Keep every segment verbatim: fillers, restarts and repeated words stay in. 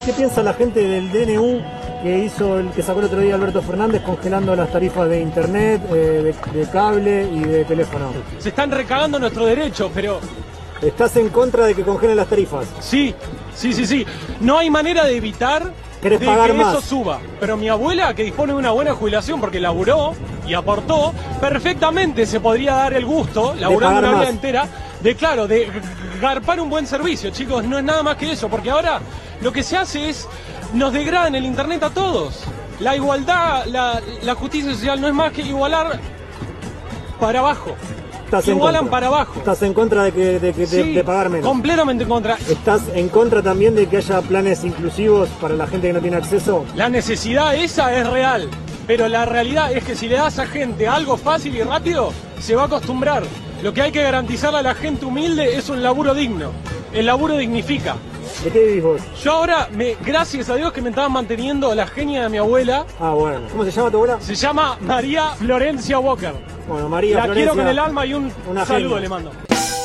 ¿Qué piensa la gente del D N U que hizo el que sacó el otro día Alberto Fernández congelando las tarifas de internet, eh, de, de cable y de teléfono? Se están recagando nuestros derechos, pero... ¿Estás en contra de que congelen las tarifas? Sí, sí, sí, sí. No hay manera de evitar ¿Querés de pagar que más? eso suba. Pero mi abuela, que dispone de una buena jubilación porque laburó y aportó, perfectamente se podría dar el gusto, laburando una vida entera, de claro, de garpar un buen servicio, chicos. No es nada más que eso, porque ahora lo que se hace es, nos degradan el internet a todos. La igualdad, la, la justicia social no es más que igualar para abajo. Estás Igualan para abajo. ¿Estás en contra de, que, de, que, sí, de, de pagar menos? Completamente en contra. ¿Estás en contra también de que haya planes inclusivos para la gente que no tiene acceso? La necesidad esa es real, pero la realidad es que si le das a gente algo fácil y rápido, se va a acostumbrar. Lo que hay que garantizarle a la gente humilde es un laburo digno. El laburo dignifica. ¿De qué vivís vos? Yo ahora, me, gracias a Dios que me estaban manteniendo la genia de mi abuela. Ah, bueno. ¿Cómo se llama tu abuela? Se llama María Florencia Walker. Bueno, María La Florencia, quiero con el alma y un saludo genia. Le mando.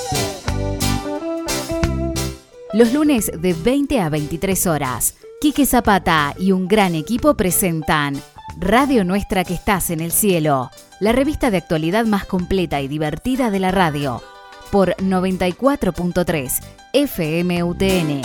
Los lunes de veinte a veintitrés horas, Quique Zapata y un gran equipo presentan Radio Nuestra que estás en el cielo, la revista de actualidad más completa y divertida de la radio, por noventa y cuatro punto tres F M U T N.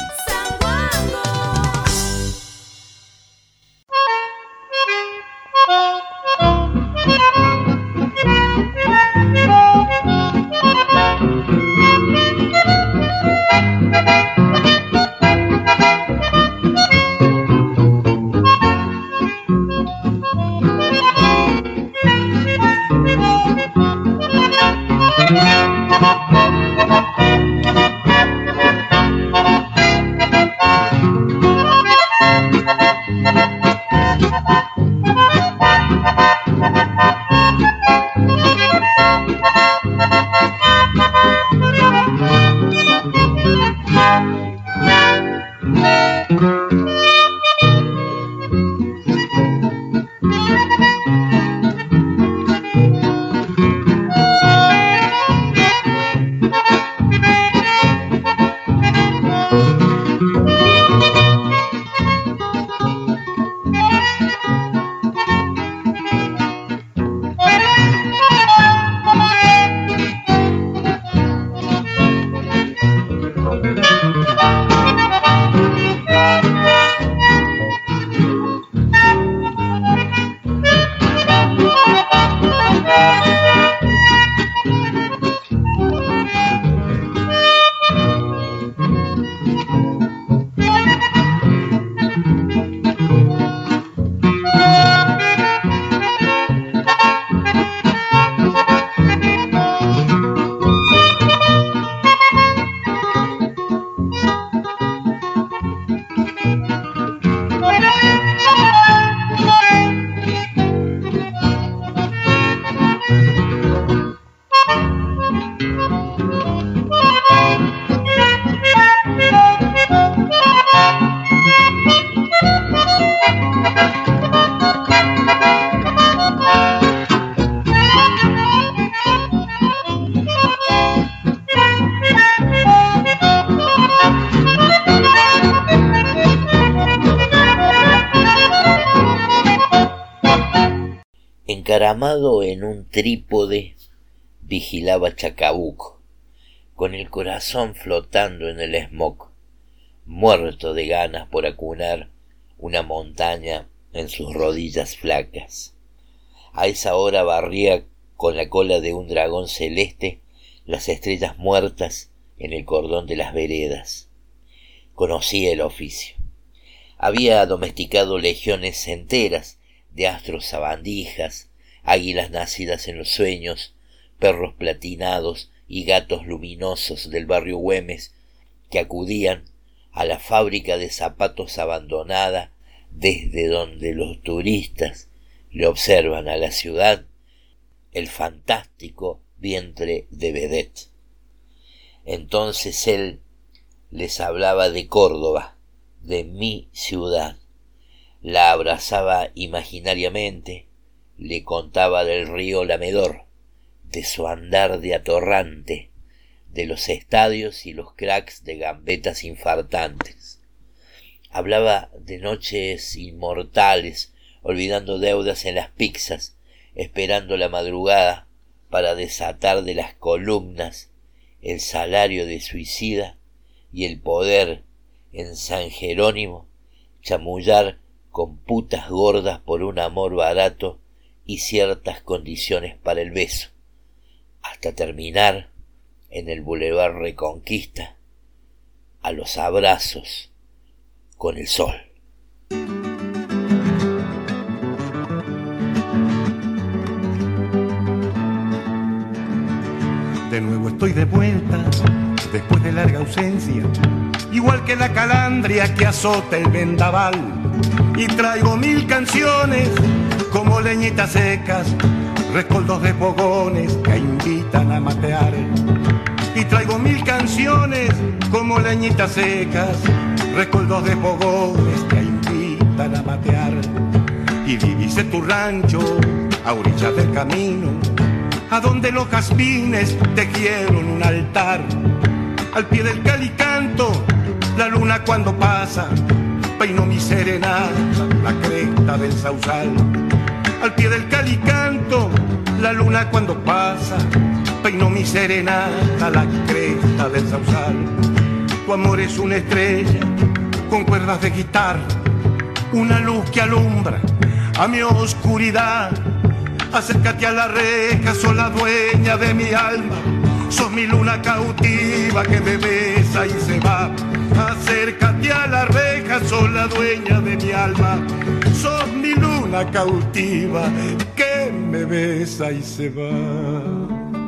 Encaramado en un trípode, vigilaba Chacabuco, con el corazón flotando en el smog, muerto de ganas por acunar una montaña en sus rodillas flacas. A esa hora barría con la cola de un dragón celeste las estrellas muertas en el cordón de las veredas. Conocía el oficio. Había domesticado legiones enteras de astros sabandijas, águilas nacidas en los sueños, perros platinados y gatos luminosos del barrio Güemes que acudían a la fábrica de zapatos abandonada desde donde los turistas le observan a la ciudad el fantástico vientre de vedette. Entonces él les hablaba de Córdoba, de mi ciudad, la abrazaba imaginariamente, le contaba del río Lamedor, de su andar de atorrante, de los estadios y los cracks de gambetas infartantes. Hablaba de noches inmortales, olvidando deudas en las pizzas, esperando la madrugada para desatar de las columnas el salario de suicida y el poder en San Jerónimo chamullar con putas gordas por un amor barato y ciertas condiciones para el beso, hasta terminar en el Boulevard Reconquista a los abrazos con el sol. De nuevo estoy de vuelta, después de larga ausencia, igual que la calandria que azota el vendaval, y traigo mil canciones como leñitas secas, rescoldos de fogones que invitan a matear. Y traigo mil canciones como leñitas secas, rescoldos de fogones que invitan a matear. Y divise tu rancho a orillas del camino, a donde los jazmines tejieron un altar. Al pie del calicanto, la luna cuando pasa, peino mi serenata, la cresta del sausal. Al pie del calicanto, la luna cuando pasa, peino mi serenata, la cresta del sausal. Tu amor es una estrella con cuerdas de guitarra, una luz que alumbra a mi oscuridad. Acércate a la reja, sos la dueña de mi alma, sos mi luna cautiva que me besa y se va. Acércate a la reja, sos la dueña de mi alma, sos mi luna cautiva que me besa y se va.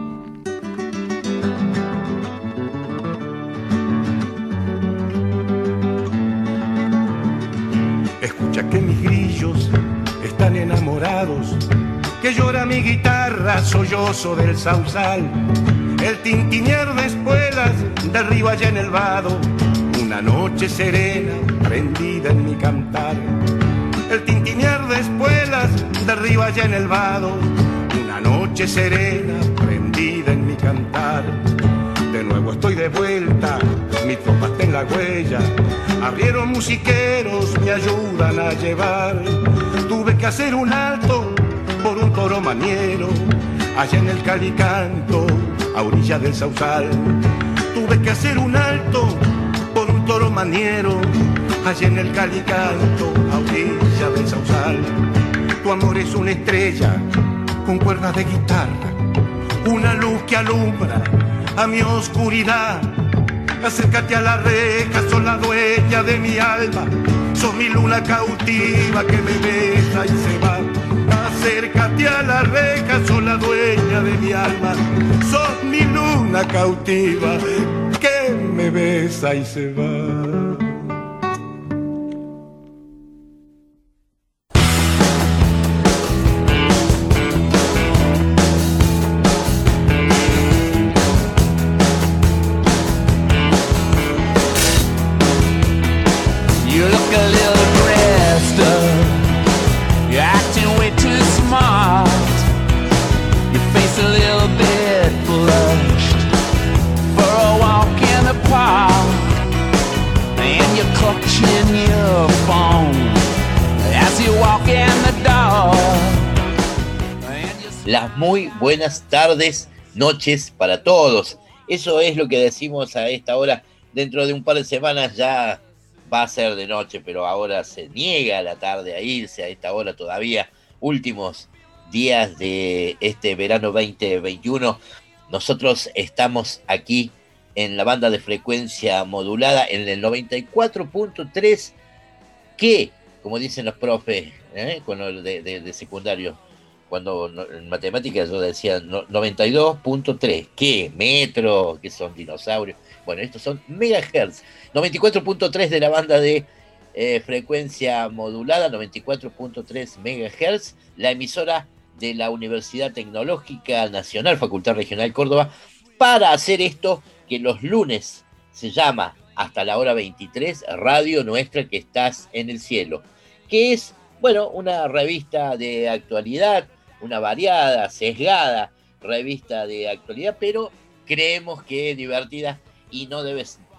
Escucha que mis grillos están enamorados, que llora mi guitarra, sollozo del sausal. El tintinear de espuelas derriba allá en el vado una noche serena prendida en mi cantar. El tintinear de espuelas derriba allá en el vado una noche serena prendida en mi cantar. De nuevo estoy de vuelta, mi tropa está en la huella, abrieron musiqueros, me ayudan a llevar. Tuve que hacer un alto por un toro maniero, allá en el Calicanto, a orilla del sausal. Tuve que hacer un alto por un toro maniero, allá en el Calicanto, a orilla del sausal. Tu amor es una estrella con cuerdas de guitarra, una luz que alumbra a mi oscuridad. Acércate a la reja, sos la dueña de mi alma, sos mi luna cautiva que me besa y se va. Acércate a la reja, sos la dueña de mi alma, sos mi luna cautiva que me besa y se va. Las muy buenas tardes, noches para todos. Eso es lo que decimos a esta hora. Dentro de un par de semanas ya va a ser de noche, pero ahora se niega la tarde a irse a esta hora todavía. Últimos días de este verano veinte veintiuno. Nosotros estamos aquí en la banda de frecuencia modulada en el noventa y cuatro punto tres, que, como dicen los profes, ¿eh? con lo de, de, de secundario, cuando en matemáticas yo decía noventa y dos punto tres, ¿qué? Metro, que son dinosaurios. Bueno, estos son megahertz. noventa y cuatro punto tres de la banda de eh, frecuencia modulada, noventa y cuatro punto tres megahertz, la emisora de la Universidad Tecnológica Nacional, Facultad Regional Córdoba, para hacer esto que los lunes se llama hasta la hora veintitrés, Radio Nuestra que estás en el cielo, que es, bueno, una revista de actualidad, una variada, sesgada revista de actualidad, pero creemos que es divertida y no debe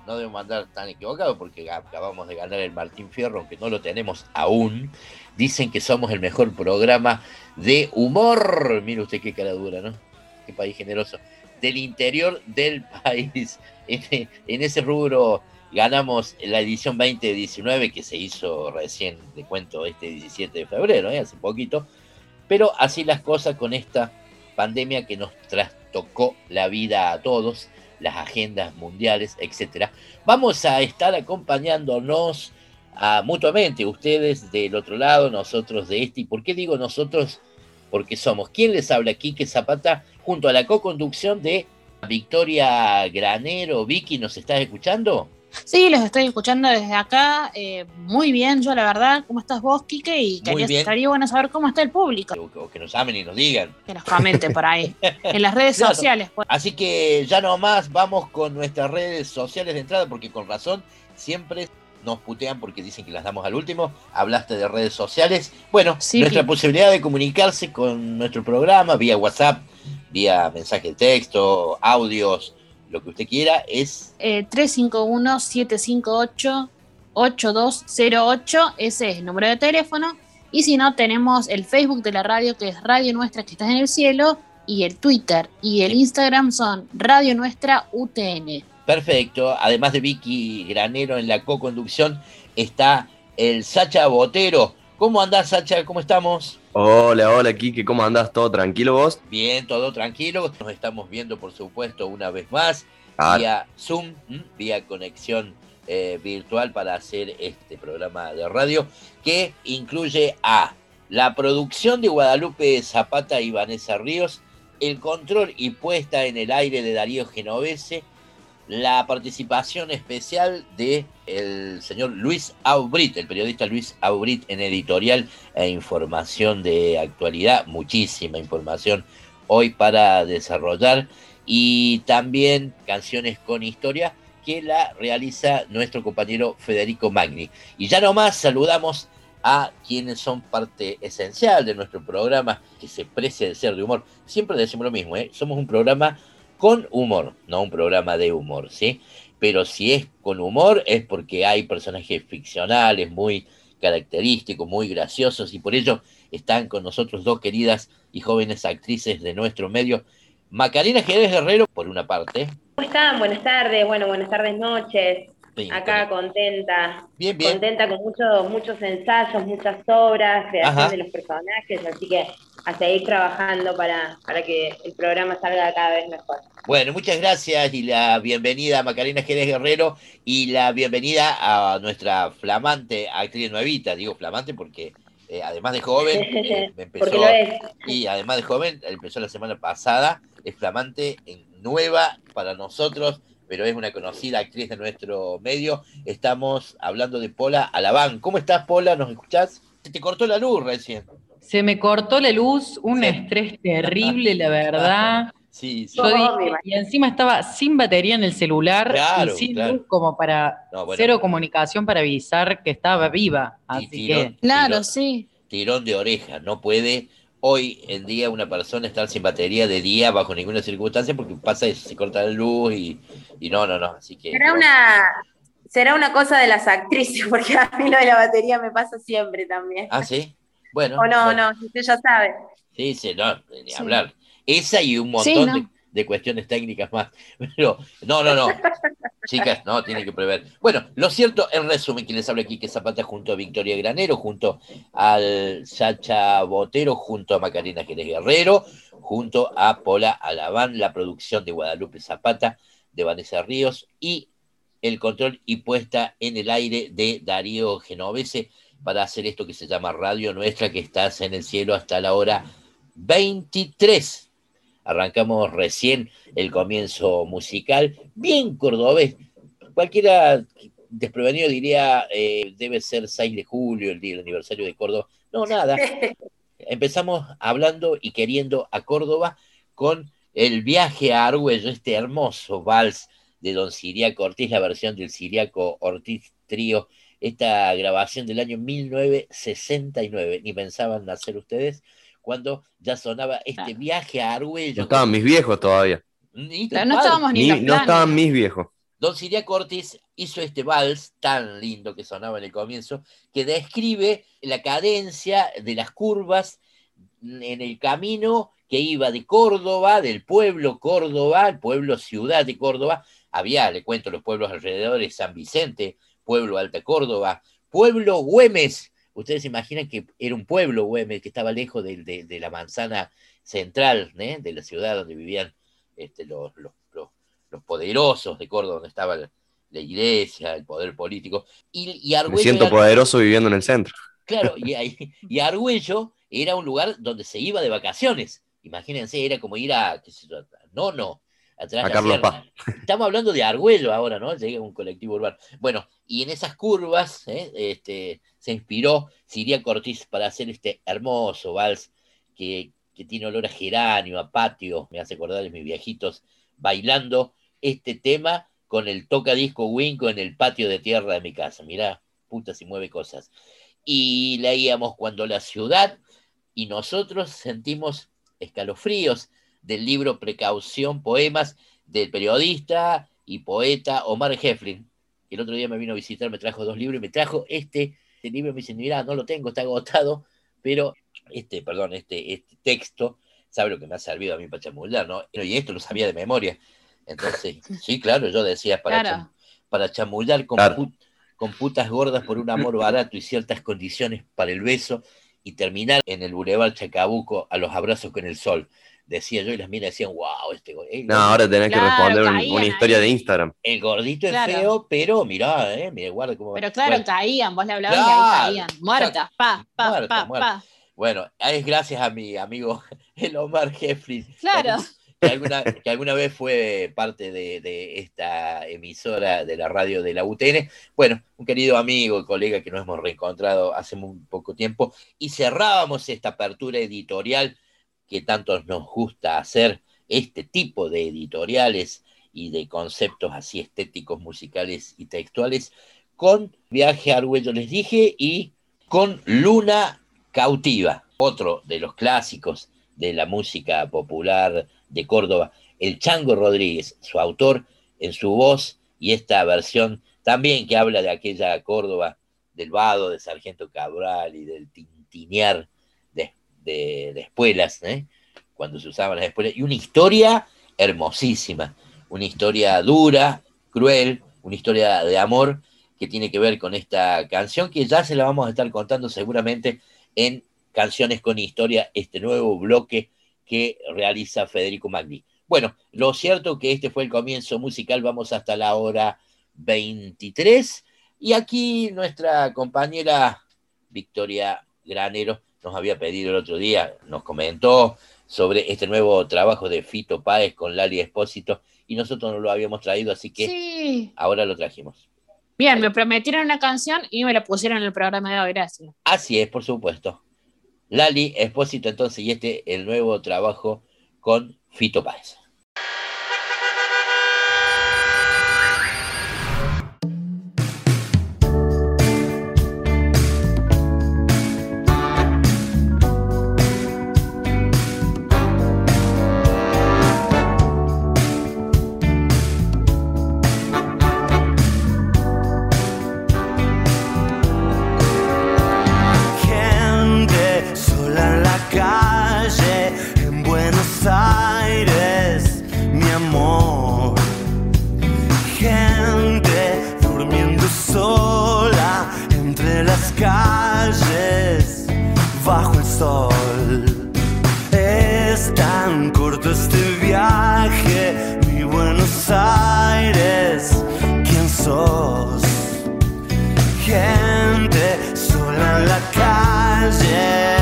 no debemos andar tan equivocados porque acabamos de ganar el Martín Fierro, aunque no lo tenemos aún. Dicen que somos el mejor programa de humor. Mire usted qué cara dura, ¿no? Qué país generoso. Del interior del país. En, en ese rubro ganamos la edición veinte diecinueve, que se hizo recién, de cuento, este diecisiete de febrero, ¿eh? Hace poquito. Pero así las cosas con esta pandemia que nos trastocó la vida a todos, las agendas mundiales, etcétera. Vamos a estar acompañándonos a, mutuamente, ustedes del otro lado, nosotros de este. ¿Y por qué digo nosotros? Porque somos, ¿quién les habla? Quique Zapata, junto a la co-conducción de Victoria Granero. Vicky, ¿nos estás escuchando? Sí, los estoy escuchando desde acá, eh, muy bien, yo la verdad. ¿Cómo estás vos, Quique? Y quería, estaría bueno saber cómo está el público. O, o que nos amen y nos digan. Que nos comenten por ahí, en las redes Claro. sociales. Pues. Así que ya nomás vamos con nuestras redes sociales de entrada, porque con razón siempre nos putean porque dicen que las damos al último. Hablaste de redes sociales. Bueno, Sí, nuestra Quique. posibilidad de comunicarse con nuestro programa vía WhatsApp, vía mensaje de texto, audios, lo que usted quiera, es... Eh, tres cinco uno, siete cinco ocho, ocho dos cero ocho, ese es el número de teléfono. Y si no, tenemos el Facebook de la radio, que es Radio Nuestra, que está en el cielo, y el Twitter y el Instagram son Radio Nuestra U T N. Perfecto. Además de Vicky Granero en la co-conducción, está el Sacha Botero. ¿Cómo andás, Sacha? ¿Cómo estamos? Hola, hola, Quique, ¿cómo andás? ¿Todo tranquilo vos? Bien, todo tranquilo. Nos estamos viendo, por supuesto, una vez más, Ah, vía Zoom, ¿m? vía conexión eh, virtual para hacer este programa de radio, que incluye a la producción de Guadalupe Zapata y Vanessa Ríos, el control y puesta en el aire de Darío Genovese, la participación especial de el señor Luis Aubrit, el periodista Luis Aubrit, en editorial e información de actualidad, muchísima información hoy para desarrollar, y también canciones con historia que la realiza nuestro compañero Federico Magni. Y ya nomás saludamos a quienes son parte esencial de nuestro programa, que se precia de ser de humor. Siempre decimos lo mismo, ¿eh? Somos un programa con humor, no un programa de humor, ¿sí? Pero si es con humor es porque hay personajes ficcionales muy característicos, muy graciosos, y por ello están con nosotros dos queridas y jóvenes actrices de nuestro medio, Macarena Jerez Guerrero, por una parte. ¿Cómo están? Buenas tardes, bueno, buenas tardes, noches. Sí, Acá contenta. Bien, bien. Contenta con muchos muchos ensayos, muchas obras, creación Ajá. de los personajes, así que a seguir trabajando para, para que el programa salga cada vez mejor. Bueno, muchas gracias y la bienvenida a Macarena Jerez Guerrero y la bienvenida a nuestra flamante actriz nuevita. Digo flamante porque eh, además de joven, eh, me empezó, Porque lo es. y además de joven, empezó la semana pasada, es flamante, eh, nueva para nosotros, pero es una conocida actriz de nuestro medio. Estamos hablando de Pola Alabán. ¿Cómo estás, Pola? ¿Nos escuchás? Se te cortó la luz recién. Se me cortó la luz, un Sí. estrés terrible, la verdad. Sí, sí. Yo Oh, dije, me y encima estaba sin batería en el celular Claro, y sin claro. luz como para No, bueno. cero comunicación para avisar que estaba viva. Así tirón, que Claro, tirón, sí. tirón de oreja. No puede hoy en día una persona estar sin batería de día bajo ninguna circunstancia porque pasa eso, se corta la luz y, y no, no, no. Así que Será una, será una cosa de las actrices, porque a mí lo de la batería me pasa siempre también. Ah, sí. Bueno. O no, bueno. no, usted ya sabe. Sí, sí, no, ni Sí. hablar. Esa y un Sí, montón ¿no? de, de cuestiones técnicas más. Pero, no, no, no. Chicas, no, tienen que prever. Bueno, lo cierto, en resumen, que les habla aquí que Zapata junto a Victoria Granero, junto al Sacha Botero, junto a Macarena Jerez Guerrero, junto a Pola Alabán, la producción de Guadalupe Zapata, de Vanessa Ríos, y el control y puesta en el aire de Darío Genovese, para hacer esto que se llama Radio Nuestra, que estás en el cielo hasta la hora veintitrés. Arrancamos recién el comienzo musical, bien cordobés. Cualquiera desprevenido diría, eh, debe ser seis de julio, el día del aniversario de Córdoba. No, nada. Empezamos hablando y queriendo a Córdoba con el viaje a Argüello, este hermoso vals de don Ciriaco Ortiz, la versión del Ciriaco Ortiz Trío, esta grabación del año mil novecientos sesenta y nueve. Ni pensaban nacer ustedes cuando ya sonaba este Claro. viaje a Argüello. No estaban mis viejos todavía. Ni tus Claro, no padres. estábamos ni Ni- en los no planes. estaban mis viejos. Don Ciriaco Ortiz hizo este vals tan lindo que sonaba en el comienzo, que describe la cadencia de las curvas en el camino que iba de Córdoba, del pueblo Córdoba, el pueblo ciudad de Córdoba. Había, le cuento, los pueblos alrededores, San Vicente, pueblo Alta Córdoba, pueblo Güemes. Ustedes se imaginan que era un pueblo Güemes que estaba lejos de, de, de la manzana central, ¿eh? De la ciudad donde vivían este, los, los, los, los poderosos de Córdoba, donde estaba la, la iglesia, el poder político. Y, y Argüello Me siento era, poderoso viviendo en el centro. Claro, y, y Argüello era un lugar donde se iba de vacaciones. Imagínense, era como ir a, qué sé yo, no, no, atrás a Carlos Paz. Estamos hablando de Argüello ahora, ¿no? Llega un colectivo urbano. Bueno, y en esas curvas ¿eh? este, se inspiró Ciriaco Ortiz para hacer este hermoso vals que, que tiene olor a geranio, a patio, me hace acordar de mis viejitos bailando este tema con el tocadisco Winco en el patio de tierra de mi casa. Mirá, puta si mueve cosas. Y leíamos Cuando la ciudad y nosotros sentimos escalofríos del libro Precaución, poemas del periodista y poeta Omar Heflin. El otro día me vino a visitar, me trajo dos libros y me trajo este, este libro. Me dice, mirá, no lo tengo, está agotado, pero este, perdón, este, este texto, sabe lo que me ha servido a mí para chamullar, ¿no? Y esto lo sabía de memoria. Entonces, sí, claro, yo decía para, Claro. cham, para chamullar con, Claro. put, con putas gordas por un amor barato y ciertas condiciones para el beso y terminar en el Boulevard Chacabuco a los abrazos con el sol. Decía yo y las minas decían, wow, este eh, No, ahora tenés Claro, que responder un- caían una historia ahí. de Instagram. el gordito Claro. es feo, pero mirá, eh, mira, guarda cómo Pero claro, bueno, caían, vos le hablabas Claro. y ahí caían. Muertas, pa, pa, Muerta, pa, muerta. pa. bueno, es gracias a mi amigo el Omar Heflin. Claro. Que alguna, que alguna vez fue parte de, de esta emisora de la radio de la U T N. Bueno, un querido amigo, colega que nos hemos reencontrado hace muy poco tiempo, y cerrábamos esta apertura editorial que tanto nos gusta hacer, este tipo de editoriales y de conceptos así estéticos, musicales y textuales, con Viaje a Argüello, les dije, y con Luna Cautiva, otro de los clásicos de la música popular de Córdoba, el Chango Rodríguez, su autor, en su voz, y esta versión también que habla de aquella Córdoba, del vado, de Sargento Cabral y del tintinear de, de, de espuelas, ¿eh? Cuando se usaban las espuelas, y una historia hermosísima, una historia dura, cruel, una historia de amor que tiene que ver con esta canción, que ya se la vamos a estar contando seguramente en Canciones con Historia, este nuevo bloque que realiza Federico Magni. Bueno, lo cierto que este fue el comienzo musical, vamos hasta la hora veintitrés, y aquí nuestra compañera Victoria Granero nos había pedido el otro día, nos comentó sobre este nuevo trabajo de Fito Páez con Lali Espósito, y nosotros no lo habíamos traído, así que Sí. ahora lo trajimos. Bien, me prometieron una canción y me la pusieron en el programa de hoy, gracias. Así es, por supuesto. Lali Espósito, entonces, y este el nuevo trabajo con Fito Páez. Gente sola en la calle, en Buenos Aires, mi amor. Gente durmiendo sola entre las calles, bajo el sol. Es tan corto este viaje, mi Buenos Aires, ¿quién sos? Gente sola en la calle.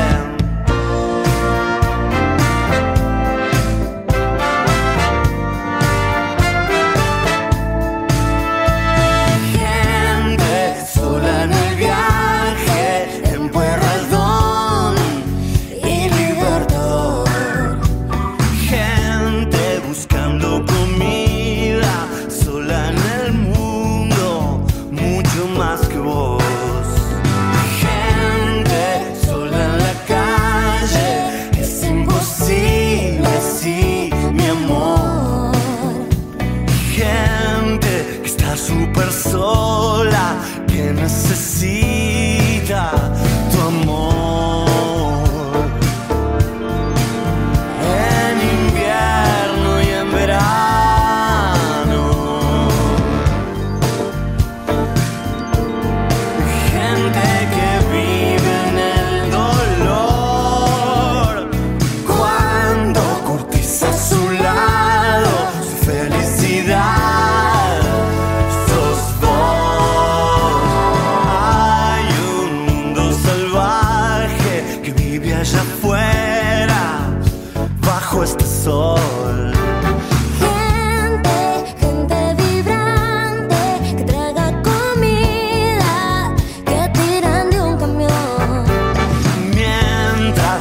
Gente sola en el viaje, en Pueyrredón y Libertador. Gente buscando comida, sola en el mundo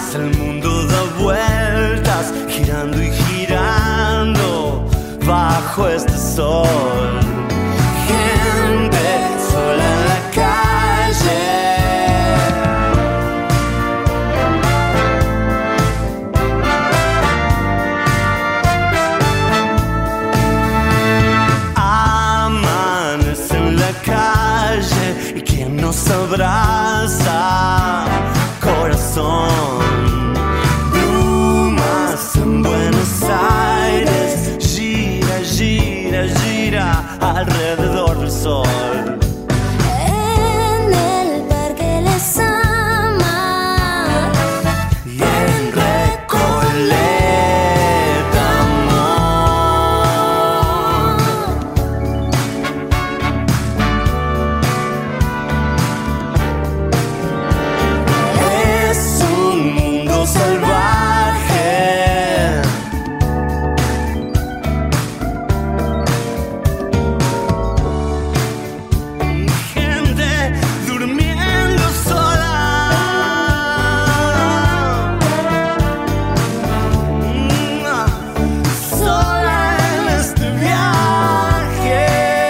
más el mundo da vueltas, girando y girando bajo este sol. Gente sola en la calle. Amanece en la calle y quien nos abraza, corazón. Plumas en Buenos Aires, gira, gira, gira alrededor del sol. En el parque les ama y en Recoleta, amor. Es un mundo salvaje. Gente durmiendo sola. Mm, sola en este viaje.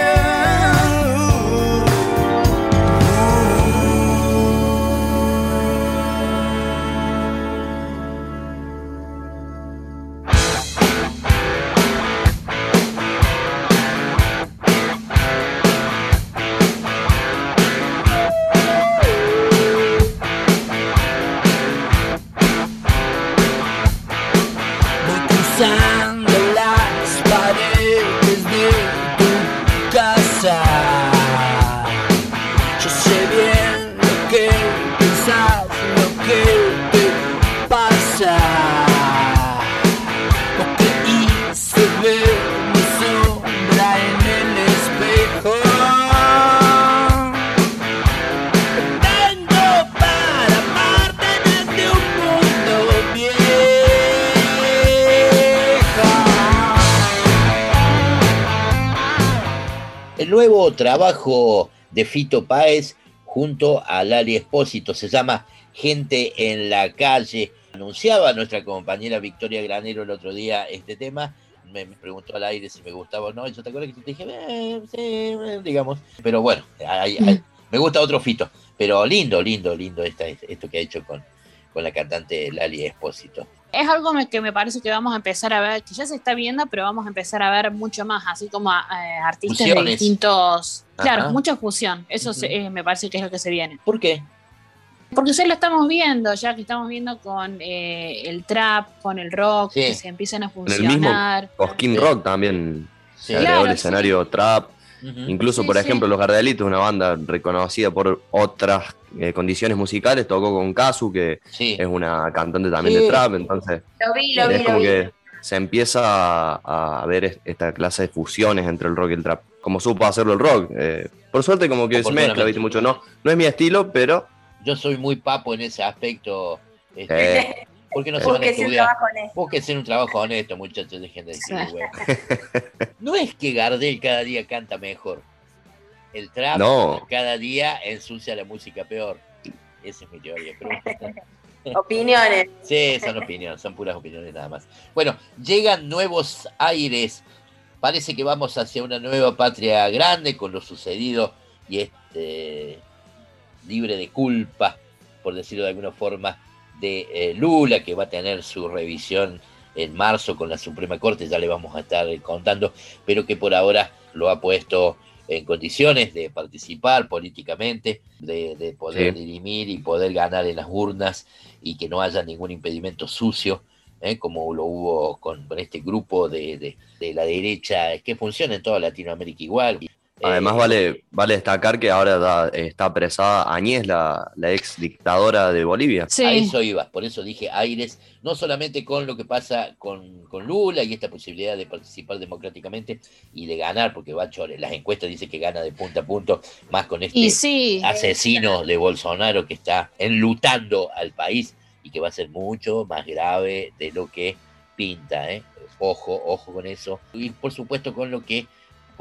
Voy cruzando las paredes de tu casa. Yo sé bien lo que pensás, lo que te pasa. Vos creíste ver mi sombra en el espejo. Tengo para amarte desde un mundo viejo. El nuevo trabajo de Fito Páez junto a Lali Espósito se llama Gente en la Calle. Anunciaba nuestra compañera Victoria Granero el otro día este tema. Me, me preguntó al aire si me gustaba o no. Y yo te acuerdo que te dije, eh, sí, eh, digamos. Pero bueno, hay- hay- me gusta otro Fito. Pero lindo, lindo, lindo esta, esto que ha hecho con, con la cantante Lali Espósito. Es algo me- que me parece que vamos a empezar a ver, que ya se está viendo, pero vamos a empezar a ver mucho más, así como eh, artistas de Fusiones. distintos... Claro, Ajá. mucha fusión. Eso Ujú. se- eh, me parece que es lo que se viene. ¿Por qué? Porque ya lo estamos viendo, ya que estamos viendo con eh, el trap, con el rock, Sí. que se empiezan a En el mismo funcionar. Cosquín Rock también Sí. se agregó Claro, el escenario trap. Ujú. Incluso, Sí, por sí. ejemplo, Los Gardelitos, una banda reconocida por otras eh, condiciones musicales, tocó con Kazu, que Sí. es una cantante también Sí. de trap, entonces Lo vi, lo vi, es lo como vi. que se empieza a, a ver es- esta clase de fusiones entre el rock y el trap, como supo hacerlo el rock. eh, por suerte como que se mezcla, Oportunamente. ¿viste? Mucho no, no es mi estilo, pero Yo soy muy papo en ese aspecto. este, eh, ¿Por qué no Eh. se van a Búsquese un estudiar? trabajo honesto. Búsquense un trabajo honesto, muchachos, dejen de decir Sí. huevo. No es que Gardel cada día canta mejor. El trap No. cada día ensucia la música peor. Esa es mi teoría. Pero bueno. Opiniones. Sí, son opiniones, son puras opiniones nada más. Bueno, llegan nuevos aires. Parece que vamos hacia una nueva patria grande con lo sucedido y este libre de culpa, por decirlo de alguna forma, de eh, Lula, que va a tener su revisión en marzo con la Suprema Corte, ya le vamos a estar eh, contando, pero que por ahora lo ha puesto en condiciones de participar políticamente, de, de poder Sí. dirimir y poder ganar en las urnas y que no haya ningún impedimento sucio, ¿eh? Como lo hubo con, con este grupo de, de, de la derecha, que funciona en toda Latinoamérica igual. además Eh, vale, vale destacar que ahora da- está apresada Añez, la, la ex dictadora de Bolivia. Sí. A eso iba, por eso dije aires, no solamente con lo que pasa con, con Lula y esta posibilidad de participar democráticamente y de ganar, porque va chore, las encuestas dicen que gana de punta a punto, más con este Y sí, asesino de Bolsonaro que está enlutando al país y que va a ser mucho más grave de lo que pinta, ¿eh? Ojo, ojo con eso. Y por supuesto con lo que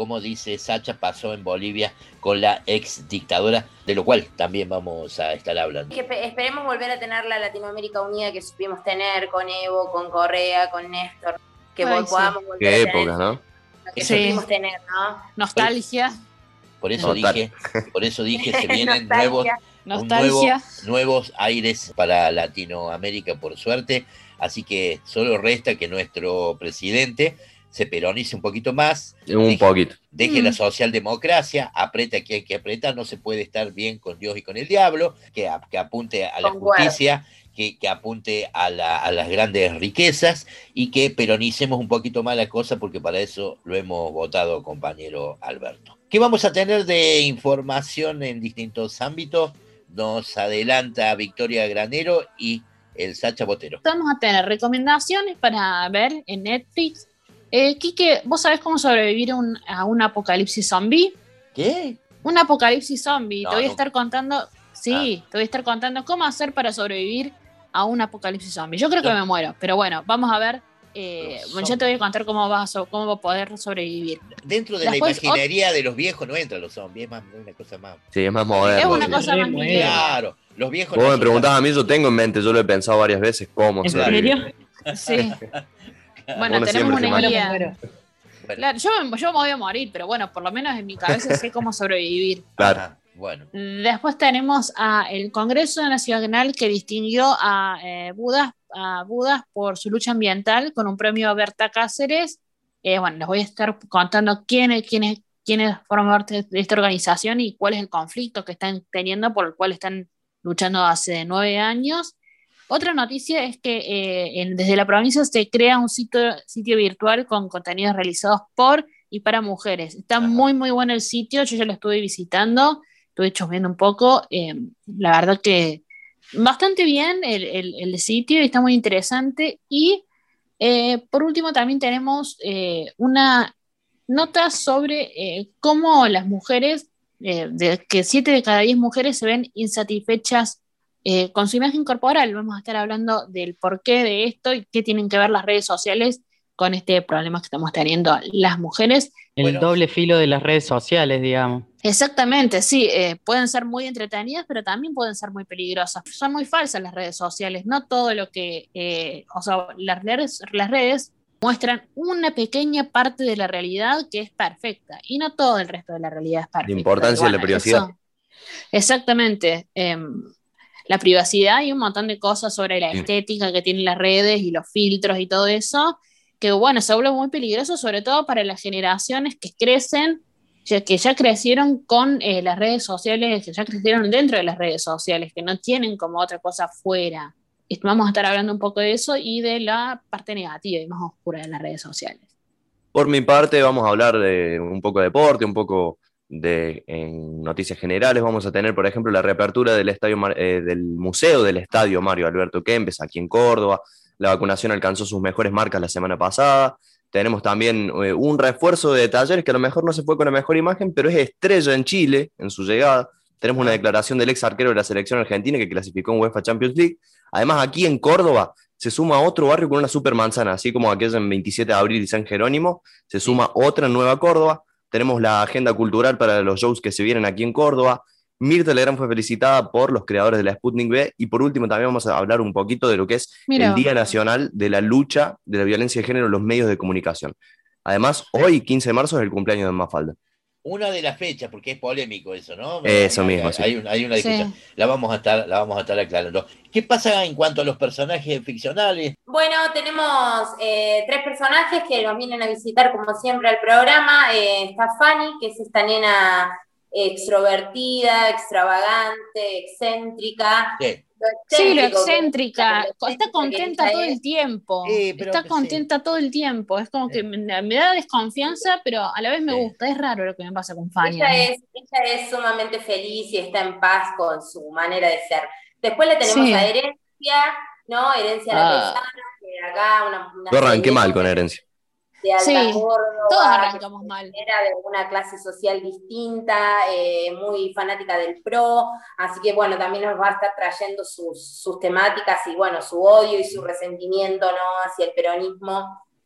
como dice Sacha, pasó en Bolivia con la ex dictadura, de lo cual también vamos a estar hablando. Que esperemos volver a tener la Latinoamérica unida que supimos tener con Evo, con Correa, con Néstor, que Ay, podamos sí. volver Qué a tener épocas, ¿no? lo que Sí. supimos tener, ¿no? Nostalgia. Por eso Total. dije, por eso dije, se vienen Nostalgia. nuevos, un Nostalgia. nuevo- nuevos aires para Latinoamérica, por suerte. Así que solo resta que nuestro presidente se peronice un poquito más, Un deje, poquito. deje Mm. la socialdemocracia, aprieta a quien hay que apretar, no se puede estar bien con Dios y con el diablo, que, a- que apunte a la Concuerdo. justicia, que, que apunte a, la- a las grandes riquezas y que peronicemos un poquito más la cosa, porque para eso lo hemos votado, compañero Alberto. ¿Qué vamos a tener de información en distintos ámbitos? Nos adelanta Victoria Granero y el Sacha Botero. Vamos a tener recomendaciones para ver en Netflix. Eh, Quique, ¿vos sabés cómo sobrevivir un- a un apocalipsis zombie? ¿Qué? Un apocalipsis zombie. No, te voy a no. estar contando, sí, te voy a estar contando cómo hacer para sobrevivir a un apocalipsis zombie. Yo creo que No. me muero, pero bueno, vamos a ver. Eh, Los bueno, yo te voy a contar cómo vas a, so- cómo vas a poder sobrevivir. Dentro de Después, la imaginería de los viejos no entran los zombies, es más una cosa más. Sí, es más Es moderno. una sí. cosa más Sí, muy mínima. Claro, los viejos Vos no me son preguntabas a mí, yo tengo en mente, yo lo he pensado varias veces cómo ¿En sobrevivir. serio? Sí. Bueno, Uno tenemos siempre se una muere. guía. Muero. tan- Bueno, Claro, yo, me- yo me voy a morir, pero bueno, por lo menos en mi cabeza sé cómo sobrevivir. Claro. ajá, bueno. Después tenemos a el Congreso Nacional que distinguió a, eh, Budas, a Budas por su lucha ambiental con un premio Berta Cáceres. Eh, bueno, les voy a estar contando quiénes, quiénes, quiénes forman parte de esta organización y cuál es el conflicto que están teniendo, por el cual están luchando hace nueve años. Otra noticia es que eh, en- desde la provincia se crea un sitio, sitio virtual con contenidos realizados por y para mujeres. Está Ajá. muy, muy bueno el sitio, yo ya lo estuve visitando, estuve chusmeando un poco. eh, la verdad que bastante bien el, el- el sitio y está muy interesante. Y eh, por último también tenemos eh, una nota sobre eh, cómo las mujeres, eh, de que siete de cada diez mujeres se ven insatisfechas eh, con su imagen corporal. Vamos a estar hablando del porqué de esto y qué tienen que ver las redes sociales con este problema que estamos teniendo las mujeres. El Bueno. doble filo de las redes sociales, digamos. Exactamente, sí, eh, pueden ser muy entretenidas, pero también pueden ser muy peligrosas. Son muy falsas las redes sociales, no todo lo que, eh, o sea, las redes, las redes muestran una pequeña parte de la realidad que es perfecta y no todo el resto de la realidad es perfecta. La importancia Y de la privacidad. eso- exactamente. em, la privacidad y un montón de cosas sobre la Sí. estética que tienen las redes y los filtros y todo eso, que bueno, se vuelve muy peligroso, sobre todo para las generaciones que crecen, ya- que ya crecieron con eh, las redes sociales, que ya crecieron dentro de las redes sociales, que no tienen como otra cosa fuera. Y vamos a estar hablando un poco de eso y de la parte negativa y más oscura de las redes sociales. Por mi parte, vamos a hablar de un poco de deporte, un poco de en noticias generales. Vamos a tener, por ejemplo, la reapertura del estadio Mar- eh, del Museo del Estadio Mario Alberto Kempes aquí en Córdoba. La vacunación alcanzó sus mejores marcas la semana pasada. Tenemos también eh, un refuerzo de Talleres que a lo mejor no se fue con la mejor imagen, pero es estrella en Chile en su llegada. Tenemos una declaración del ex arquero de la selección argentina que clasificó en UEFA Champions League. Además, aquí en Córdoba se suma otro barrio con una supermanzana, así como aquella en veintisiete de abril y San Jerónimo, se suma otra en Nueva Córdoba. Tenemos la agenda cultural para los shows que se vienen aquí en Córdoba. Mirta Legrand fue felicitada por los creadores de la Sputnik V. Y por último también vamos a hablar un poquito de lo que es Mira. el Día Nacional de la Lucha de la Violencia de Género en los medios de comunicación. Además, hoy, quince de marzo, es el cumpleaños de Mafalda. Una de las fechas, porque es polémico eso, ¿no? Eso hay, mismo, hay, sí. hay, una, hay una discusión. Sí. La vamos a estar, la vamos a estar aclarando. ¿Qué pasa en cuanto a los personajes ficcionales? Bueno, tenemos eh, tres personajes que nos vienen a visitar como siempre al programa. Eh, está Fanny, que es esta nena extrovertida, extravagante, excéntrica. Sí. Sí, lo excéntrico que- excéntrica, lo está que contenta ella todo es. el tiempo, Eh, pero está sí. contenta todo el tiempo, es como que me, me da desconfianza, pero a la vez me gusta, es raro lo que me pasa con Fanny. Ella es, ella es sumamente feliz y está en paz con su manera de ser. Después le tenemos Sí. a Herencia, ¿no? Herencia la Ah. pesana, que acá una, una Yo arranqué señora mal con Herencia. de alta Sí, Córdoba, todos que arrancamos mal. era de una clase social distinta, eh, muy fanática del pro, así que bueno, también nos va a estar trayendo sus, sus temáticas y bueno, su odio y su resentimiento, ¿no? Hacia el peronismo,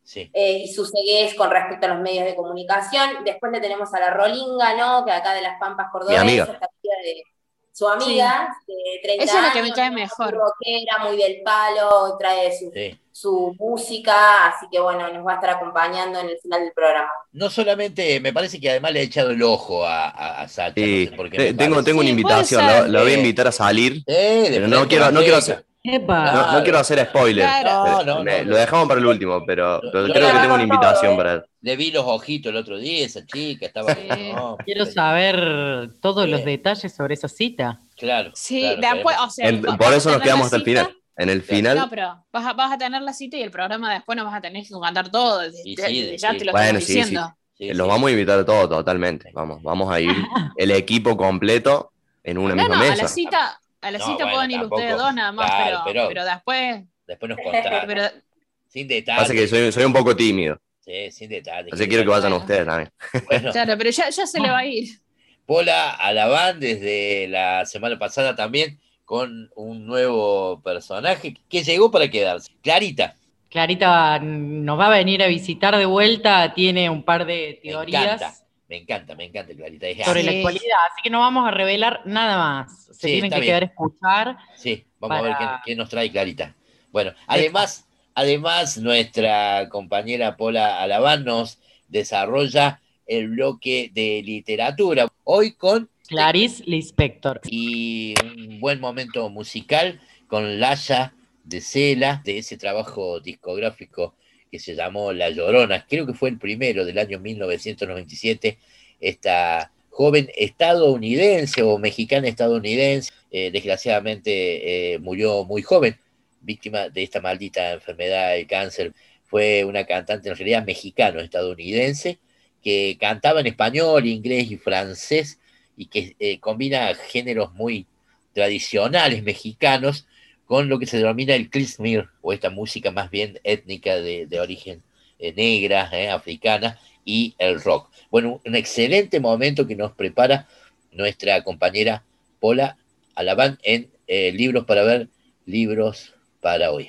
Sí. Eh, y su ceguez con respecto a los medios de comunicación. Después le tenemos a la Rolinga, ¿no? Que acá de las Pampas Cordobesas, esta amiga de su amiga, sí. de treinta Esa años. es la que me cae mejor. Muy rockera, muy del palo, trae su, sí. su música, así que bueno, nos va a estar acompañando en el final del programa. No solamente, me parece que además le ha echado el ojo a, a, a Sacha. Sí. No sé por qué Te, tengo, tengo una sí, invitación, la, la voy a invitar a salir, eh, pero no quiero, no quiero hacer... Epa. No, no quiero hacer spoiler. Claro. No, no, no, lo dejamos para el último, pero, pero yo creo que tengo una todo, invitación eh. para él. Le vi los ojitos el otro día, esa chica estaba. Sí. No, Quiero pero- saber todos Sí. los detalles sobre esa cita. Claro. Sí, claro, después, queremos- o sea, En- va- por vas eso a nos tener quedamos la hasta el cita. final. En el final. No, pero vas a, vas a tener la cita y el programa después nos vas a tener que cantar todo. Desde, Y sí, desde ya sí. te lo Bueno, estoy sí, sí. diciendo. Sí, Los sí. vamos a invitar a todos, totalmente. Vamos, vamos a ir el equipo completo en una No, misma no, a mesa. la cita, a la No, cita bueno, pueden ir tampoco. ustedes dos nada más, Claro, pero, pero- pero después. Después nos contás. Pero, Sin detalles. Pasa que soy, soy un poco tímido. Sí, sin detalles. Así quiero que vayan Bueno. ustedes también. Bueno, claro, pero ya, ya se le va a ir. Pola Alabán desde la semana pasada también con un nuevo personaje que llegó para quedarse. Clarita. Clarita nos va a venir a visitar de vuelta, tiene un par de Me teorías encanta, me encanta, me encanta Clarita. Es- sobre Sí. la actualidad, así que no vamos a revelar nada más. Se Sí, tienen está que bien. quedar a escuchar. Sí, vamos a ver Para- qué, qué nos trae Clarita. Bueno, además, además nuestra compañera Pola Alabán nos desarrolla el bloque de literatura. Hoy con Clarice Lispector. y un buen momento musical con Laya de Cela, de ese trabajo discográfico que se llamó La Llorona, creo que fue el primero del año mil novecientos noventa y siete, esta joven estadounidense o mexicana estadounidense, eh, desgraciadamente eh, murió muy joven, víctima de esta maldita enfermedad, el cáncer. Fue una cantante en realidad mexicano-estadounidense que cantaba en español, inglés y francés, y que eh, combina géneros muy tradicionales mexicanos con lo que se denomina el klezmer, o esta música más bien étnica de, de origen eh, negra, eh, africana, y el rock. Bueno, un excelente momento que nos prepara nuestra compañera Pola Alabán en eh, Libros para Ver, Libros para Oír.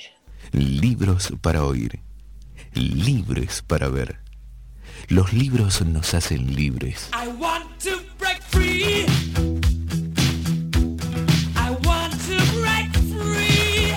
Libros para oír, libres para ver. Los libros nos hacen libres. I want to break free. I want to break free.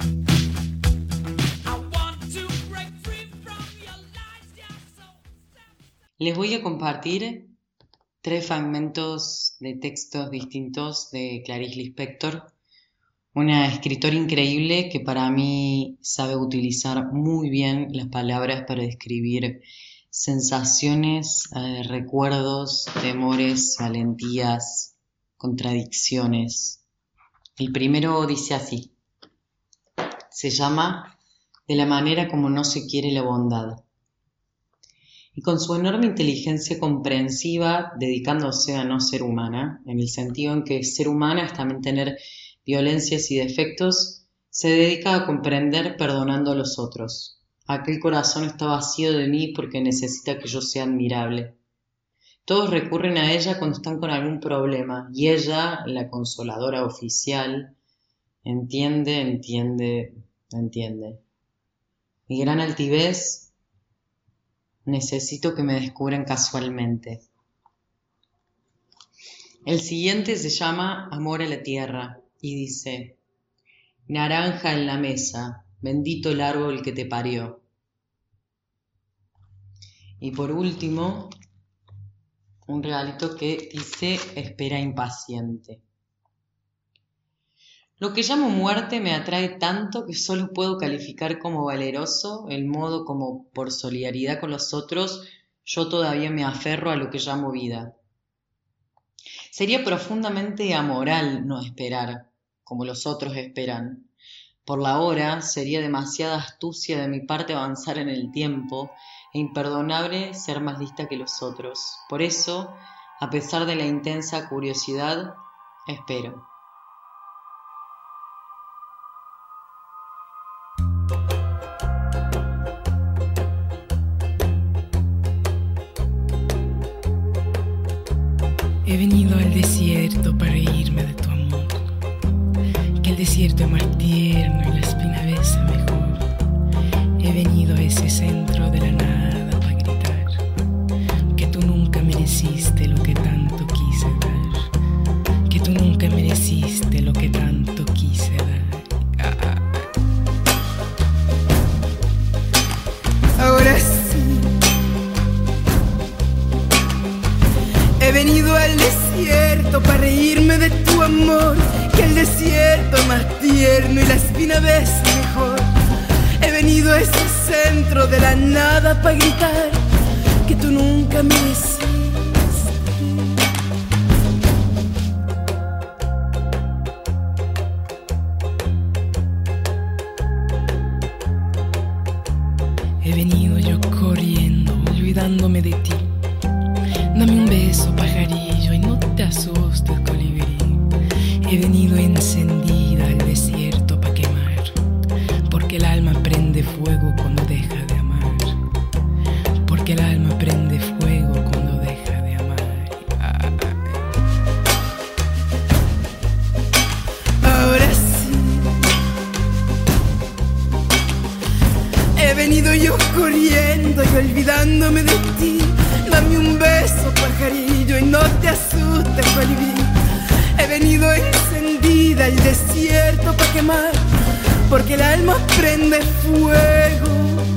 I want to break free from your lies. Yeah, so Les voy a compartir tres fragmentos de textos distintos de Clarice Lispector, una escritora increíble que para mí sabe utilizar muy bien las palabras para describir sensaciones, eh, recuerdos, temores, valentías, contradicciones. El primero dice así, se llama De la manera como no se quiere la bondad. Y con su enorme inteligencia comprensiva, dedicándose a no ser humana, en el sentido en que ser humana es también tener violencias y defectos, se dedica a comprender perdonando a los otros. Aquel corazón está vacío de mí porque necesita que yo sea admirable. Todos recurren a ella cuando están con algún problema, y ella, la consoladora oficial, entiende, entiende, entiende. Mi gran altivez, necesito que me descubran casualmente. El siguiente se llama Amor a la Tierra y dice, naranja en la mesa, bendito el árbol que te parió. Y por último, un regalito que dice espera impaciente. Lo que llamo muerte me atrae tanto que solo puedo calificar como valeroso el modo como, por solidaridad con los otros, yo todavía me aferro a lo que llamo vida. Sería profundamente amoral no esperar, como los otros esperan. Por la hora sería demasiada astucia de mi parte avanzar en el tiempo e imperdonable ser más lista que los otros. Por eso, a pesar de la intensa curiosidad, espero. He venido al desierto para reírme de tu amor, que el desierto es más tierno y la espina besa mejor. He venido a ese centro de la nada para gritar que tú nunca mereciste lo que tanto quise dar, que tú nunca mereciste lo que tanto quise dar. Ah. Ahora sí, he venido al desierto para reírme de tu amor, que el desierto es más tierno y la espina ves mejor. He venido a ese centro de la nada para gritar que tú nunca mereciste. He venido yo corriendo, olvidándome de ti. Dame un beso, pajarillo, y no te asustes, colibrí. He venido encendida al desierto pa' quemar, porque el alma prende fuego cuando deja de amar, porque el alma prende fuego cuando deja de amar. Ah. Ahora sí, he venido yo corriendo y olvidándome de ti. Dame un beso, pajarillo, y no te asustes, colibrí. He venido encendida al desierto pa' quemar, porque el alma prende fuego.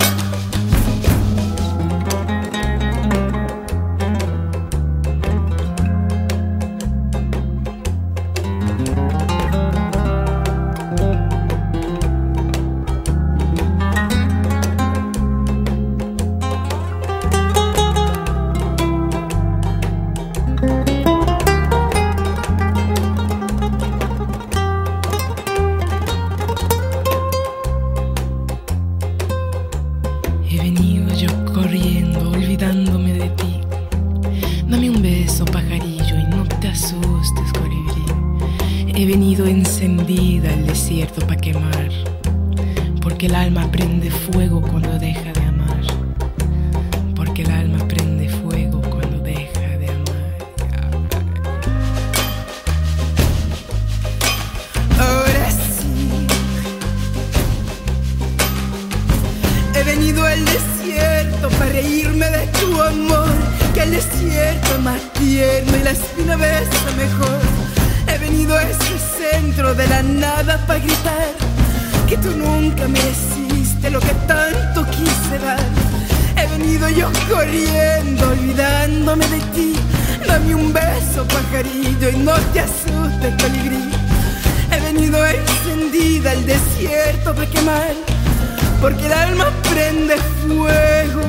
Encendida al desierto pa' quemar, porque el alma prende fuego cuando deja de amar, porque el alma prende fuego cuando deja de amar. Ahora sí, he venido al desierto para reírme de tu amor, que el desierto es más tierno y la espina besa mejor. He venido a ese centro de la nada para gritar que tú nunca mereciste lo que tanto quise dar. He venido yo corriendo, olvidándome de ti. Dame un beso, pajarillo, y no te asustes, colibrí. He venido encendida al desierto para quemar, porque el alma prende fuego.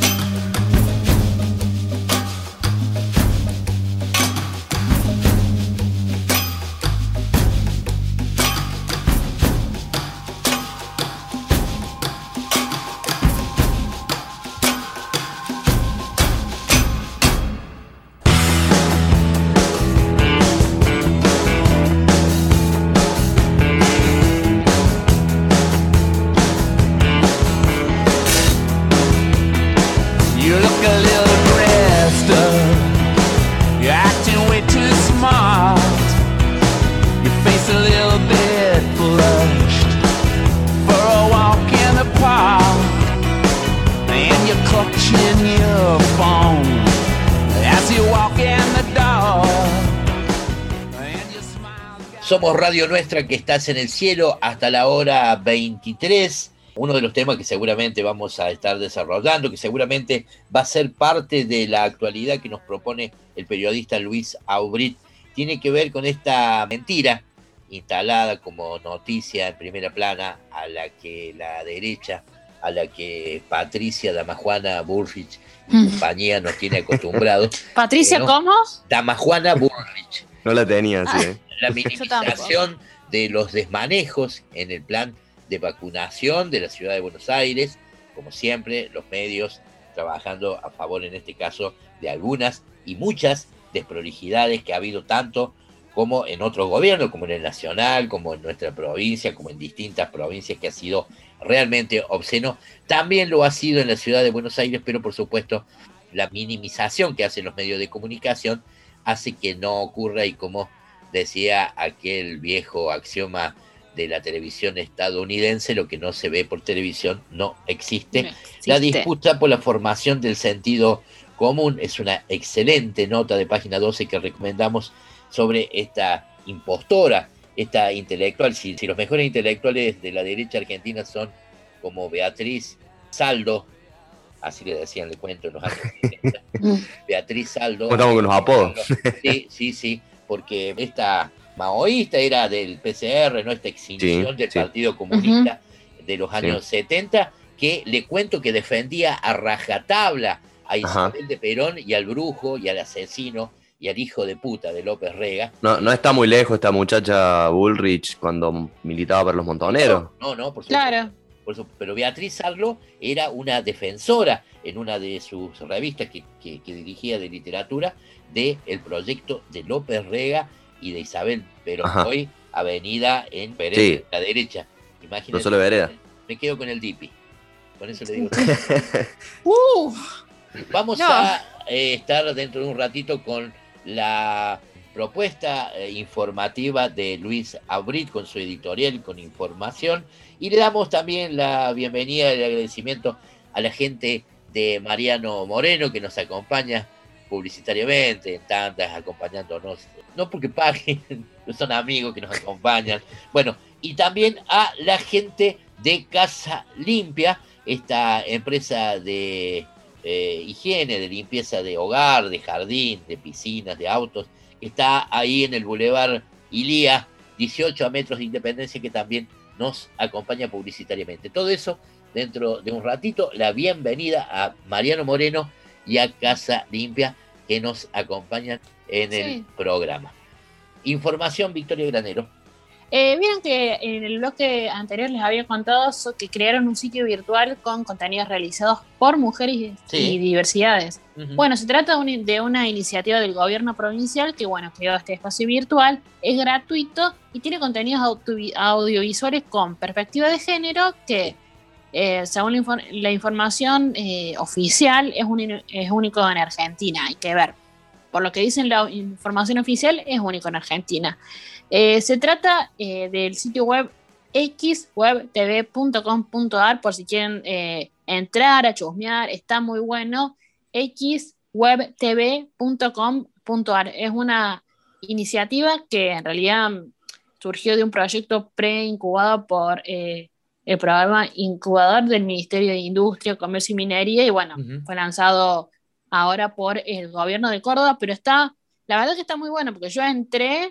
Somos Radio Nuestra, que estás en el cielo hasta la hora veintitrés. Uno de los temas que seguramente vamos a estar desarrollando, que seguramente va a ser parte de la actualidad que nos propone el periodista Luis Aubrit, tiene que ver con esta mentira instalada como noticia en primera plana, a la que la derecha, a la que Patricia Damajuana Bullrich y compañía nos tiene acostumbrados. ¿Patricia eh, ¿no? cómo? Damajuana Bullrich. No la tenía así, ¿eh? La minimización de los desmanejos en el plan de vacunación de la ciudad de Buenos Aires, como siempre, los medios trabajando a favor, en este caso, de algunas y muchas desprolijidades que ha habido tanto como en otros gobiernos, como en el nacional, como en nuestra provincia, como en distintas provincias, que ha sido realmente obsceno. También lo ha sido en la ciudad de Buenos Aires, pero por supuesto la minimización que hacen los medios de comunicación hace que no ocurra, y como decía aquel viejo axioma de la televisión estadounidense, lo que no se ve por televisión no existe. No existe. La disputa por la formación del sentido común es una excelente nota de página doce que recomendamos sobre esta impostora, esta intelectual. Si, si los mejores intelectuales de la derecha argentina son como Beatriz Saldo, así le decían, le cuento en los años setenta, Beatriz Saldo. Estamos con los apodos. Sí, sí, sí, porque esta maoísta era del P C R, ¿no? Esta extinción Sí, del sí. Partido Comunista uh-huh. de los años Sí. setenta, que le cuento que defendía a rajatabla a Isabel Ajá. de Perón y al brujo y al asesino y al hijo de puta de López Rega. No, no está muy lejos esta muchacha Bullrich cuando militaba para los Montoneros. No, no, por supuesto. Claro. Por eso, pero Beatriz Sarlo era una defensora en una de sus revistas que, que, que dirigía de literatura del proyecto de López Rega y de Isabel Perón. Ajá. Hoy avenida en Pérez, Sí. la derecha. Imagínate. No solo vereda. Me quedo con el Dipi. Con eso le digo. Uh, Vamos No. a eh, estar dentro de un ratito con la propuesta eh, informativa de Luis Aubrit con su editorial, con información, y le damos también la bienvenida y el agradecimiento a la gente de Mariano Moreno que nos acompaña publicitariamente en tantas, acompañándonos, no porque paguen, son amigos que nos acompañan, bueno, y también a la gente de Casa Limpia, esta empresa de eh, higiene, de limpieza de hogar, de jardín, de piscinas, de autos, que está ahí en el Boulevard Ilía, dieciocho a metros de Independencia, que también nos acompaña publicitariamente. Todo eso dentro de un ratito, la bienvenida a Mariano Moreno y a Casa Limpia, que nos acompañan en Sí. el programa. Información, Victoria Granero. Eh, Vieron que en el bloque anterior les había contado so- que crearon un sitio virtual con contenidos realizados por mujeres Sí. y diversidades. Ujú. Bueno, se trata de, un- de una iniciativa del gobierno provincial que, bueno, creó este espacio virtual, es gratuito y tiene contenidos auto- audiovisuales con perspectiva de género que, eh, según la, infor- la información eh, oficial, es, un- es único en Argentina. Hay que ver. Por lo que dicen la información oficial, es único en Argentina. Eh, se trata eh, del sitio web x web t v punto com punto a r por si quieren eh, entrar a chusmear, está muy bueno. x web t v punto com punto a r es una iniciativa que en realidad mm, surgió de un proyecto pre-incubado por eh, el programa incubador del Ministerio de Industria, Comercio y Minería, y bueno, Ujú. fue lanzado ahora por el gobierno de Córdoba, pero está, la verdad que está muy bueno, porque yo entré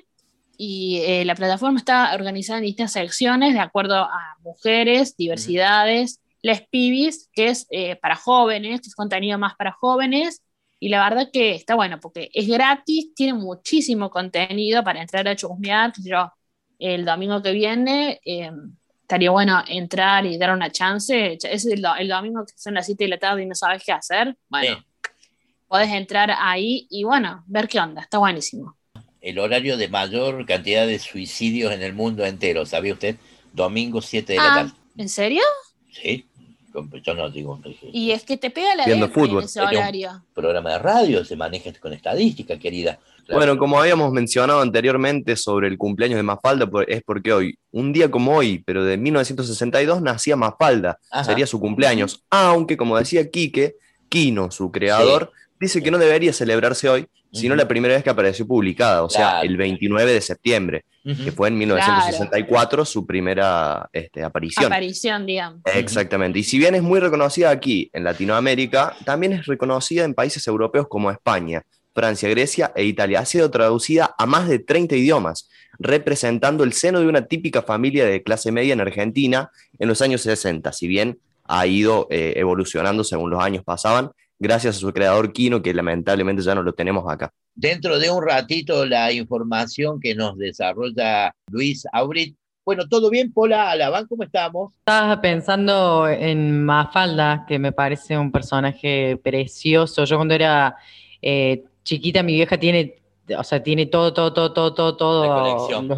y eh, la plataforma está organizada en distintas secciones de acuerdo a mujeres, diversidades, les pibis, que es eh, para jóvenes, que es contenido más para jóvenes, y la verdad que está bueno, porque es gratis, tiene muchísimo contenido para entrar a chusmear. Yo, el domingo que viene, eh, estaría bueno entrar y dar una chance. Es el, do- el domingo que son las siete de la tarde y no sabes qué hacer. Bueno, Sí. podés entrar ahí y bueno, ver qué onda, está buenísimo. El horario de mayor cantidad de suicidios en el mundo entero, ¿sabía usted? Domingo siete de la Ah, tarde. ¿en serio? Sí, yo no digo Y es que te pega la Viendo depre en fútbol. ese Es un horario. programa de radio, se maneja con estadística, querida. Claro. Bueno, como habíamos mencionado anteriormente sobre el cumpleaños de Mafalda, por- es porque hoy, un día como hoy, pero de mil novecientos sesenta y dos, nacía Mafalda, Ajá. sería su cumpleaños. Aunque, como decía Quique, Quino, su creador, dice que no debería celebrarse hoy, sino Ujú. la primera vez que apareció publicada, o sea, Claro. el veintinueve de septiembre, Ujú. que fue en mil novecientos sesenta y cuatro su primera este, aparición. Aparición, digamos. Exactamente. Y si bien es muy reconocida aquí en Latinoamérica, también es reconocida en países europeos como España, Francia, Grecia e Italia. Ha sido traducida a más de treinta idiomas, representando el seno de una típica familia de clase media en Argentina en los años sesenta, si bien ha ido eh, evolucionando según los años pasaban, gracias a su creador Quino, que lamentablemente ya no lo tenemos acá. Dentro de un ratito la información que nos desarrolla Luis Aubrit. Bueno, ¿todo bien, Pola Alabán? ¿Cómo estamos? Estaba pensando en Mafalda, que me parece un personaje precioso. Yo cuando era eh, chiquita, mi vieja tiene, o sea, tiene todo, todo, todo, todo, todo, La todo colección. los-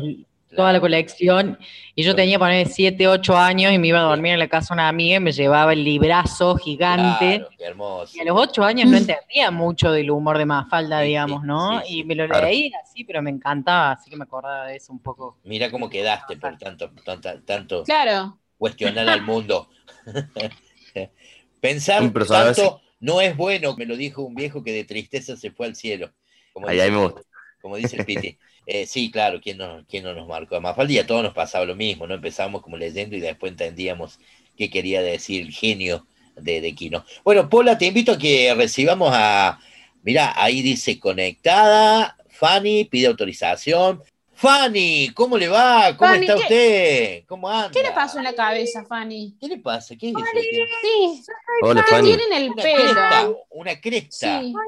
toda la colección, y yo tenía, poner siete, ocho años, y me iba a dormir en la casa de una amiga y me llevaba el librazo gigante. Claro, qué hermoso. Y a los ocho años no entendía mucho del humor de Mafalda, Sí, digamos, sí, ¿no? sí, sí. Y me lo Claro. leí así, pero me encantaba, así que me acordaba de eso un poco. Mira cómo quedaste por tanto, tanto, tanto Claro. cuestionar al mundo. Pensar Un personaje tanto no es bueno, me lo dijo un viejo que de tristeza se fue al cielo. Como Ahí, dice, ahí me gusta. como dice el Piti. Eh, sí, claro, ¿quién no, quién no nos marcó? A Mafalda y a todos nos pasaba lo mismo, ¿no? Empezamos como leyendo y después entendíamos qué quería decir el genio de, de Quino. Bueno, Paula, te invito a que recibamos a... Mirá, ahí dice conectada, Fanny, pide autorización. Fanny, ¿cómo le va? ¿Cómo Fanny, está ¿qué- usted? ¿Cómo anda? ¿Qué le pasó en la cabeza, Fanny? ¿Qué le pasa? ¿Qué es eso? que tiene? Sí. Hola, ¿Qué Fanny. tiene en el Una pelo? cresta, una cresta. Sí.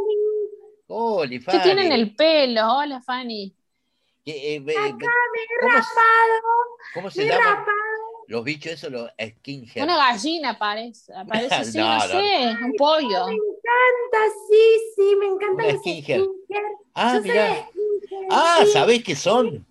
Hola, ¿Qué Fanny. tiene en el pelo? Hola, Fanny. ¿Qué, eh, eh, Acá me he ¿cómo, rapado, ¿Cómo me se he llaman rapado. los bichos esos, los skinhead? Una gallina parece, parece así, no, No, no, sé, un pollo. Me encanta, sí, sí, me encantan Una los skinhead. skincare. Ah, Yo soy mirá. skincare, Ah, sí. ¿sabés qué son?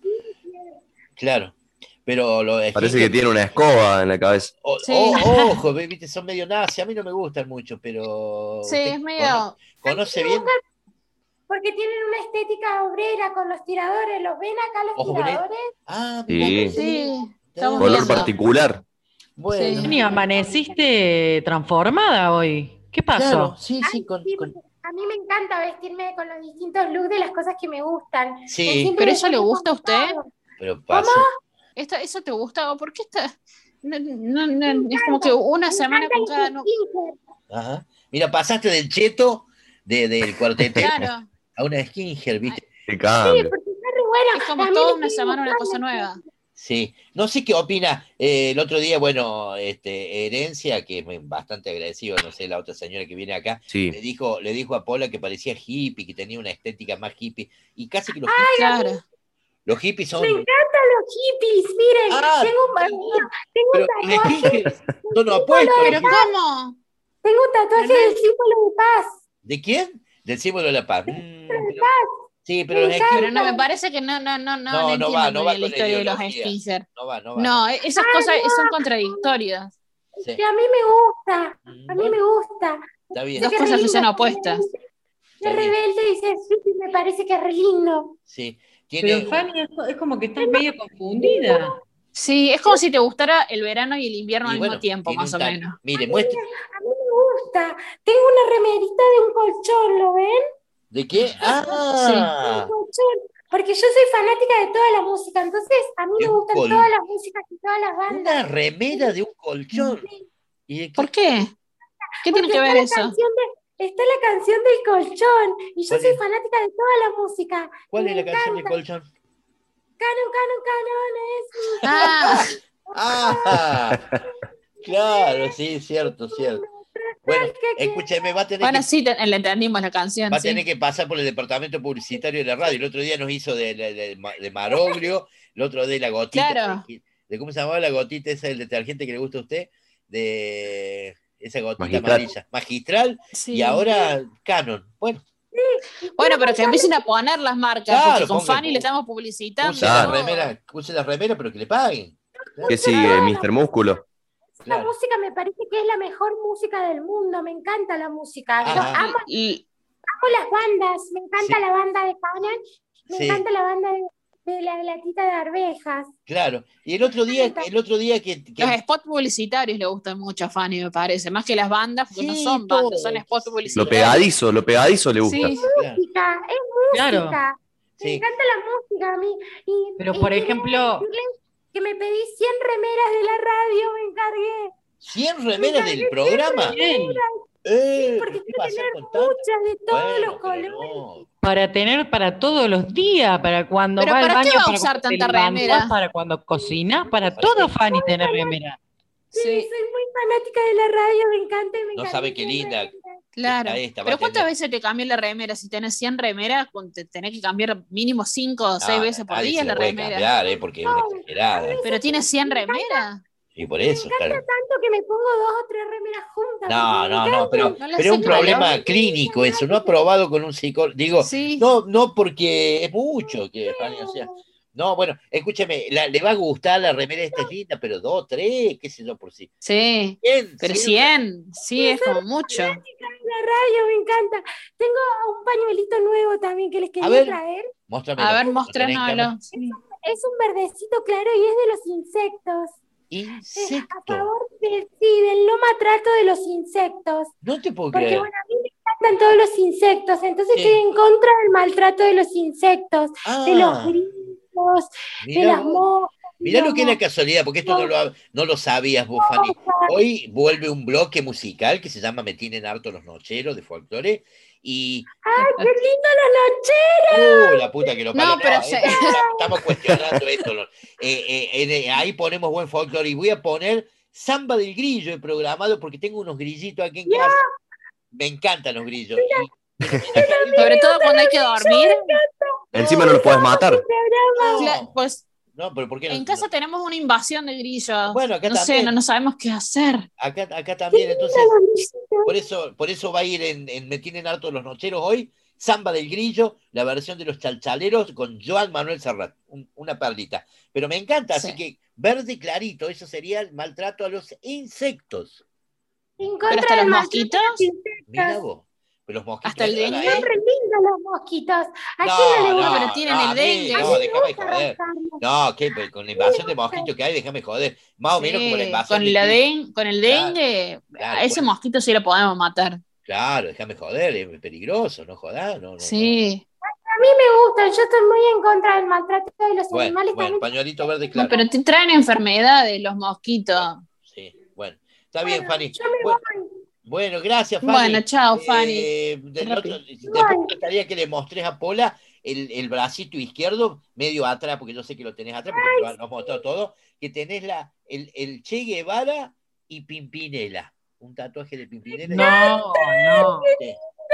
Claro. Pero los Parece skinhead- que tiene una escoba en la cabeza. O- Sí. o- ojo, ve, viste, son medio nazi. A mí no me gustan mucho, pero. Sí, ¿usted es medio... cono- ¿Conoce bien? Porque tienen una estética obrera con los tiradores. ¿Los ven acá los Ojo, Belén. tiradores? Ah, Sí. mirá. Sí, estamos Color viendo. particular. Bueno. Fanny, amaneciste transformada hoy. ¿Qué pasó? Claro, sí, sí, Ay, con, sí, con- porque a mí me encanta vestirme con los distintos looks de las cosas que me gustan. Sí. Me siento ¿Pero eso le bastante gusta a usted? confortable. Pero pasa. ¿Esto, ¿Eso te gusta? ¿O por qué está...? No, no, no, es como que una Me semana encantan con cada... los no- skincare. Ajá. Mira, pasaste del cheto de, del cuartetero Claro, a una skinhead, ¿viste? Qué Sí, cambio. porque está re buena. es como A mí toda me una sigue semana una cosa gustando. nueva. Sí. No sé qué opina. Eh, el otro día, bueno, este, Herencia, que es bastante agresiva, no sé, la otra señora que viene acá, Sí. le dijo, le dijo a Paula que parecía hippie, que tenía una estética más hippie. Y casi que los, Claro. los hippies son. Me encantan los hippies, miren. Ah, tengo un, tengo Pero un los tatuaje. skinheads son opuestos. ¿Pero los hippies. cómo? Tengo un tatuaje Pero no- del símbolo de paz. ¿De quién? Del símbolo de la paz. Mm, De pero- paz. sí, pero Me los encanta. Pero no, me parece que no, no, no, no, No, no, no entiendo va, no muy va bien la con la historia de los ideología. skincer. No va, no va. No, esas Ay, cosas no. son contradictorias. Sí, Que a mí me gusta. A mí bueno, me gusta. está bien. Dos Sé que cosas re que son lindo, opuestas. De Está bien. rebelde dice, sí, me parece que es re lindo. Sí. Tiene Pero Fanny, es, es como que estás medio confundida. Sí, es como si te gustara el verano y el invierno y al bueno, mismo tiempo, tiene más un o tan- menos. Mire, muestre. A mí me gusta. Tengo una remerita de un colchón, ¿lo ven? ¿De qué? Ah, Un colchón. Porque yo soy fanática de toda la música, entonces a mí De me un gustan col- todas las músicas y todas las una bandas. remera de un colchón. ¿Y de qué? ¿Por qué? ¿Qué tiene Porque que ver está eso? la canción de, está la canción del colchón. Y yo ¿Cuál soy es? fanática de toda la música. ¿Cuál Me es la canción del encanta. colchón? Canon, canon, canon es mi Ah, Ah, claro, sí, cierto, cierto. Bueno, que- escúcheme, va a tener bueno, que sí, te- le entendimos la canción, va a sí. tener que pasar por el departamento publicitario de la radio. El otro día nos hizo de, de, de, de Maroglio, el otro de la gotita. Claro. De, de ¿cómo se llamaba la gotita esa del detergente que le gusta a usted? De esa gotita Magistral. amarilla. Magistral. Sí. Y ahora Canon. Bueno, Bueno, pero que empiecen a poner las marcas, Claro, porque con ponga- Fanny le estamos publicitando. use la Claro. remera, use la remera, pero que le paguen. ¿Qué sigue, mister Músculo? La Claro. música me parece que es la mejor música del mundo. Me encanta la música. Yo Ajá. amo, Y- amo las bandas. Me encanta Sí. la banda de Canon. Me Sí. encanta la banda de, de la latita de arvejas. Claro. Y el otro día, el otro día que, que- Los spots publicitarios le gustan mucho a Fanny, me parece, más que las bandas, porque no Sí, son todo. bandas, son spots Lo publicitarios. pegadizo, lo pegadizo le gusta. Sí, claro, Música, es música. Claro. Me sí. encanta la música a mí. Y, Pero, y por quería ejemplo- decirles que me pedí cien remeras de la radio, me encargué. ¿cien remeras del programa? Bien. Eh, Porque ¿qué quiero pasa tener con tanto? muchas de todos Bueno, los pero colores. no. Para tener para todos los días, para cuando Pero va al ¿para qué baño, va a para usar cuando te tanta levantás, remera? para cuando cocinas, para Para todo qué. Fanny tener remera. Sí, Sí. soy muy fanática de la radio, me encanta y me No encanta. sabe qué linda. Claro. Esta, esta va Pero a ¿cuántas tener- veces te cambió la remera? Si tenés cien remeras, con- te tenés que cambiar mínimo cinco o seis No, veces por nadie día se la la puede remera. cambiar, eh, porque es una exagerada. Pero tiene cien remeras. Y por eso, claro. Tanto que me pongo dos o tres remeras juntas. No, porque me no, no, encanta. pero, No le pero es un hace calor. problema clínico eso, no aprobado con un psicólogo. Digo, Sí. no, no porque es mucho que Fanny, o sea, No, bueno, escúchame, la- le va a gustar la remera esta es linda, pero dos, tres, qué sé yo por sí. Sí, cien, pero cien. cien, sí, es como mucho. La radio me encanta. Tengo un pañuelito nuevo también que les quería A ver, traer. Móstramelo. A ver, ¿Lo tenés en cámara? mostrénoslo. Sí. Es un verdecito claro y es de los insectos. Es a Insecto. favor del, sí, del no maltrato de los insectos. No te puedo Porque creer. bueno, a mí me encantan todos los insectos, entonces Sí. estoy en contra del maltrato de los insectos, de los Ah, grillos, de mirá las vos. moscas. Mirá lo los que es la casualidad, porque esto no lo, no lo sabías vos, Fanny. Hoy vuelve un bloque musical que se llama Me tienen harto los nocheros de folclore y... ¡Ay, qué lindo los nocheros! ¡Uh, la puta que lo parió! No, pero No, se- eh, estamos cuestionando esto. ¿no? Eh, eh, en- ahí ponemos buen folclore y voy a poner Samba del Grillo, he programado, porque tengo unos grillitos aquí en casa. Me encantan los grillos. Y- Sobre todo cuando hay que dormir. Encima no lo puedes matar. Cla- Pues No, pero ¿por qué no? en casa tenemos una invasión de grillos. Bueno, acá no sé, también. no, no sabemos qué hacer. Acá, acá también, entonces, por eso, por eso va a ir en, en Me tienen harto los nocheros hoy, Samba del Grillo, la versión de los chalchaleros con Joan Manuel Serrat, un- una perlita. Pero me encanta, así Sí. que verde clarito, eso sería el maltrato a los insectos. En Pero contra hasta del los maltrato de mosquitos. los insectos. Mira vos, pero los mosquitos Hasta el entran dengue. ahí. Son re lindos los mosquitos. ¿A No, quién no le no, gusta? pero tienen no, el a mí, dengue. A no, mí me déjame gusta joder. rascarlos. No, ¿qué? Pues con la invasión de mosquitos que hay, déjame joder. Más o menos como la Sí, invasión con, de la tigres. den- con el Claro, dengue, claro, a ese bueno. mosquito sí lo podemos matar. Claro, déjame joder, es peligroso, no jodas, no, no, no. Sí. A mí me gustan, yo estoy muy en contra del maltrato de los Bueno, animales bueno, también. pañuelito verde No, claro. pero te traen enfermedades los mosquitos. Sí, bueno. Está bien, Bueno, Fanny. yo me Bueno, voy. bueno, gracias, Fanny. Bueno, chao, Fanny. Eh, del Rápido. otro- después me gustaría que le mostres a Pola el, el bracito izquierdo, medio atrás, porque yo sé que lo tenés atrás, porque te lo lo has mostrado todo, que tenés la, el, el Che Guevara y Pimpinela. Un tatuaje de Pimpinela. No, no. Sí,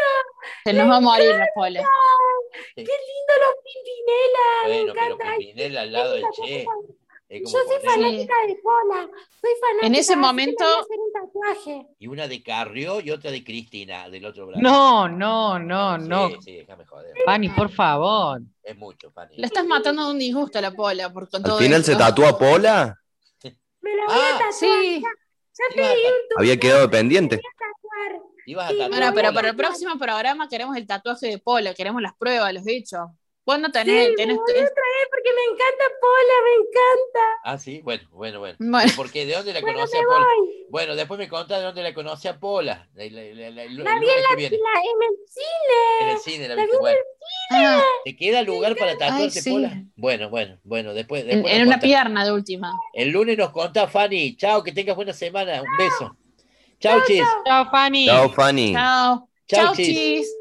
Se nos va a morir la pola. sí. ¡Qué lindo los Pimpinela! Me Bueno, pero encanta. Ay, Pimpinela al lado del Che. Es yo como soy poner- fanática de Pola. Soy fanática. En ese así que me momento- voy a hacer un tatuaje. Y una de Carrió y otra de Cristina, del otro brazo. No, no, no, no. Sí, sí, déjame joder. Fanny, por favor. Es mucho, Fanny. La estás matando de un disgusto a la pola por con Al todo final esto. se tatuó a Pola. Me la voy Ah, a tatuar. Sí. Ya, ya Ibas a pedí ta- un tubo. Había quedado pendiente. Me voy a tatuar. Ibas a Sí, tatuar Bueno, pero Pola. para el próximo programa queremos el tatuaje de pola, queremos las pruebas, los hechos. ¿Cuándo Sí, tenés? me tenés voy a traer porque me encanta Pola, me encanta. Ah, sí, bueno, bueno, bueno. Bueno. ¿Por qué? ¿De dónde la Bueno, conoce me a Pola? voy. Bueno, después me contás de dónde la conoce a Pola. La, la- la- la- el, el La vi lunes en, que la, viene. la- en el cine. En el cine la La viste. vi en Bueno, Ah, ¿te queda lugar para tatuarte, sí. Pola? Bueno, bueno, bueno, después, en, después en nos una contás. pierna de última. El lunes nos contás, Fanny. Chao, que tengas buena semana. Un beso. Chao, chis. Chao, Fanny. Chao, Fanny. Chao. Chau, Chao, chis. chis.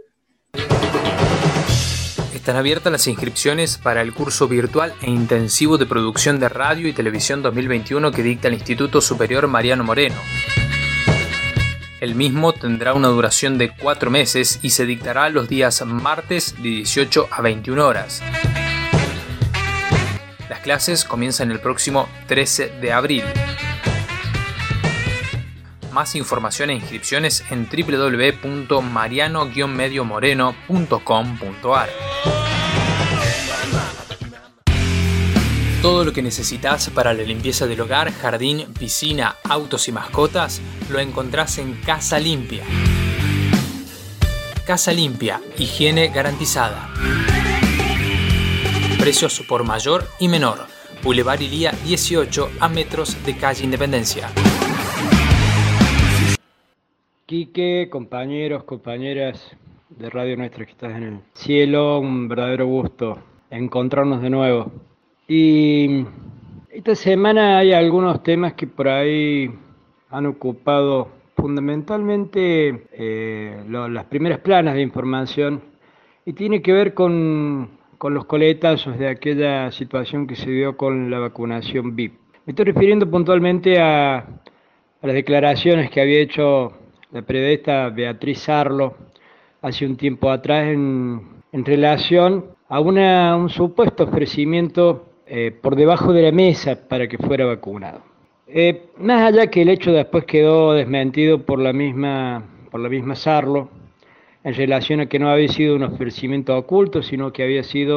Están abiertas las inscripciones para el curso virtual e intensivo de producción de radio y televisión dos mil veintiuno que dicta el Instituto Superior Mariano Moreno. El mismo tendrá una duración de cuatro meses y se dictará los días martes de dieciocho a veintiuna horas. Las clases comienzan el próximo trece de abril. Más información e inscripciones en w w w punto mariano guion medio moreno punto com punto a r. Todo lo que necesitas para la limpieza del hogar, jardín, piscina, autos y mascotas lo encontrás en Casa Limpia. Casa Limpia, higiene garantizada. Precios por mayor y menor. Boulevard Ilía dieciocho a metros de calle Independencia. Quique, compañeros, compañeras de Radio Nuestra que estás en el cielo, un verdadero gusto encontrarnos de nuevo. Y esta semana hay algunos temas que por ahí han ocupado fundamentalmente eh, lo- las primeras planas de información y tiene que ver con, con los coletazos de aquella situación que se dio con la vacunación V I P. Me estoy refiriendo puntualmente a, a las declaraciones que había hecho la periodista Beatriz Arlo hace un tiempo atrás en, en relación a una, un supuesto ofrecimiento eh, por debajo de la mesa para que fuera vacunado. Eh, más allá que el hecho después quedó desmentido por la misma, por la misma Sarlo, en relación a que no había sido un ofrecimiento oculto, sino que había sido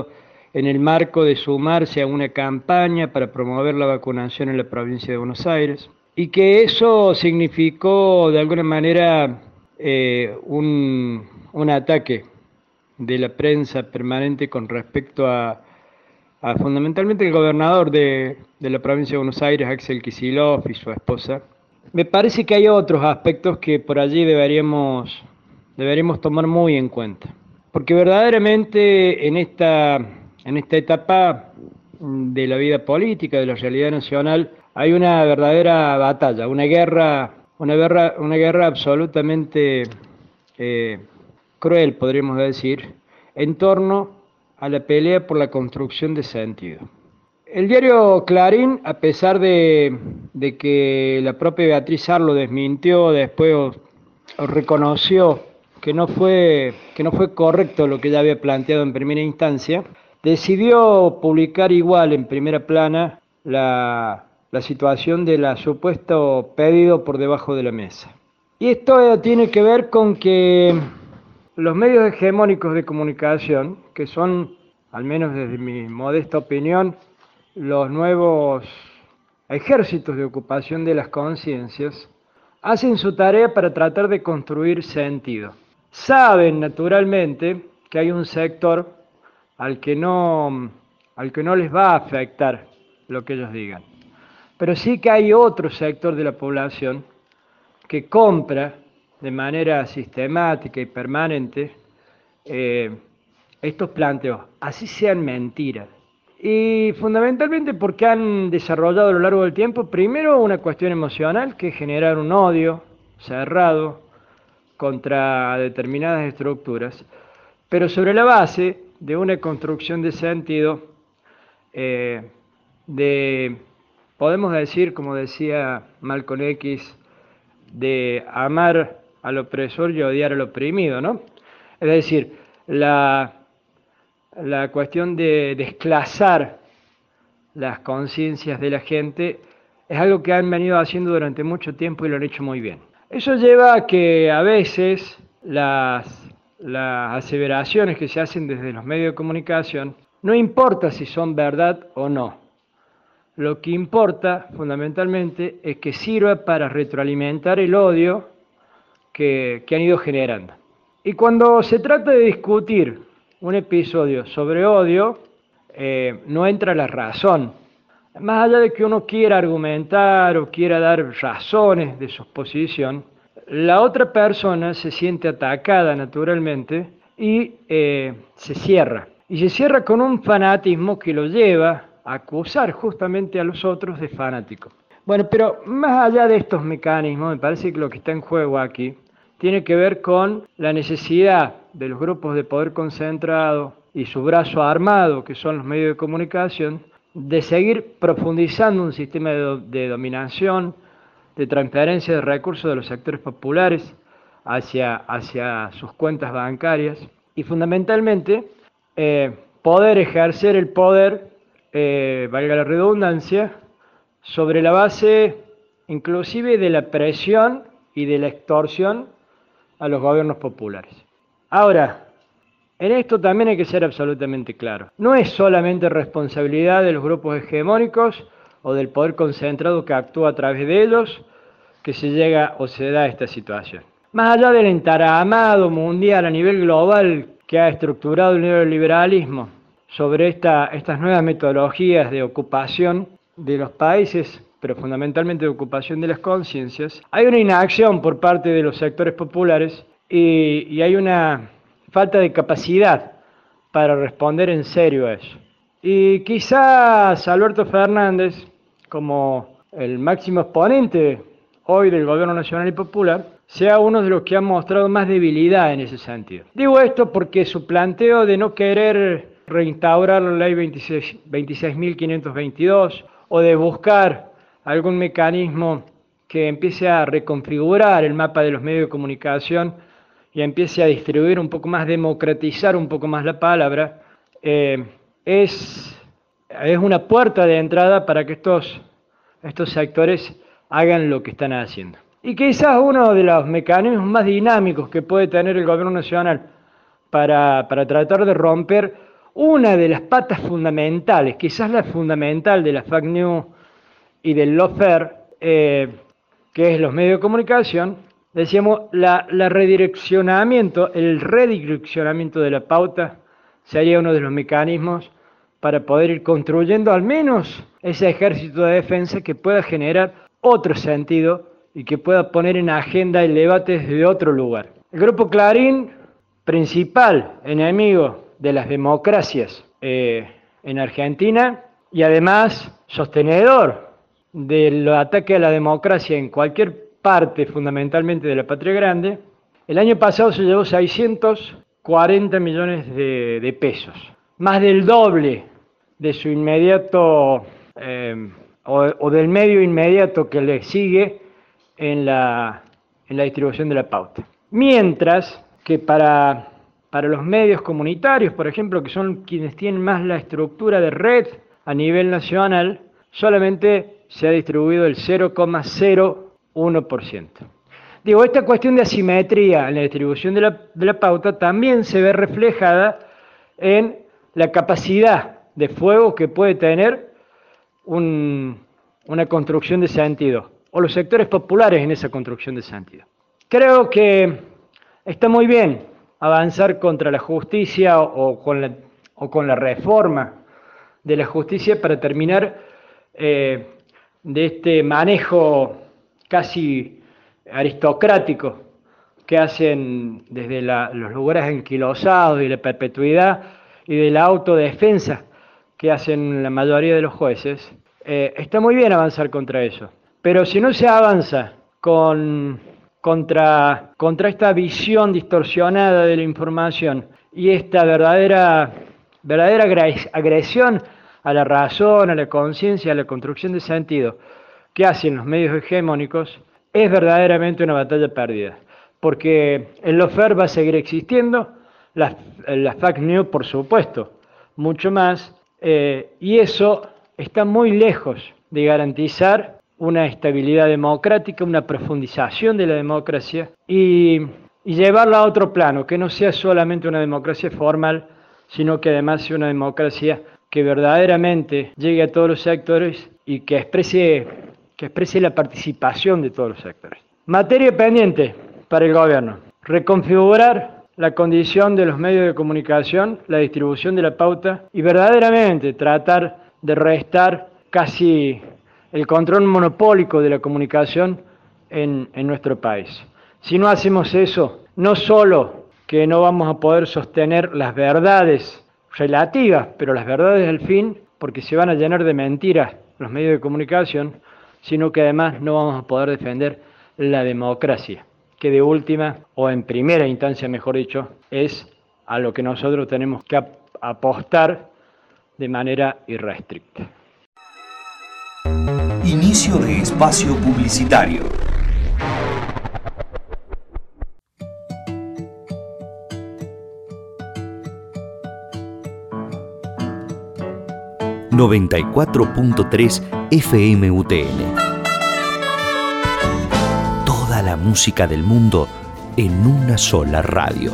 en el marco de sumarse a una campaña para promover la vacunación en la provincia de Buenos Aires, y que eso significó de alguna manera eh, un, un ataque de la prensa permanente con respecto a, a fundamentalmente el gobernador de, de la provincia de Buenos Aires, Axel Kicillof, y su esposa. Me parece que hay otros aspectos que por allí deberíamos, deberíamos tomar muy en cuenta, porque verdaderamente en esta, en esta etapa de la vida política, de la realidad nacional, hay una verdadera batalla, una guerra, una guerra, una guerra absolutamente eh, cruel, podríamos decir, en torno a la pelea por la construcción de sentido. El diario Clarín, a pesar de, de que la propia Beatriz Arlo desmintió después o, o reconoció que no fue, que no fue correcto lo que ella había planteado en primera instancia, decidió publicar igual en primera plana la, la situación del supuesto pedido por debajo de la mesa. Y esto tiene que ver con que los medios hegemónicos de comunicación, que son, al menos desde mi modesta opinión, los nuevos ejércitos de ocupación de las conciencias, hacen su tarea para tratar de construir sentido. Saben, naturalmente, que hay un sector al que no, al que no les va a afectar lo que ellos digan. Pero sí que hay otro sector de la población que compra de manera sistemática y permanente eh, estos planteos, así sean mentiras. Y fundamentalmente porque han desarrollado a lo largo del tiempo, primero, una cuestión emocional, que es generar un odio cerrado contra determinadas estructuras, pero sobre la base de una construcción de sentido, eh, de, podemos decir, como decía Malcolm X, de amar al opresor y odiar al oprimido, ¿no? Es decir, la, la cuestión de desclasar las conciencias de la gente es algo que han venido haciendo durante mucho tiempo y lo han hecho muy bien. Eso lleva a que a veces las, las aseveraciones que se hacen desde los medios de comunicación, no importa si son verdad o no. Lo que importa fundamentalmente es que sirva para retroalimentar el odio que, que han ido generando. Y cuando se trata de discutir un episodio sobre odio, eh, no entra la razón. Más allá de que uno quiera argumentar o quiera dar razones de su posición, la otra persona se siente atacada naturalmente y eh, se cierra. Y se cierra con un fanatismo que lo lleva a acusar justamente a los otros de fanáticos. Bueno, pero más allá de estos mecanismos, me parece que lo que está en juego aquí tiene que ver con la necesidad de los grupos de poder concentrado y su brazo armado, que son los medios de comunicación, de seguir profundizando un sistema de, do de dominación, de transferencia de recursos de los sectores populares hacia, hacia sus cuentas bancarias y fundamentalmente eh, poder ejercer el poder, eh, valga la redundancia, sobre la base inclusive de la presión y de la extorsión a los gobiernos populares. Ahora, en esto también hay que ser absolutamente claro. No es solamente responsabilidad de los grupos hegemónicos o del poder concentrado que actúa a través de ellos que se llega o se da esta situación. Más allá del entaramado mundial a nivel global que ha estructurado el neoliberalismo sobre esta, estas nuevas metodologías de ocupación de los países, pero fundamentalmente de ocupación de las conciencias, hay una inacción por parte de los sectores populares y, y hay una falta de capacidad para responder en serio a eso. Y quizás Alberto Fernández, como el máximo exponente hoy del gobierno nacional y popular, sea uno de los que han mostrado más debilidad en ese sentido. Digo esto porque su planteo de no querer reinstaurar la ley veintiséis mil quinientos veintidós o de buscar algún mecanismo que empiece a reconfigurar el mapa de los medios de comunicación y empiece a distribuir un poco más, democratizar un poco más la palabra, eh, es, es una puerta de entrada para que estos, estos sectores hagan lo que están haciendo. Y quizás uno de los mecanismos más dinámicos que puede tener el gobierno nacional para, para tratar de romper una de las patas fundamentales, quizás la fundamental de la fake news y del lawfare, eh, que es los medios de comunicación, decíamos, la, la redireccionamiento, el redireccionamiento de la pauta sería uno de los mecanismos para poder ir construyendo al menos ese ejército de defensa que pueda generar otro sentido y que pueda poner en agenda el debate desde otro lugar. El Grupo Clarín, principal enemigo de las democracias eh, en Argentina y además sostenedor del ataque a la democracia en cualquier parte, fundamentalmente de la patria grande, el año pasado se llevó seiscientos cuarenta millones de, de pesos, más del doble de su inmediato eh, o, o del medio inmediato que le sigue en la, en la distribución de la pauta. Mientras que para, para los medios comunitarios, por ejemplo, que son quienes tienen más la estructura de red a nivel nacional, solamente se ha distribuido el cero coma cero uno por ciento. Digo, esta cuestión de asimetría en la distribución de la, de la pauta también se ve reflejada en la capacidad de fuego que puede tener un, una construcción de sentido, o los sectores populares en esa construcción de sentido. Creo que está muy bien avanzar contra la justicia o, o, con, la, o con la reforma de la justicia para terminar eh, de este manejo casi aristocrático que hacen desde la, los lugares anquilosados y la perpetuidad y de la autodefensa que hacen la mayoría de los jueces. Eh, está muy bien avanzar contra eso, pero si no se avanza con, contra, contra esta visión distorsionada de la información y esta verdadera, verdadera agresión a la razón, a la conciencia, a la construcción de sentido que hacen los medios hegemónicos, es verdaderamente una batalla perdida, porque el lawfare va a seguir existiendo, las, las fake news por supuesto, mucho más, eh, y eso está muy lejos de garantizar una estabilidad democrática, una profundización de la democracia y, y llevarla a otro plano, que no sea solamente una democracia formal, sino que además sea una democracia que verdaderamente llegue a todos los sectores y que exprese, que exprese la participación de todos los sectores. Materia pendiente para el gobierno: reconfigurar la condición de los medios de comunicación, la distribución de la pauta y verdaderamente tratar de restar casi el control monopólico de la comunicación en, en nuestro país. Si no hacemos eso, no solo que no vamos a poder sostener las verdades relativas, pero las verdades al fin, porque se van a llenar de mentiras los medios de comunicación, sino que además no vamos a poder defender la democracia, que de última, o en primera instancia mejor dicho, es a lo que nosotros tenemos que ap- apostar de manera irrestricta. Inicio de espacio publicitario. noventa y cuatro punto tres F M U T N. Toda la música del mundo en una sola radio.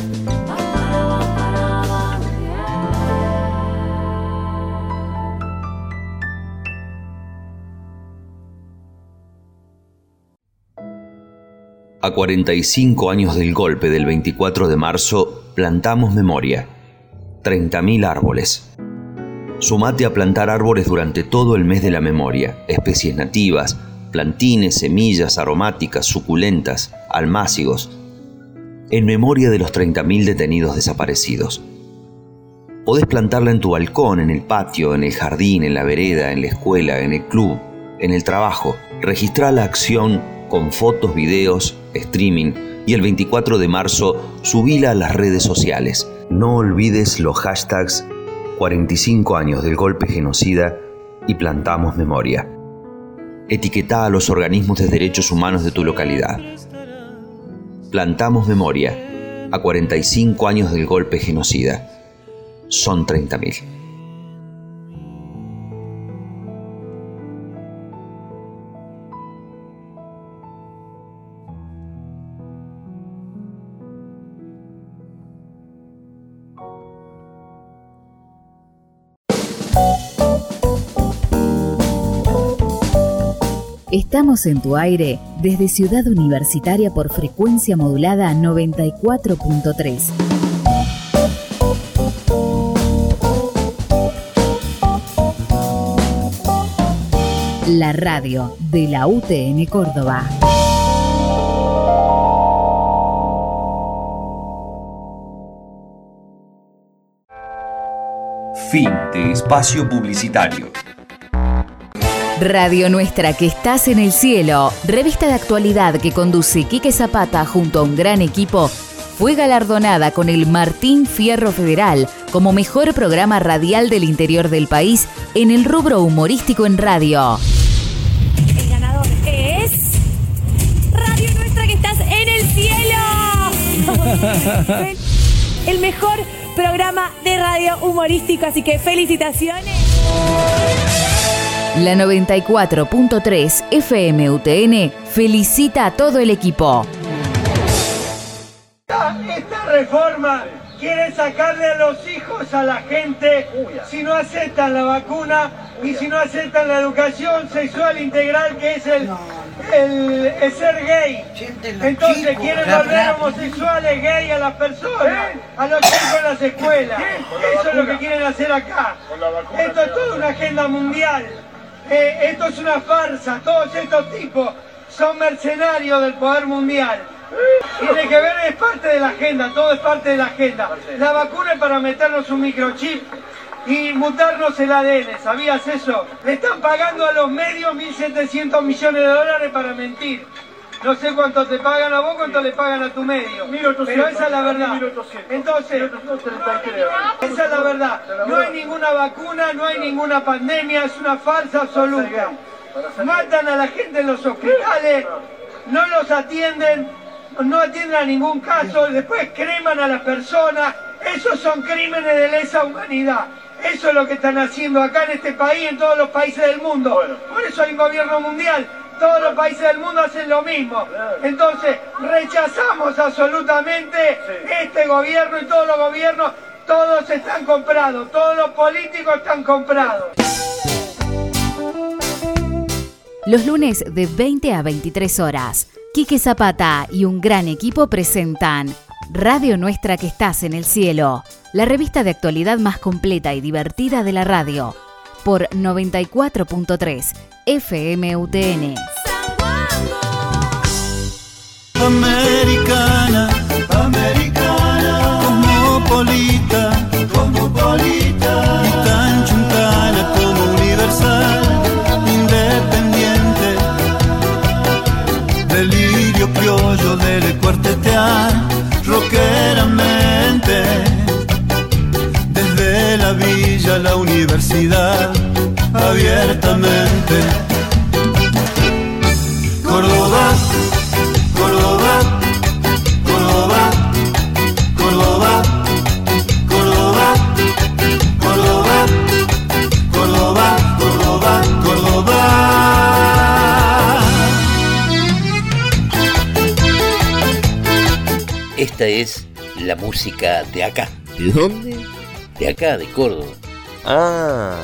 A cuarenta y cinco años del golpe del veinticuatro de marzo, plantamos memoria. treinta mil árboles. Sumate a plantar árboles durante todo el mes de la memoria, especies nativas, plantines, semillas aromáticas, suculentas, almácigos, en memoria de los treinta mil detenidos desaparecidos. Podés plantarla en tu balcón, en el patio, en el jardín, en la vereda, en la escuela, en el club, en el trabajo. Registrá la acción con fotos, videos, streaming y el veinticuatro de marzo subila a las redes sociales. No olvides los hashtags cuarenta y cinco años del golpe genocida y plantamos memoria. Etiquetá a los organismos de derechos humanos de tu localidad. Plantamos memoria a cuarenta y cinco años del golpe genocida. Son treinta mil. Estamos en tu aire desde Ciudad Universitaria por frecuencia modulada noventa y cuatro punto tres. La radio de la U T N Córdoba. Fin de espacio publicitario. Radio Nuestra que estás en el cielo, revista de actualidad que conduce Quique Zapata junto a un gran equipo, fue galardonada con el Martín Fierro Federal como mejor programa radial del interior del país en el rubro humorístico en radio. El ganador es Radio Nuestra que estás en el cielo. El mejor programa de radio humorístico, así que felicitaciones. La noventa y cuatro punto tres F M U T N felicita a todo el equipo. Esta, esta reforma quiere sacarle a los hijos a la gente si no aceptan la vacuna y si no aceptan la educación sexual integral, que es el, el, el ser gay. Entonces quieren volver homosexuales, gay a las personas, a los chicos en las escuelas. Eso es lo que quieren hacer acá. Esto es toda una agenda mundial. Eh, esto es una farsa. Todos estos tipos son mercenarios del poder mundial. Tiene que ver, es parte de la agenda, todo es parte de la agenda. La vacuna es para meternos un microchip y mutarnos el A D N, ¿sabías eso? Le están pagando a los medios mil setecientos millones de dólares para mentir. No sé cuánto te pagan a vos, cuánto le pagan a tu medio. Pero esa es la verdad. Entonces, esa es la verdad. No hay ninguna vacuna, no hay ninguna pandemia, es una farsa absoluta. Matan a la gente en los hospitales, no los atienden, no atienden a ningún caso, después creman a las personas. Esos son crímenes de lesa humanidad. Eso es lo que están haciendo acá en este país, en todos los países del mundo. Por eso hay un gobierno mundial. Todos los países del mundo hacen lo mismo. Entonces, rechazamos absolutamente este gobierno y todos los gobiernos. Todos están comprados, todos los políticos están comprados. Los lunes de veinte a veintitrés horas, Quique Zapata y un gran equipo presentan Radio Nuestra que estás en el cielo, la revista de actualidad más completa y divertida de la radio, por noventa y cuatro punto tres F M U T N. Americana, americana, cosmopolita, cosmopolita, y tan chuncana como universal, independiente, delirio criollo del cuartetear, rockeramente, desde la villa a la universidad, abiertamente. Córdoba, Córdoba, Córdoba, Córdoba, Córdoba, Córdoba, Córdoba, Córdoba, Córdoba. Esta es la música de acá. ¿De dónde? De acá, de Córdoba. Ah.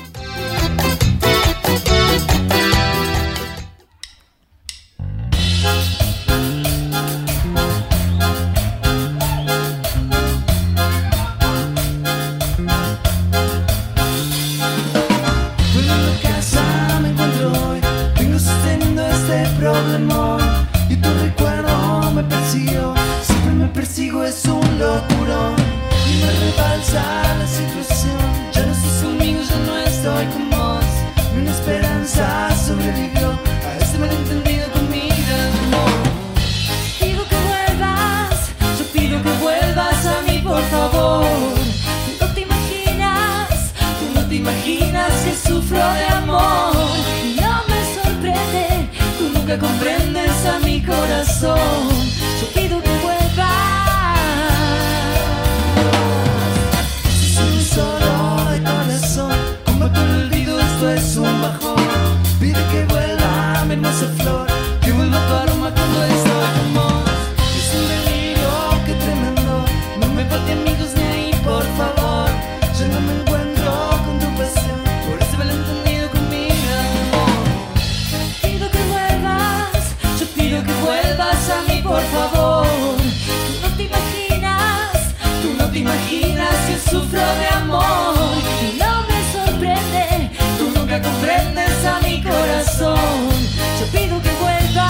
Y tu recuerdo me persiguió, siempre me persigo, es un locurón. Y me rebalsa la situación, ya no estás conmigo, ya no estoy con vos. Una esperanza sobrevivió a este malentendido con mi amor. Pido que vuelvas, yo pido que vuelvas a mí, por favor. Tú no te imaginas, tú no te imaginas que sufro de amor. Y no me sorprende, tú nunca comprendes a mi corazón. Yo pido que vuelvas. Si soy solo de corazón, combate el olvido, esto es un bajón. Pide que vuelva mi hermosa flor, que vuelva tu aroma cuando estoy con vos. Es un delirio, qué tremendo, no me falten amigos ni ahí, por favor. Yo no me encuentro con tu pasión, por ese malentendido con mi amor. Pido que favor. Tú no te imaginas, tú no te imaginas que sufro de amor. Y no me sorprende, tú nunca comprendes a mi corazón. Yo pido que vuelvas.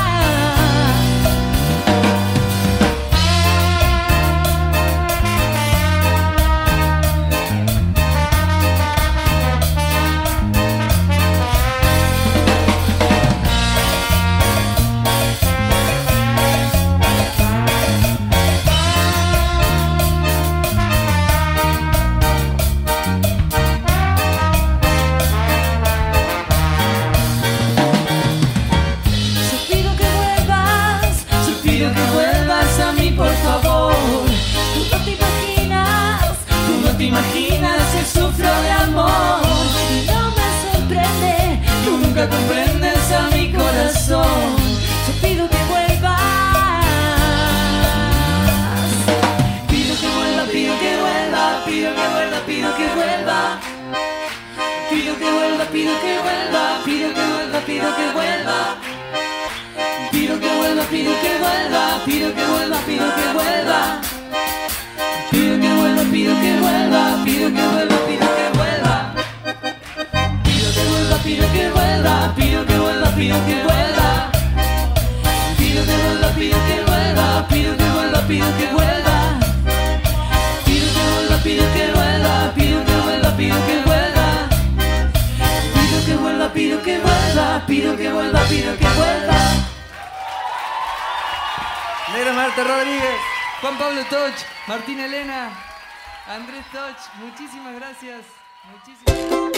Imaginas que sufro de amor y no me sorprende, tú nunca comprendes a mi corazón. Yo pido que vuelvas, pido que vuelva, pido que vuelva, pido que vuelva, pido que vuelva, pido que vuelva, pido que vuelva, pido que vuelva, pido que vuelva, pido que vuelva, pido que vuelva, pido que vuelva, pido que vuelva. Pido que vuelva, pido que vuelva, pido que vuelva, pido que vuelva. Pido que vuelva, pido que vuelva, pido que vuelva, pido que vuelva. Pido que vuelva, pido que vuelva, pido que vuelva, pido que vuelva. Pido que vuelva, pido que vuelva, pido que vuelva, pido que vuelva. Pido que vuelva, pido que vuelva, pido que vuelva, pido que vuelva. Negra Marta Rodríguez, Juan Pablo Toch, Martín Elena, Andrés Toch, muchísimas gracias. Muchísimas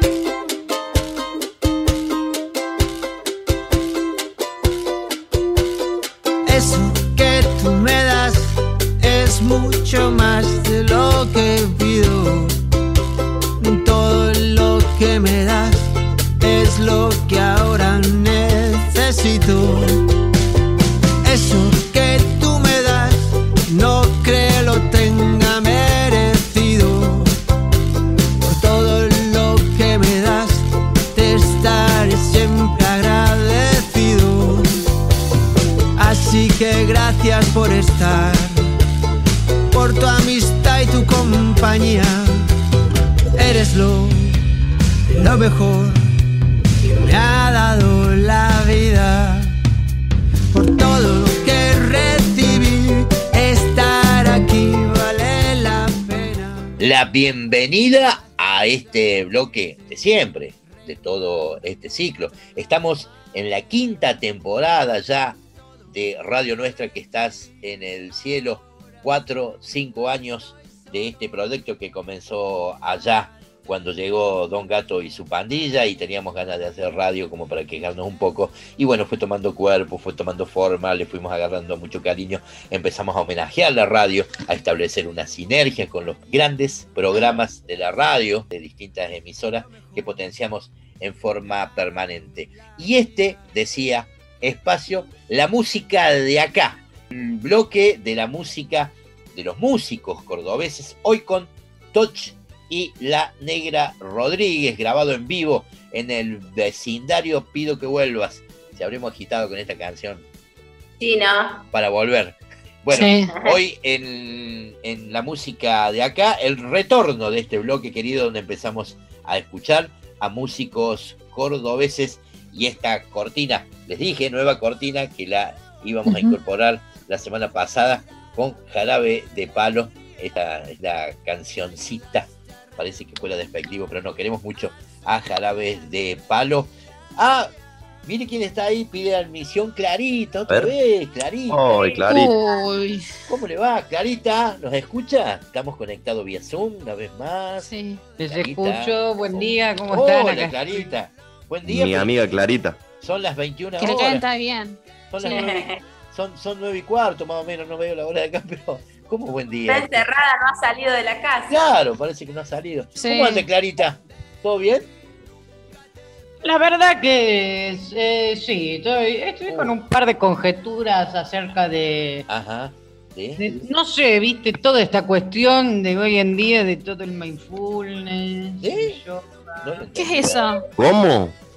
gracias. Eso que tú me das es mucho más de lo que pido. Todo lo que me das es lo que ahora necesito. Eso que tú me das no creo lo tenga merecido. Por todo lo que me das te estaré siempre agradecido. Así que gracias por estar, por tu amistad y tu compañía. Eres lo, lo mejor que me ha dado la vida. Por todo lo que recibí, estar aquí vale la pena. La bienvenida a este bloque de siempre, de todo este ciclo. Estamos en la quinta temporada ya de Radio Nuestra, que estás en el cielo. Cuatro, cinco años de este proyecto que comenzó allá cuando llegó Don Gato y su pandilla y teníamos ganas de hacer radio como para quejarnos un poco, y bueno, fue tomando cuerpo, fue tomando forma, le fuimos agarrando mucho cariño, empezamos a homenajear la radio, a establecer una sinergia con los grandes programas de la radio, de distintas emisoras que potenciamos en forma permanente. Y este, decía, espacio, la música de acá, el bloque de la música de los músicos cordobeses, hoy con Toch y la Negra Rodríguez, grabado en vivo en el vecindario Pido que Vuelvas. Se habremos agitado con esta canción. Sí, ¿no? Para volver. Bueno, sí. Hoy en, en la música de acá, el retorno de este bloque querido, donde empezamos a escuchar a músicos cordobeses y esta cortina, les dije, nueva cortina que la íbamos uh-huh. a incorporar la semana pasada con Jarabe de Palo. Esta es la cancioncita. Parece que fuera despectivo, pero no, queremos mucho a Jarabe de Palo. Ah, mire quién está ahí, pide admisión, Clarita, otra vez, Clarita. Ay, Clarita. Uy. ¿Cómo le va, Clarita? ¿Nos escucha? Estamos conectados vía Zoom una vez más. Sí, les Clarita. escucho, buen día, ¿cómo Hola, están acá? Clarita. Buen día. Mi pero amiga Clarita. Son las veintiuna Que le horas. canta bien. Son, Sí. las nueve, son, son nueve y cuarto, más o menos, no veo la hora de acá, pero ¿cómo buen día? Está encerrada, no ha salido de la casa. Claro, parece que no ha salido. Sí. ¿Cómo anda, Clarita? ¿Todo bien? La verdad que eh, sí, estoy, estoy con un par de conjeturas acerca de, Ajá. ¿Sí? de, no sé, viste, toda esta cuestión de hoy en día, de todo el mindfulness. ¿Sí? yoga. No lo ¿Qué es eso? ¿Cómo?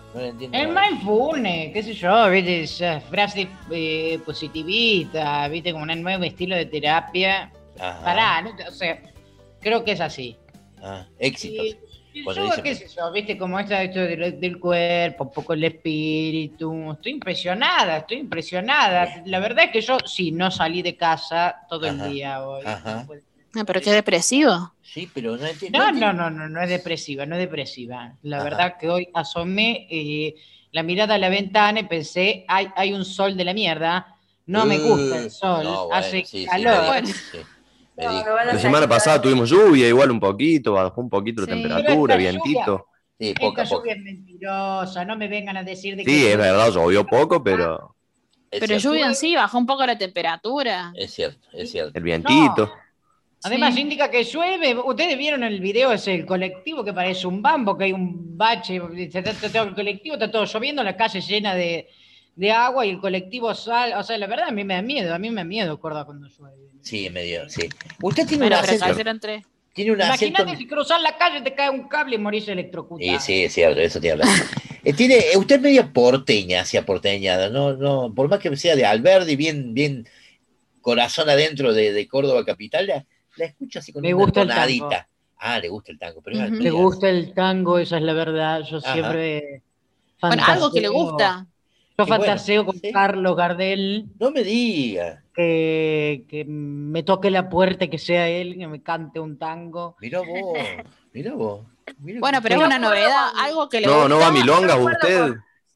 No le entiendo. El nada. mindfulness, qué sé yo, viste, esa frase eh, positivista, viste, como un nuevo estilo de terapia. Ajá. Pará, ¿no? O sea, creo que es así. Ah, éxitos. Y Cuando yo, dicen- qué sé yo, viste, como esta esto del, del cuerpo, un poco el espíritu. Estoy impresionada, estoy impresionada. La verdad es que yo sí, no salí de casa todo Ajá, el día hoy. Ajá. Ah, pero qué depresivo. Sí, pero no entiendo. No, no, no, no, no es depresiva, no es depresiva. La Ajá. verdad que hoy asomé eh, la mirada a la ventana y pensé, hay, hay un sol de la mierda, no me gusta el sol, No, bueno, hace sí, sí, calor. me dijo, sí, me No, dijo. me van a La semana sacar. pasada tuvimos lluvia, igual un poquito, bajó un poquito Sí. la temperatura, Pero esta vientito. Sí, poca, Esta poca. lluvia es mentirosa, no me vengan a decir de que... Sí, es llueve. verdad, llovió poco, pero Es Pero cierto, lluvia en sí bajó un poco la temperatura. es cierto, es cierto. el vientito. Además Sí. indica que llueve. Ustedes vieron el video ese el colectivo que parece un bambo, que hay un bache, está- está- está- el colectivo está todo lloviendo, la calle llena de, de agua y el colectivo sale. O sea, la verdad a mí me da miedo, a mí me da miedo Córdoba cuando llueve. Sí, medio, sí. Usted tiene Bueno, un pero acento. cayeron tres. Tiene un acento. Imagínate si cruzar la calle te cae un cable y morís electrocutado. Sí, sí, es cierto, eso tiene razón. Eh, tiene, eh, usted es medio porteña, hacia porteñada, no, no, por más que sea de Alberdi, bien, bien corazón adentro de, de Córdoba capital, la, la escucho así con Me una gusta el tango. tonadita. Ah, le gusta el tango, pero es Ujú. Me media- gusta el tango, esa es la verdad. Yo Ajá. siempre. Bueno, algo que le fantaseo- gusta. Yo Qué bueno, fantaseo con sí. Carlos Gardel. No me diga. Que, que me toque la puerta y que sea él, que me cante un tango. Mirá vos, mirá vos. mirá Bueno, vos. pero es una novedad, algo que le No, gusta. no va a milongas usted.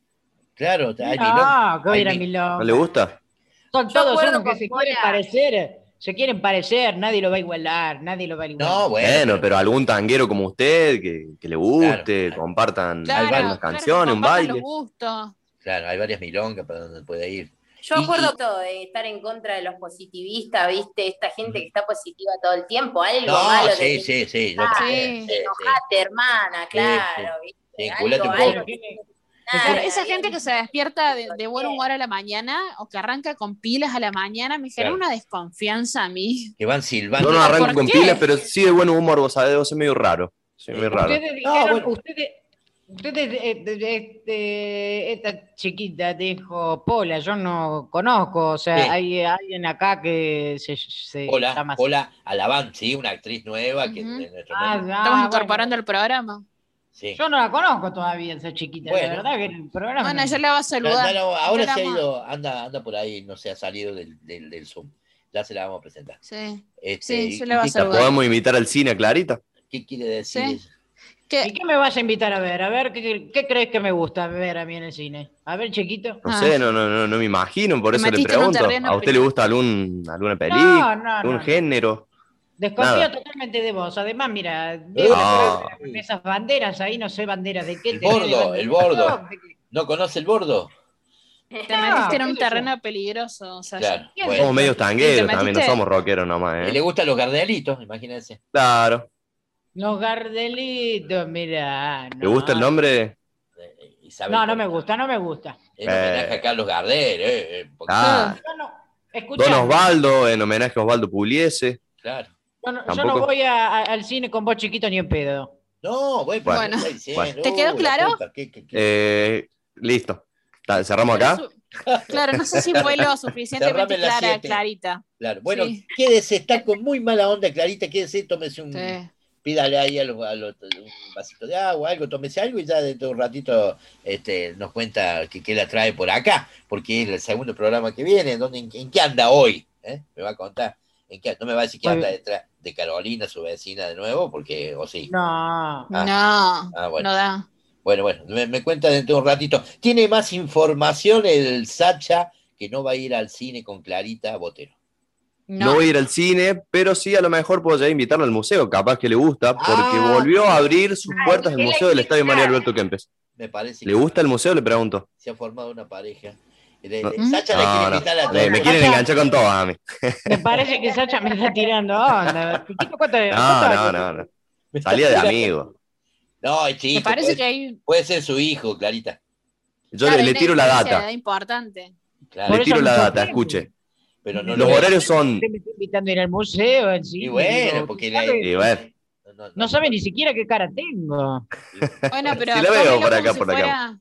Claro, hay No, milonga. que voy a ir a Hay mi- Milonga. ¿No le gusta? Son Yo todos acuerdo unos que con se Pola. quieren parecer, se quieren parecer, nadie lo va a igualar, nadie lo va a igualar. No, bueno, Bueno, pero- pero algún tanguero como usted que, que le guste, Claro, claro. compartan Claro, algunas claro, canciones, un compartan baile. los gustos. claro, hay varias milongas para donde puede ir. Yo Y- acuerdo todo de estar en contra de los positivistas, ¿viste? Esta gente que está positiva todo el tiempo, algo No, malo. sí, de sí, sí, yo Ah, también, sí, sí. enojate, hermana, claro, ¿viste? Sí, Algo- enculate un algo poco. que- Claro, nada, esa bien. gente que se despierta de, de buen humor a la mañana o que arranca con pilas a la mañana me genera Claro. una desconfianza a mí. Que van silbando. Yo no arranco ¿Por con qué? pilas, pero sí de buen humor, vos sabés, vos sos medio raro. Soy muy raro. Ustedes No, dijeron, bueno. ustedes, ustedes de, de- de- de- esta chiquita dijo Pola, yo no conozco, o sea, Sí. hay alguien acá que se, se Hola, llama así. hola, Alaván, sí, una actriz nueva que Ujú. de nuestro Ah, medio. ah, Estamos bueno. incorporando el programa. Sí. Yo no la conozco todavía, esa chiquita, Bueno. la verdad que el programa... Bueno, no- yo la voy a No, saludar. no, no, ahora Yo la se ha amo. ido, anda, anda por ahí, no se ha salido del, del, del Zoom. Ya se la vamos a presentar. Sí. Este, Sí, ¿y yo la voy a qué- ¿La saludar. podemos invitar al cine a Clarita? ¿Qué quiere decir? Sí. eso? ¿Qué? ¿Y qué me vas a invitar a ver? A ver, ¿qué, qué crees que me gusta ver a mí en el cine? A ver, chiquito. No Ah. sé, no, no, no, no me imagino, por Te eso le metiste en un pregunto. terreno ¿A usted le peligroso. gusta algún, alguna No, película, no, algún no. género? Desconfío Nada. totalmente de vos. Además, mira, veo Ah. la- con esas banderas ahí, no sé banderas de qué. El tenés de bordo, bandera. el bordo. No, de qué- ¿No conoce el bordo? Te No, metiste en qué un sé yo. terreno peligroso. O sea, Claro. ¿Quién Bueno. Somos medios tangueros ¿Te también, no metiste? somos rockeros nomás, ¿Y le ¿eh? gustan los gardelitos? Imagínense. Claro. Los gardelitos, mira. ¿Le gusta el nombre? Eh, Isabel No, no Con- me gusta, no me gusta. En homenaje a Carlos Gardel, eh, eh, porque- Ah, Yo no, escuchá, Don Osvaldo, en homenaje a Osvaldo Pugliese. Claro. yo no, yo no Tampoco. voy a- a- al cine con vos chiquito ni en pedo. No, bueno, Bueno, ¿qué está diciendo? bueno. ¿Te quedó Uy, la claro? puta, ¿qué- qué- qué? Eh, listo. Ta- ¿Cerramos acá? Su- Claro, no sé si fue lo suficientemente Cerrame las clara, siete. clarita. Claro. Bueno, Sí. quédese, está con muy mala onda, Clarita, quédese, tómese un... Sí. Pídale ahí a los, a los- un vasito de agua, algo, tómese algo y ya dentro de un ratito este, nos cuenta que, que la trae por acá, porque es el segundo programa que viene, ¿dónde, en, en qué anda hoy? ¿Eh? Me va a contar. ¿En qué, no me va a decir que Muy anda bien. detrás de Carolina, su vecina, de nuevo, porque, o sí. No. Ah. No, Ah, bueno. no da. Bueno, bueno, me, me cuenta dentro de un ratito. Tiene más información el Sacha que no va a ir al cine con Clarita Botero. No. No. voy a ir al cine, pero sí a lo mejor puedo ya invitarlo al museo, capaz que le gusta, porque Ah. volvió a abrir sus puertas el ¿qué le museo del Estadio María invita? Alberto Kempes. Me parece ¿Le que gusta el museo? Le pregunto. se ha formado una pareja. Le- No. le- Sacha le quiere No, no. invitar a Me, me todos. quieren enganchar con todo a mí. Me parece que Sacha me está tirando onda. Chiquito, ¿cuánto- No, cuánto- no, no, no. Salía de amigo. No, es chico. Me parece puede, que hay puede ser su hijo, Clarita. Yo claro, le, hay le una tiro la diferencia de data. edad importante. Claro. Por Le eso tiro no la está data, bien. escuche. Pero no Los lo horarios son. Usted me está invitando a ir al museo, al cine. Y bueno, digo, porque ¿sabe? la- Y bueno, no, no, No sabe ni siquiera qué cara tengo. Bueno, pero Sí la veo tómelo por como acá, si por acá. fuera-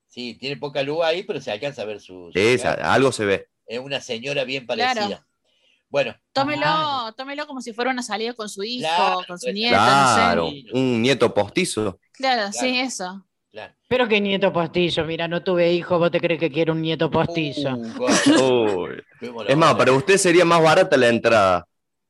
Sí, tiene poca luz ahí, pero se alcanza a ver su... su Sí, cara. algo se ve. Es una señora bien parecida. Claro. Bueno. Tómelo, Ah, tómelo como si fuera una salida con su hijo, Claro, con su nieta, Claro, no sé. un nieto postizo. Claro, sí, eso. Pero qué nieto postizo, mira, no tuve hijo, vos te crees que quiero un nieto postizo. Uy. Es más, para usted sería más barata la entrada.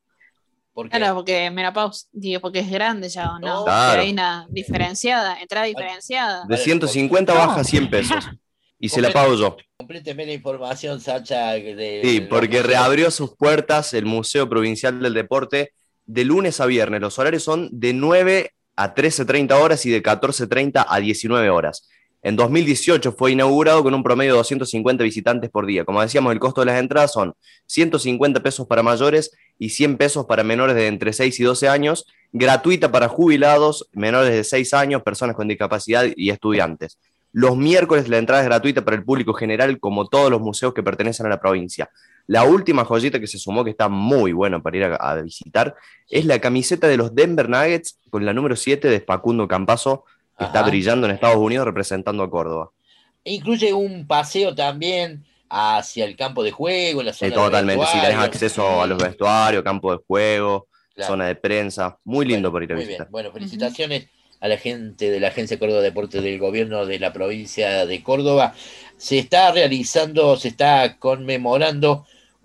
Claro, porque menopausia, digo, porque es grande ya, ¿o no? Claro. Que hay una diferenciada, entrada diferenciada. De ciento cincuenta No. baja a cien pesos. Y se la pago yo. Compléteme la información, Sacha. De, Sí, de porque los- reabrió sus puertas el Museo Provincial del Deporte de lunes a viernes. Los horarios son de nueve a trece treinta horas y de catorce treinta a diecinueve horas. En dos mil dieciocho fue inaugurado con un promedio de doscientos cincuenta visitantes por día. Como decíamos, el costo de las entradas son ciento cincuenta pesos para mayores y cien pesos para menores de entre seis y doce años, gratuita para jubilados, menores de seis años, personas con discapacidad y estudiantes. Los miércoles la entrada es gratuita para el público general, como todos los museos que pertenecen a la provincia. La última joyita que se sumó, que está muy buena para ir a, a visitar, es la camiseta de los Denver Nuggets con la número siete de Facundo Campazzo, que está Ajá. brillando en Estados Unidos representando a Córdoba. Incluye un paseo también hacia el campo de juego, la zona Sí, totalmente. de Si tenés vestuario. acceso a los vestuarios, campo de juego, Claro. zona de prensa, muy lindo para ir a Muy visitar. bien. Bueno, felicitaciones a la gente de la Agencia Córdoba Deportes del Gobierno de la provincia de Córdoba. Se está realizando, se está conmemorando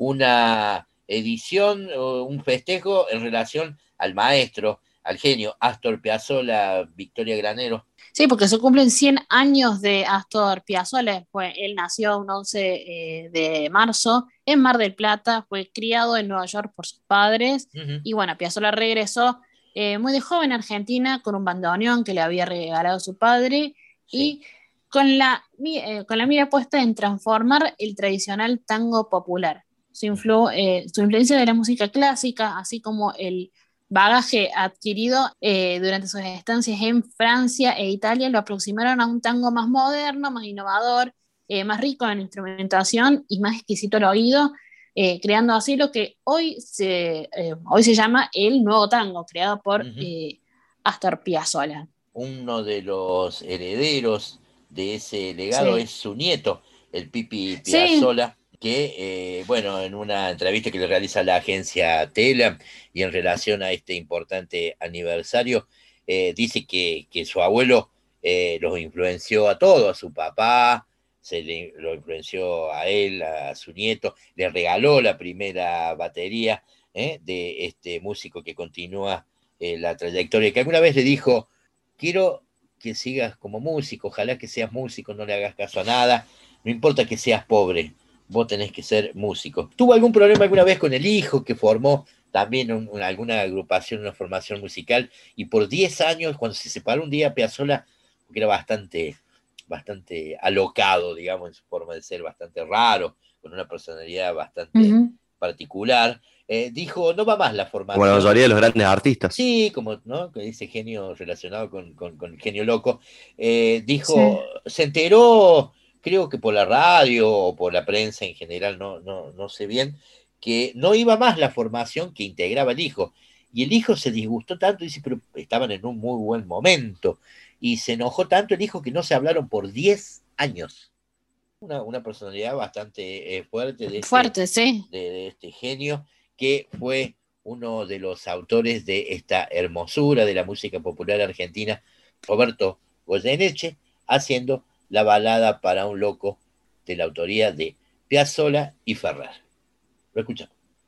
una edición, o un festejo en relación al maestro, al genio Astor Piazzolla, Victoria Granero. Sí, porque se cumplen cien años de Astor Piazzolla. Fue, él nació un once eh, de marzo en Mar del Plata, fue criado en Nueva York por sus padres. Ujú. Y bueno, Piazzolla regresó eh, muy de joven a Argentina con un bandoneón que le había regalado su padre y con la, mi- eh, con la mira puesta en transformar el tradicional tango popular. Su, influ- eh, su influencia de la música clásica, así como el bagaje adquirido eh, durante sus estancias en Francia e Italia, lo aproximaron a un tango más moderno, más innovador, eh, más rico en instrumentación y más exquisito al oído, eh, creando así lo que hoy se, eh, hoy se llama el nuevo tango, creado por eh, Astor Piazzolla. Uno de los herederos de ese legado Sí. es su nieto, el Pipi Sí. Piazzolla, que, eh, bueno, en una entrevista que le realiza la agencia Tela y en relación a este importante aniversario, eh, dice que, que su abuelo eh, los influenció a todos, a su papá, se le, lo influenció a él, a su nieto, le regaló la primera batería eh, de este músico que continúa eh, la trayectoria, que alguna vez le dijo, quiero que sigas como músico, ojalá que seas músico, no le hagas caso a nada, no importa que seas pobre, vos tenés que ser músico. ¿Tuvo algún problema alguna vez con el hijo que formó también un- un- alguna agrupación, una formación musical? Y por diez años, cuando se separó un día Piazzolla, porque era bastante, bastante alocado, digamos, en su forma de ser, bastante raro, con una personalidad bastante Ujú. particular, eh, dijo, no va más la formación. Como la mayoría de los grandes artistas. Sí, como, ¿no? Que dice genio relacionado con, con, con genio loco. Eh, dijo, se enteró, creo que por la radio o por la prensa en general, no, no, no sé bien, que no iba más la formación que integraba el hijo. Y el hijo se disgustó tanto, dice, pero estaban en un muy buen momento. Y se enojó tanto el hijo que no se hablaron por diez años. Una, una personalidad bastante eh, fuerte de este, Fuerte, sí. de, de este genio, que fue uno de los autores de esta hermosura de la música popular argentina, Roberto Goyeneche, haciendo la balada para un loco de la autoría de Piazzolla y Ferrer. Lo escuchamos.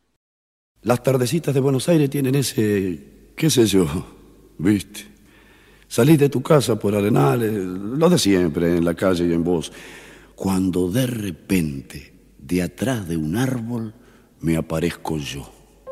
Las tardecitas de Buenos Aires tienen ese, qué sé yo, viste. Salís de tu casa por Arenales, lo de siempre, en la calle y en voz, cuando de repente, de atrás de un árbol, me aparezco yo.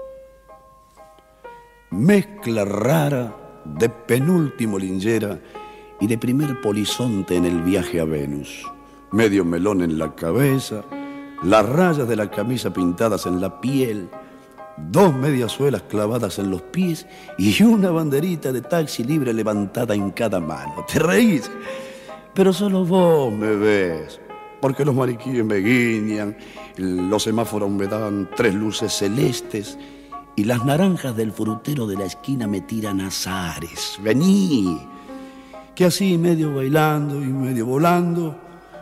Mezcla rara de penúltimo lingera y de primer polizonte en el viaje a Venus. Medio melón en la cabeza, las rayas de la camisa pintadas en la piel, dos mediasuelas clavadas en los pies y una banderita de taxi libre levantada en cada mano. ¿Te reís? Pero solo vos me ves, porque los mariquíes me guiñan, los semáforos me dan tres luces celestes y las naranjas del frutero de la esquina me tiran azares. Vení, que así medio bailando y medio volando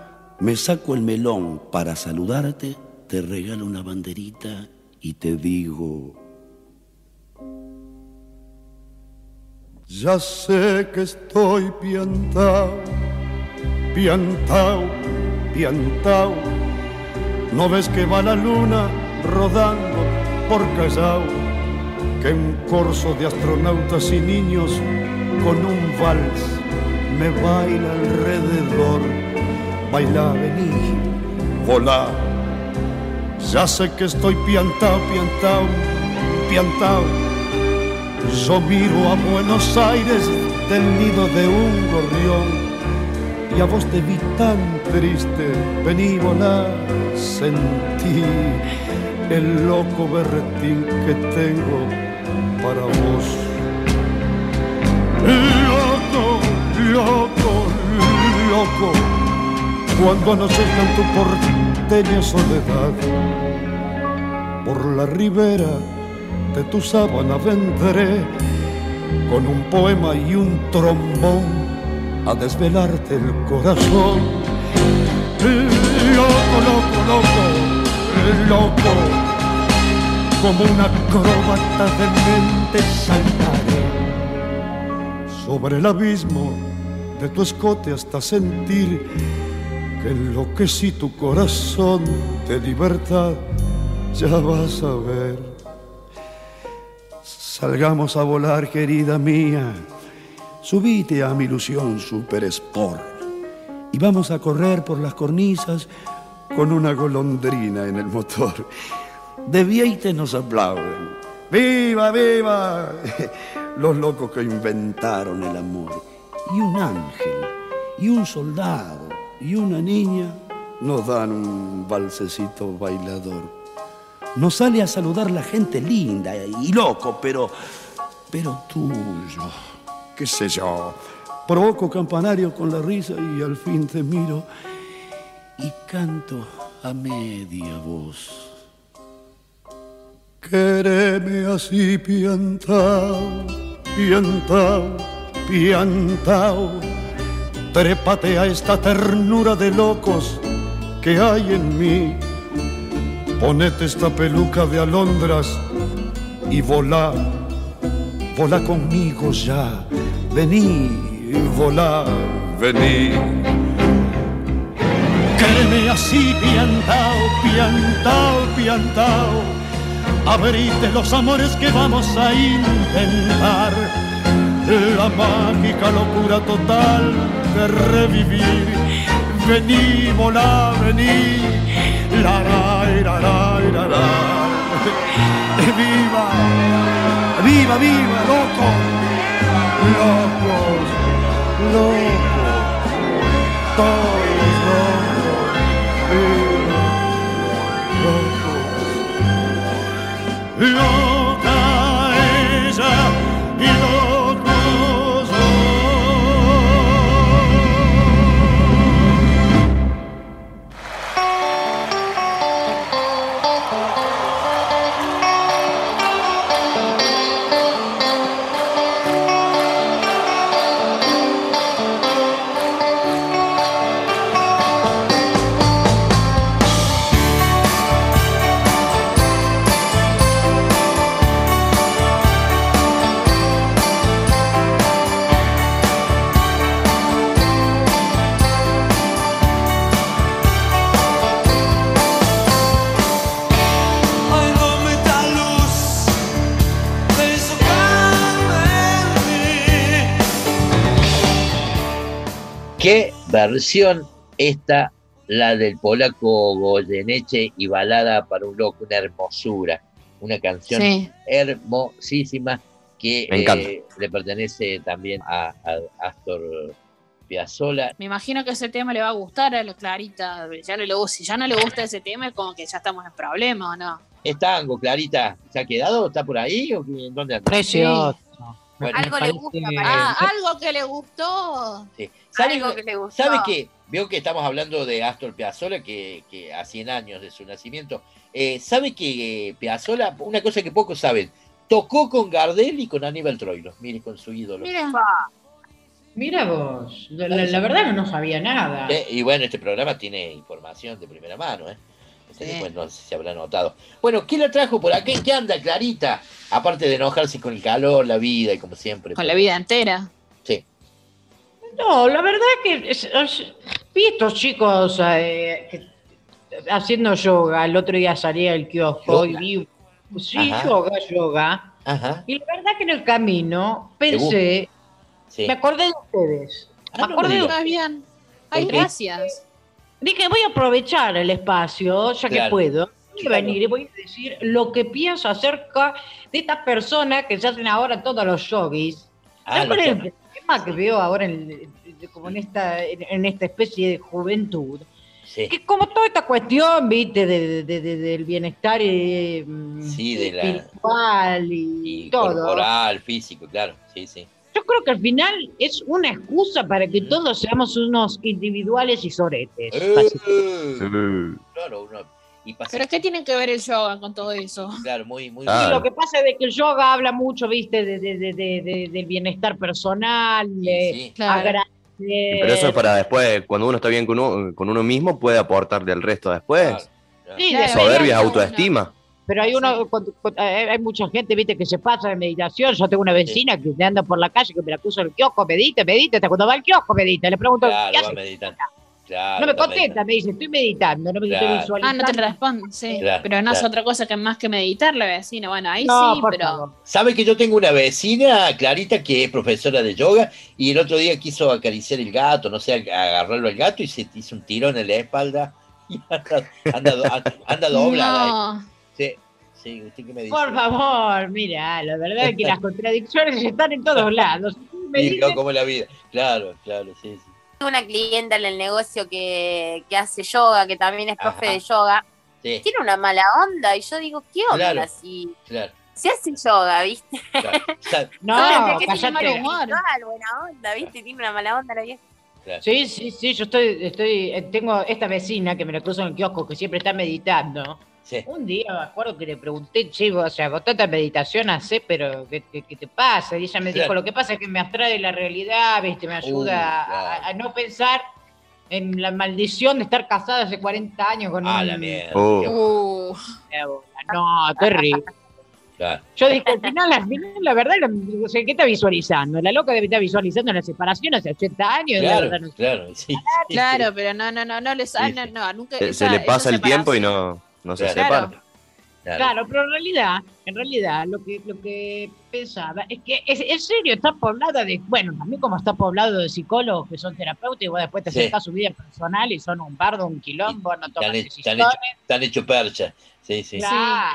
Me saco el melón para saludarte, te regalo una banderita y te digo: ya sé que estoy piantao, piantao, piantao. ¿No ves que va la luna rodando por Callao? Que un corso de astronautas y niños con un vals me baila alrededor. Baila, vení, volá. Ya sé que estoy piantao, piantao, piantao. Yo miro a Buenos Aires del nido de un gorrión y a vos te vi tan triste. Vení, volá, sentí el loco berretín que tengo para vos. Loco, loco, loco, cuando anochezca en tu porteña soledad, por la ribera de tu sábana vendré con un poema y un trombón a desvelarte el corazón. Loco, loco, loco, loco, como una acróbata de mente saltaré sobre el abismo de tu escote hasta sentir que enloquecí tu corazón de libertad. Ya vas a ver. Salgamos a volar, querida mía. Subite a mi ilusión Super Sport y vamos a correr por las cornisas con una golondrina en el motor. De Vieite nos aplauden. ¡Viva, viva! Los locos que inventaron el amor. Y un ángel, y un soldado, y una niña nos dan un valsecito bailador. Nos sale a saludar la gente linda y loco, pero, pero tuyo. Qué sé yo. Provoco campanario con la risa y al fin te miro y canto a media voz. Quéreme así piantao, piantao, piantao. Trépate a esta ternura de locos que hay en mí. Ponete esta peluca de alondras y volá, volá conmigo ya. Vení, volá, vení. Quéreme así piantao, piantao, piantao. Abrite los amores que vamos a intentar. La mágica locura total de revivir. Vení, volá, vení. La, la, la, la, la, la. Viva, viva, viva, loco. Locos, locos, todos locos, viva, locos. Loca ella y locos dos. ¿Qué versión esta, la del polaco Goyeneche y Balada para un loco? Una hermosura, una canción sí. hermosísima que eh, le pertenece también a, a Astor Piazzolla. Me imagino que ese tema le va a gustar a la Clarita. Ya no le, si ya no le gusta ese tema, es como que ya estamos en problema, ¿o no? ¿Es tango, Clarita? ¿Se ha quedado? ¿Está por ahí? ¿O dónde anda? Precioso. Bueno, algo le gusta, que... ah, algo que le gustó. Sí. ¿Sabe, algo que le gustó. ¿Sabe qué? Veo que estamos hablando de Astor Piazzolla, que, que a cien años de su nacimiento. Eh, ¿Sabe que eh, Piazzolla, una cosa que pocos saben, tocó con Gardel y con Aníbal Troilo? Mire, con su ídolo. Mira. Mira vos, la, la- la verdad que no sabía nada. Eh, Y bueno, este programa tiene información de primera mano, ¿eh? Así que, pues, no sé si se habrá notado. Bueno, ¿quién la trajo por aquí? ¿Qué anda, Clarita? Aparte de enojarse con el calor, la vida y como siempre. Con la vida entera. Sí. No, la verdad que es- es- vi estos chicos eh, que- haciendo yoga. El otro día salí al kiosco y Yoga. vi, sí, Ajá. yoga, yoga. Ajá. Y la verdad que en el camino ¿Te gusta? pensé, Sí. me acordé de ustedes. Ah, me no acordé me de digas. Ah, bien. Ay, ¿Por qué? gracias. Dije, voy a aprovechar el espacio, ya Claro. que puedo. Voy a Claro. venir y voy a decir lo que pienso acerca de estas personas que se hacen ahora todos los yogis. Ah, ¿Sabes cuál los es el yogis. problema que veo ahora en, como en esta, en, en esta especie de juventud? Sí. Que como toda esta cuestión, viste, de, de- de- del bienestar eh, Sí, de la espiritual y, y todo. corporal, físico, claro. Sí, sí. Yo creo que al final es una excusa para que todos seamos unos individuales y soretes. Eh, Claro, uno. Y pasa, ¿Pero qué tiene que ver el yoga con todo eso? claro, muy, muy. Y lo que pasa es que el yoga habla mucho, viste, de, de- de- de- de- del bienestar personal, de sí. Claro. agradecer. Pero eso es para después, cuando uno está bien con uno, con uno mismo, puede aportarle al resto después. Sí, Claro, de- Soberbia, uno. autoestima. Pero hay uno, cuando- cuando- hay hay mucha gente, viste, que se pasa de meditación. Yo tengo una vecina que te anda por la calle, que me la acuso el kiosco, medita, medita, hasta cuando va al kiosco, medita. Le pregunto, ¿qué Claro, va hace? meditando. Claro, No me está contesta, me dice, estoy meditando, no me Claro. estoy Ah, visualizando. no te responde, sí. Claro, pero no es claro. otra cosa que más que meditar la vecina. Bueno, ahí No, sí, por pero. favor. Sabe que yo tengo una vecina, Clarita, que es profesora de yoga, y el otro día quiso acariciar el gato, no sé, agarrarlo al gato y se hizo un tirón en la espalda. Y anda, anda, do- anda- anda doblada. No. Sí, sí, ¿usted qué me dice? Por favor, mira, la verdad es que las contradicciones están en todos lados. Me Y dice, no, como la vida. Claro, claro, sí, sí. Tengo una clienta en el negocio que, que hace yoga, que también es profe Ajá. de yoga. Sí, Tiene una mala onda y yo digo, ¿qué onda? Claro. Si, claro, si hace yoga, ¿viste? claro. Sa- no, Solamente que tiene cállate. mal humor. Igual, buena onda, ¿viste? Tiene una mala onda la vieja. claro. Sí, sí, sí, yo estoy, estoy, eh, tengo esta vecina que me la cruzo en el kiosco que siempre está meditando. Sí. Un día me acuerdo que le pregunté, chivo, o sea, vos tanta meditación hace, pero ¿qué, qué, qué te pasa? Y ella me dijo, Claro. lo que pasa es que me abstrae de la realidad, ¿viste? Me ayuda Uh, a- claro. a, a no pensar en la maldición de estar casada hace cuarenta años con Ah, un... la mierda. Oh. Uh, No, terrible. Claro. Yo dije, al final, al final, la verdad, o sea, ¿qué está visualizando? La loca debe estar visualizando la separación hace ochenta años. la Claro, verdad, no sé. claro, sí. claro, pero no, no, no, no les. ah, Sí, no, sí. no, nunca. Se, se esa- le pasa esa el tiempo y separación. no, no se Claro. separa. Claro. Claro. Claro, pero en realidad, en realidad, lo que, lo que pensaba es que, es, en serio, está poblada de, bueno, también como está poblado de psicólogos que son terapeutas y vos después te Sí. acercás a su vida personal y son un bardo, un quilombo, no Te toman han, he- te han decisiones. hecho, te han hecho percha. Sí, sí. Claro.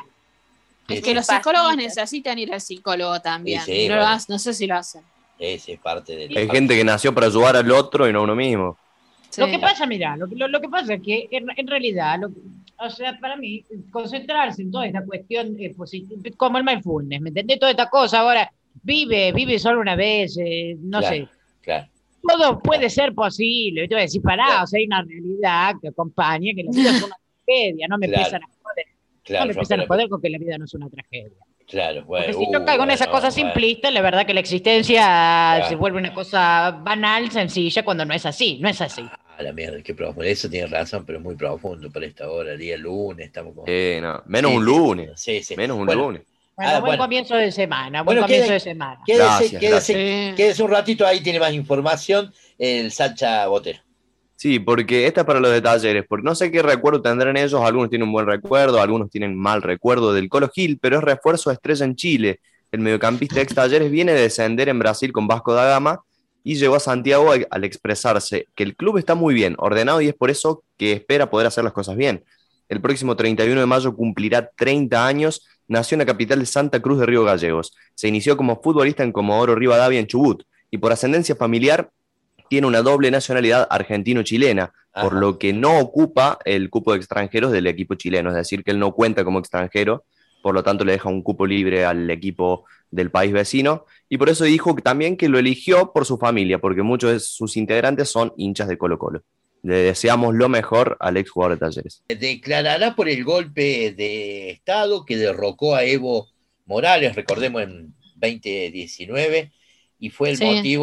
Es Sí, que sí. los psicólogos necesitan ir al psicólogo también. Sí, sí, no, lo bueno. hacen, no sé si lo hacen. Ese es parte del. Hay gente que nació para ayudar al otro y no a uno mismo. Sí. Lo que pasa, mira, lo, que- lo, lo que pasa es que en, en realidad, lo que- o sea, para mí, concentrarse en toda esta cuestión, eh, posit- como el mindfulness, ¿me entendés? Toda esta cosa, ahora, vive, vive solo una vez, eh, no Claro, sé, Claro. todo puede ser posible. Y te voy a decir, pará, Claro. o sea, hay una realidad que acompaña, que la vida es una tragedia, no me Claro. empiezan a joder, Claro, no me empiezan a romper la- joder con que la vida no es una tragedia. Claro, bueno. Porque si yo uh, caigo en esa bueno, cosa bueno. simplista, la verdad que la existencia Claro. se vuelve una cosa banal, sencilla, cuando no es así, no es así. Ah, la mierda, qué profundo. Eso tiene razón, pero muy profundo para esta hora, día lunes, estamos como. Eh, no, menos Sí, un sí. lunes. Sí, sí. Menos un Bueno, lunes. Bueno, Ah, buen bueno. comienzo de semana, buen Bueno, comienzo quede- de semana. Quédese, Gracias, quédese, gracias. quédese un ratito, ahí tiene más información el Sacha Botero. Sí, porque esta es para los de talleres, porque no sé qué recuerdo tendrán ellos, algunos tienen un buen recuerdo, algunos tienen mal recuerdo del Colo Gil, pero es refuerzo estrella en Chile. El mediocampista ex Talleres viene de descender en Brasil con Vasco da Gama y llegó a Santiago al- al expresarse que el club está muy bien, ordenado y es por eso que espera poder hacer las cosas bien. El próximo treinta y uno de mayo cumplirá treinta años, nació en la capital de Santa Cruz de Río Gallegos. Se inició como futbolista en Comodoro Rivadavia en Chubut y por ascendencia familiar tiene una doble nacionalidad argentino-chilena, por Ajá. lo que no ocupa el cupo de extranjeros del equipo chileno, es decir, que él no cuenta como extranjero, por lo tanto le deja un cupo libre al equipo del país vecino, y por eso dijo que también que lo eligió por su familia, porque muchos de sus integrantes son hinchas de Colo Colo. Le deseamos lo mejor al ex jugador de Talleres. Declarará por el golpe de Estado que derrocó a Evo Morales, recordemos en veinte diecinueve, y fue el Sí. motivo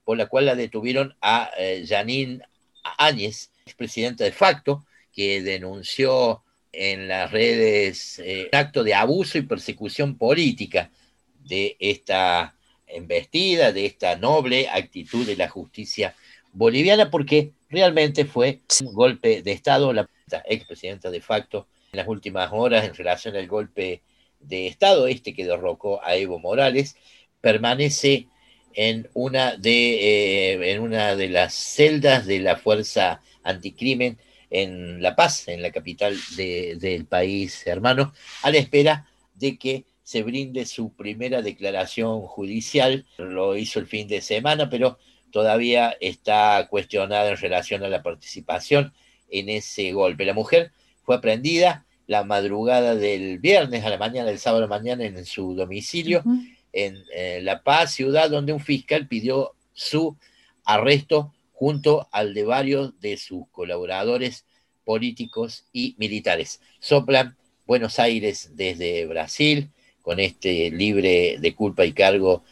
por la cual la detuvieron a eh, Jeanine Áñez, expresidenta de facto, que denunció en las redes eh, un acto de abuso y persecución política de esta embestida, de esta noble actitud de la justicia boliviana, porque realmente fue un golpe de Estado. La expresidenta de facto en las últimas horas en relación al golpe de Estado este que derrocó a Evo Morales, permanece en una de, eh, en una de las celdas de la Fuerza Anticrimen en La Paz, en la capital de, del país hermano, a la espera de que se brinde su primera declaración judicial. Lo hizo el fin de semana, pero todavía está cuestionada en relación a la participación en ese golpe. La mujer fue aprendida la madrugada del viernes a la mañana, del sábado a la mañana, en su domicilio, uh-huh. en, en La Paz, ciudad donde un fiscal pidió su arresto junto al de varios de sus colaboradores políticos y militares. Soplan Buenos Aires desde Brasil, con este libre de culpa y cargo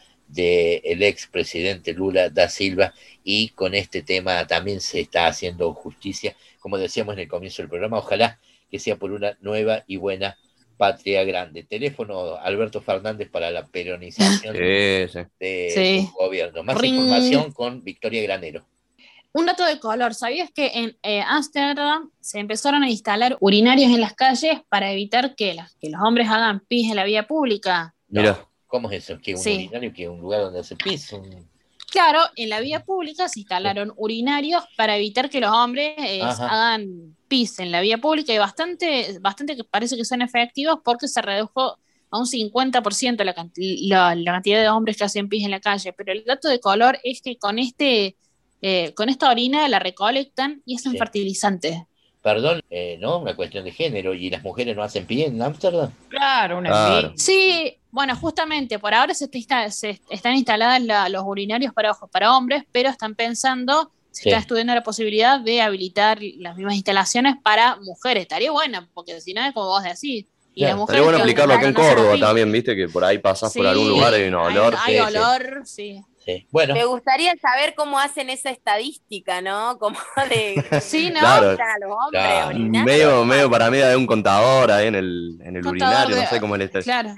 del expresidente Lula da Silva, y con este tema también se está haciendo justicia, como decíamos en el comienzo del programa, ojalá que sea por una nueva y buena patria grande. Teléfono Alberto Fernández para la peronización sí, sí. de sí. su gobierno. Más Ring. Información con Victoria Granero. Un dato de color, ¿sabías que en eh, Ámsterdam se empezaron a instalar urinarios en las calles para evitar que, la, que los hombres hagan pis en la vía pública? No. Mira. ¿Cómo es eso? ¿Que un sí. urinario, que un lugar donde hace pis? Un... Claro, en la vía pública se instalaron urinarios para evitar que los hombres eh, hagan pis en la vía pública, y bastante, bastante que parece que son efectivos, porque se redujo a un cincuenta por ciento la, la, la cantidad de hombres que hacen pis en la calle. Pero el dato de color es que con este eh, con esta orina la recolectan y es un sí. fertilizante. Perdón, eh, ¿no? Una cuestión de género. ¿Y las mujeres no hacen pis en Ámsterdam? Claro, una claro. Sí, bueno, justamente, por ahora se, está, se están instaladas la, los urinarios para, para hombres, pero están pensando, se sí. está estudiando la posibilidad de habilitar las mismas instalaciones para mujeres. Estaría bueno, porque si no es como vos decís. Y yeah, estaría bueno aplicarlo acá en Córdoba también, viste, que por ahí pasás sí, por algún lugar y hay un olor. Hay, hay sí, olor, sí. sí. Sí. Bueno. Me gustaría saber cómo hacen esa estadística, ¿no? Como de... Sí, ¿no? Claro. A los hombres, claro. Medio, medio para mí hay un contador ahí en el, en el urinario, de... no sé cómo es el Claro.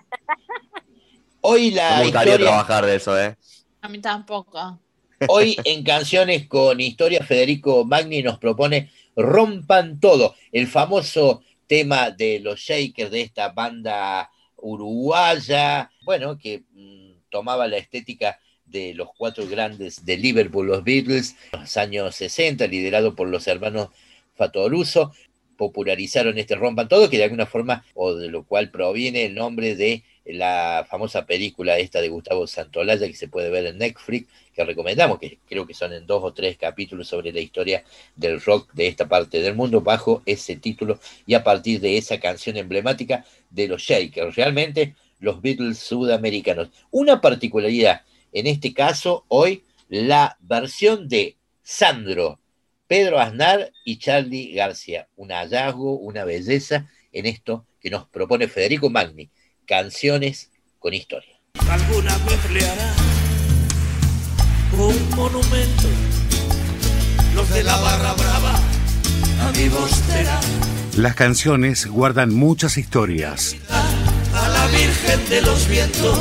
Hoy la Me gustaría historia... trabajar de eso, ¿eh? A mí tampoco. Hoy en Canciones con Historia, Federico Magni nos propone Rompan Todo, el famoso tema de los Shakers, de esta banda uruguaya, bueno, que mmm, tomaba la estética de los cuatro grandes de Liverpool, los Beatles, en los años sesenta, liderado por los hermanos Fatoruso, popularizaron este Rompan Todo, que de alguna forma, o de lo cual proviene el nombre de la famosa película esta de Gustavo Santolaya, que se puede ver en Netflix, que recomendamos, que creo que son en dos o tres capítulos sobre la historia del rock de esta parte del mundo, bajo ese título y a partir de esa canción emblemática de los Shakers, realmente los Beatles sudamericanos. Una particularidad, en este caso, hoy, la versión de Sandro, Pedro Aznar y Charly García. Un hallazgo, una belleza en esto que nos propone Federico Magni. Canciones con Historia. Alguna vez le hará un monumento los de la barra brava a mi bostera. Las canciones guardan muchas historias. A la Virgen de los Vientos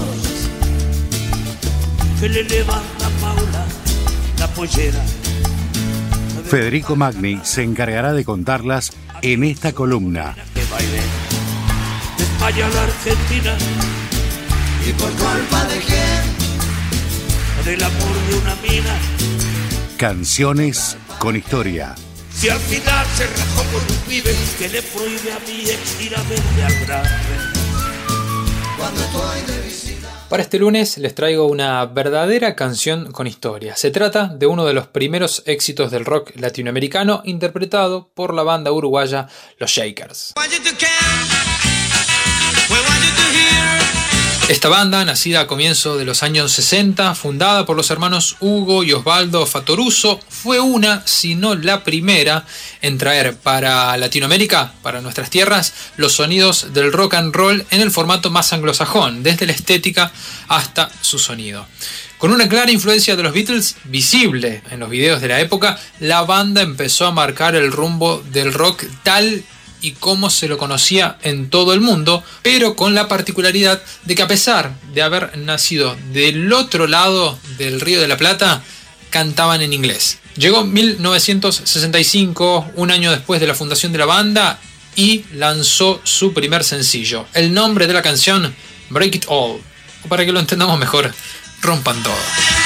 que le levanta Paula la pollera. Federico Magni se encargará de contarlas en esta columna. Que baile de España a la Argentina. ¿Y por culpa de quién? Del amor de una mina. Canciones con Historia. Si al final se rajó con un pibe que le prohíbe a mi ex ir a verle al grande. Cuando estoy de visita. Para este lunes les traigo una verdadera canción con historia. Se trata de uno de los primeros éxitos del rock latinoamericano, interpretado por la banda uruguaya Los Shakers. Esta banda, nacida a comienzos de los años sesenta, fundada por los hermanos Hugo y Osvaldo Fattoruso, fue una, si no la primera, en traer para Latinoamérica, para nuestras tierras, los sonidos del rock and roll en el formato más anglosajón, desde la estética hasta su sonido. Con una clara influencia de los Beatles visible en los videos de la época, la banda empezó a marcar el rumbo del rock tal y como se lo conocía en todo el mundo, pero con la particularidad de que, a pesar de haber nacido del otro lado del Río de la Plata, cantaban en inglés. Llegó mil novecientos sesenta y cinco, un año después de la fundación de la banda, y lanzó su primer sencillo. El nombre de la canción, Break It All, o para que lo entendamos mejor, Rompan Todo.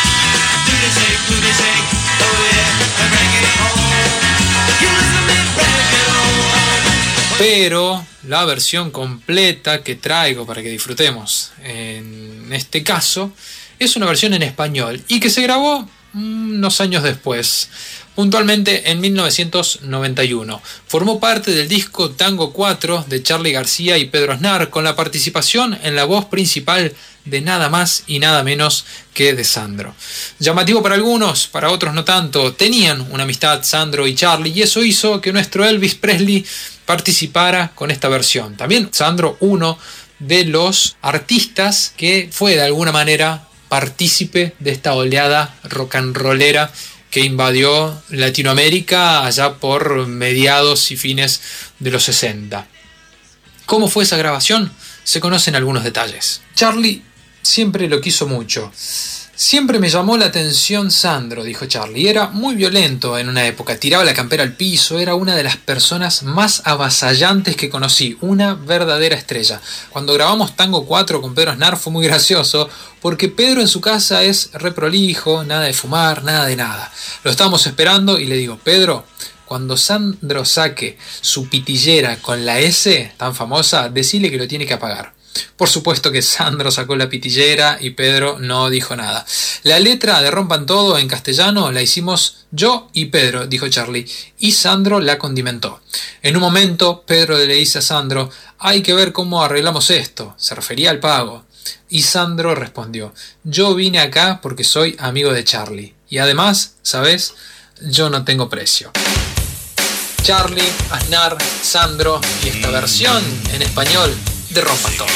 Pero la versión completa que traigo para que disfrutemos en este caso es una versión en español y que se grabó unos años después, puntualmente en mil novecientos noventa y uno. Formó parte del disco Tango cuatro de Charly García y Pedro Aznar, con la participación en la voz principal de nada más y nada menos que de Sandro. Llamativo para algunos, para otros no tanto. Tenían una amistad Sandro y Charly, y eso hizo que nuestro Elvis Presley participara con esta versión. También Sandro, uno de los artistas que fue de alguna manera partícipe de esta oleada rock and rollera que invadió Latinoamérica allá por mediados y fines de los sesenta. ¿Cómo fue esa grabación? Se conocen algunos detalles. Charly siempre lo quiso mucho. Siempre me llamó la atención Sandro, dijo Charly. Era muy violento en una época, tiraba la campera al piso, era una de las personas más avasallantes que conocí, una verdadera estrella. Cuando grabamos Tango cuatro con Pedro Aznar fue muy gracioso, porque Pedro en su casa es reprolijo, nada de fumar, nada de nada. Lo estábamos esperando y le digo, Pedro, cuando Sandro saque su pitillera con la S tan famosa, decile que lo tiene que apagar. Por supuesto que Sandro sacó la pitillera y Pedro no dijo nada. La letra de Rompan Todo en castellano la hicimos yo y Pedro, dijo Charly, y Sandro la condimentó. En un momento Pedro le dice a Sandro, hay que ver cómo arreglamos esto, se refería al pago. Y Sandro respondió, yo vine acá porque soy amigo de Charly, y además, ¿sabes? Yo no tengo precio. Charly, Aznar, Sandro y esta versión en español de Rompan Todo.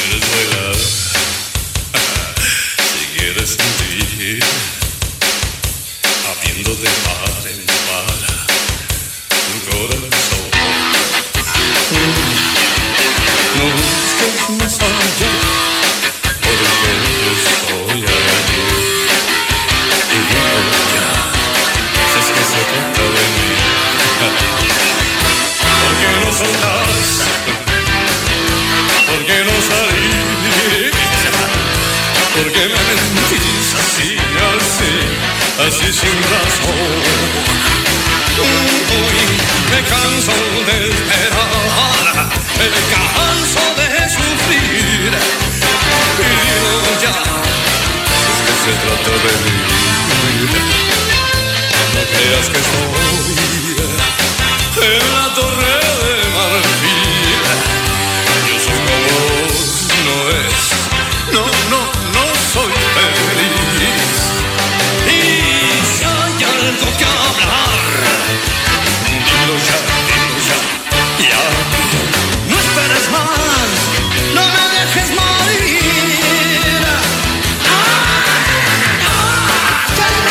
Si quieres sentir, habiendo de par en par tu corazón, no busques más allá, porque yo estoy allí. Y dime ya, si es que se trata de mí, porque no soltás, porque no salís, porque me mentís así, así, así sin razón. Uy, me canso de esperar, me canso de sufrir, y digo ya, si es que se trata de mí, no creas que estoy en la torre de marfil. Yo soy como vos, no es, no, no, no soy feliz. Y si hay algo que hablar, dilo ya, dilo ya, ya. No esperes más, no me dejes morir. Ah, ah,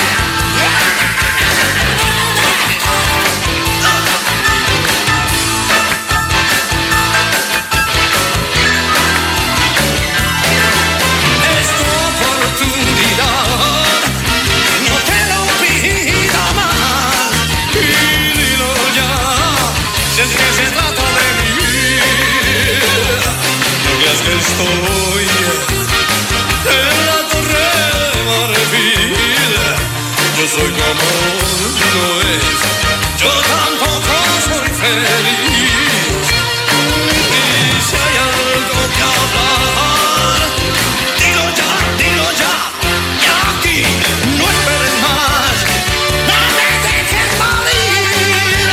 que estoy en la torre de marfil. Yo soy como no es, yo tampoco soy feliz. Y si hay algo que hablar, dilo ya, dilo ya, y aquí no esperes más, no me dejes morir.